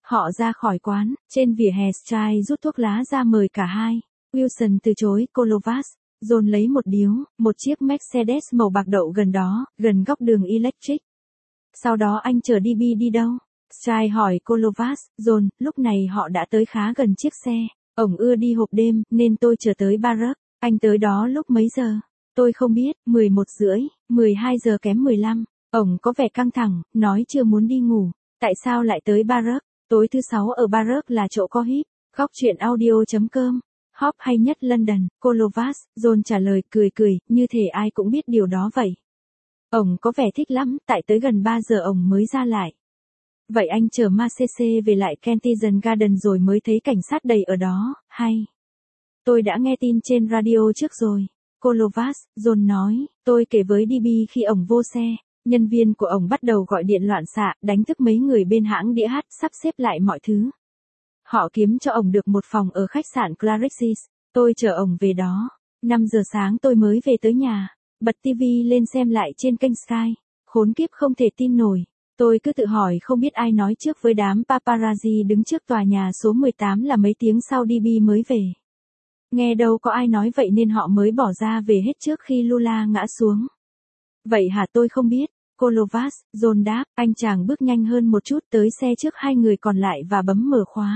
Họ ra khỏi quán, trên vỉa hè Stry rút thuốc lá ra mời cả hai. Wilson từ chối, Kolovas. John lấy một điếu, một chiếc Mercedes màu bạc đậu gần đó, gần góc đường Electric. Sau đó anh chở DB đi đâu? Stry hỏi Kolovas. John, lúc này họ đã tới khá gần chiếc xe. Ổng ưa đi hộp đêm, nên tôi chở tới Barak. Anh tới đó lúc mấy giờ? Tôi không biết, 11:30, 12 giờ kém 15. Ổng có vẻ căng thẳng, nói chưa muốn đi ngủ. Tại sao lại tới Barak? Tối thứ 6 ở Barak là chỗ có hip. Góc chuyện audio.com. Hop hay nhất London, Kolovas. John trả lời cười cười, như thể ai cũng biết điều đó vậy. Ổng có vẻ thích lắm, tại tới gần 3 giờ ổng mới ra lại. Vậy anh chở Macece về lại Kensington Garden rồi mới thấy cảnh sát đầy ở đó, hay? Tôi đã nghe tin trên radio trước rồi. Kolovas, John nói, tôi kể với DB khi ổng vô xe. Nhân viên của ổng bắt đầu gọi điện loạn xạ, đánh thức mấy người bên hãng đĩa hát, sắp xếp lại mọi thứ. Họ kiếm cho ổng được một phòng ở khách sạn Clarixis. Tôi chở ổng về đó. 5 giờ sáng tôi mới về tới nhà. Bật TV lên xem lại trên kênh Sky. Khốn kiếp không thể tin nổi. Tôi cứ tự hỏi không biết ai nói trước với đám paparazzi đứng trước tòa nhà số 18 là mấy tiếng sau DB mới về. Nghe đâu có ai nói vậy nên họ mới bỏ ra về hết trước khi Lula ngã xuống. Vậy hả, tôi không biết. Kolovas, John đáp, anh chàng bước nhanh hơn một chút tới xe trước hai người còn lại và bấm mở khóa.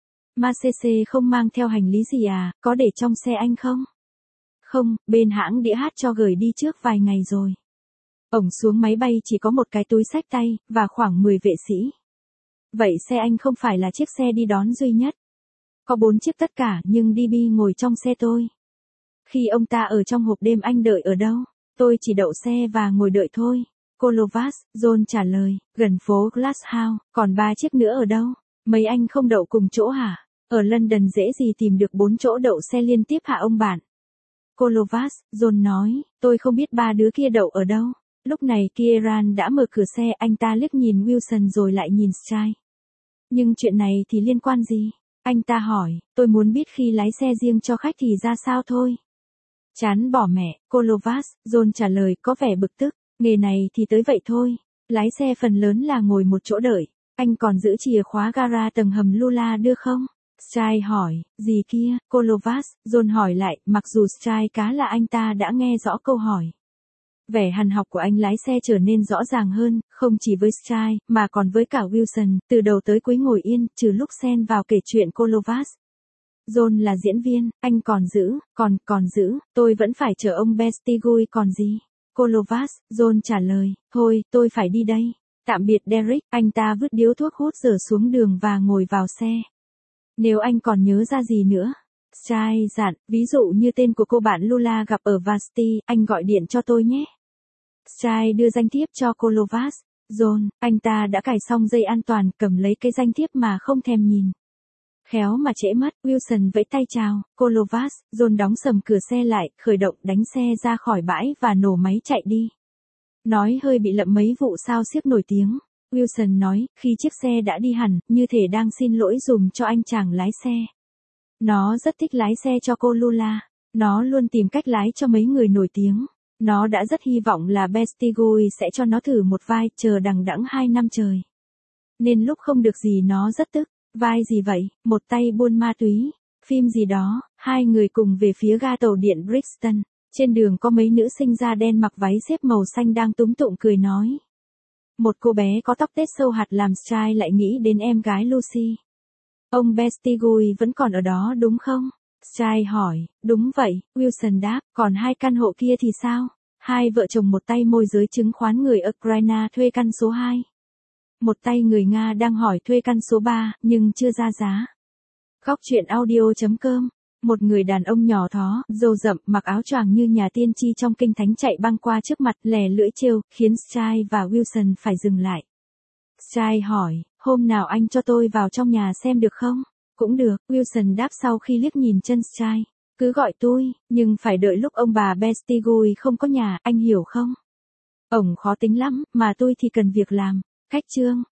Macece không mang theo hành lý gì à, có để trong xe anh không? Không, bên hãng đĩa hát cho gửi đi trước vài ngày rồi. Ổng xuống máy bay chỉ có một cái túi xách tay, và khoảng 10 vệ sĩ. Vậy xe anh không phải là chiếc xe đi đón duy nhất. Có 4 chiếc tất cả nhưng DB ngồi trong xe tôi. Khi ông ta ở trong hộp đêm anh đợi ở đâu? Tôi chỉ đậu xe và ngồi đợi thôi. Kolovas, John trả lời, gần phố Glasshouse, còn 3 chiếc nữa ở đâu? Mấy anh không đậu cùng chỗ hả? Ở London dễ gì tìm được 4 chỗ đậu xe liên tiếp hả ông bạn? Kolovas, John nói, tôi không biết 3 đứa kia đậu ở đâu. Lúc này Kieran đã mở cửa xe, anh ta liếc nhìn Wilson rồi lại nhìn Stry. Nhưng chuyện này thì liên quan gì? Anh ta hỏi, tôi muốn biết khi lái xe riêng cho khách thì ra sao thôi. Chán bỏ mẹ, Kolovas, John trả lời có vẻ bực tức, nghề này thì tới vậy thôi. Lái xe phần lớn là ngồi một chỗ đợi. Anh còn giữ chìa khóa gara tầng hầm Lula đưa không? Stry hỏi, gì kia? Kolovas, John hỏi lại, mặc dù Stry cá là anh ta đã nghe rõ câu hỏi. Vẻ hằn học của anh lái xe trở nên rõ ràng hơn, không chỉ với Stry, mà còn với cả Wilson, từ đầu tới cuối ngồi yên, trừ lúc xen vào kể chuyện Kolovas. John là diễn viên, anh còn giữ, tôi vẫn phải chờ ông Bestigui còn gì. Kolovas, John trả lời, thôi, tôi phải đi đây. Tạm biệt Derek, anh ta vứt điếu thuốc hút dở xuống đường và ngồi vào xe. Nếu anh còn nhớ ra gì nữa. Stry dặn, ví dụ như tên của cô bạn Lula gặp ở Vasti, anh gọi điện cho tôi nhé. Stry đưa danh thiếp cho Kolovas. John, anh ta đã cài xong dây an toàn, cầm lấy cái danh thiếp mà không thèm nhìn. Khéo mà trễ mất, Wilson vẫy tay chào, Kolovas, John đóng sầm cửa xe lại, khởi động đánh xe ra khỏi bãi và nổ máy chạy đi. Nói hơi bị lậm mấy vụ sao xiếc nổi tiếng. Wilson nói, khi chiếc xe đã đi hẳn, như thể đang xin lỗi dùm cho anh chàng lái xe. Nó rất thích lái xe cho cô Lula. Nó luôn tìm cách lái cho mấy người nổi tiếng. Nó đã rất hy vọng là Bestigui sẽ cho nó thử một vai, chờ đằng đẵng 2 năm trời. Nên lúc không được gì nó rất tức. Vai gì vậy? Một tay buôn ma túy. Phim gì đó. Hai người cùng về phía ga tàu điện Brixton. Trên đường có mấy nữ sinh da đen mặc váy xếp màu xanh đang túm tụm cười nói. Một cô bé có tóc tết sâu hạt làm Stry lại nghĩ đến em gái Lucy. Ông Bestigui vẫn còn ở đó đúng không? Stry hỏi, đúng vậy, Wilson đáp, còn 2 căn hộ kia thì sao? Hai vợ chồng một tay môi giới chứng khoán người Ukraine thuê căn số 2. Một tay người Nga đang hỏi thuê căn số 3, nhưng chưa ra giá. Góc chuyện audio.com. Một người đàn ông nhỏ thó, râu rậm, mặc áo choàng như nhà tiên tri trong kinh thánh chạy băng qua trước mặt, lè lưỡi trêu, khiến Stry và Wilson phải dừng lại. Stry hỏi, hôm nào anh cho tôi vào trong nhà xem được không? Cũng được, Wilson đáp sau khi liếc nhìn chân Stry. Cứ gọi tôi, nhưng phải đợi lúc ông bà Bestigui không có nhà, anh hiểu không? Ổng khó tính lắm, mà tôi thì cần việc làm. Khách trương.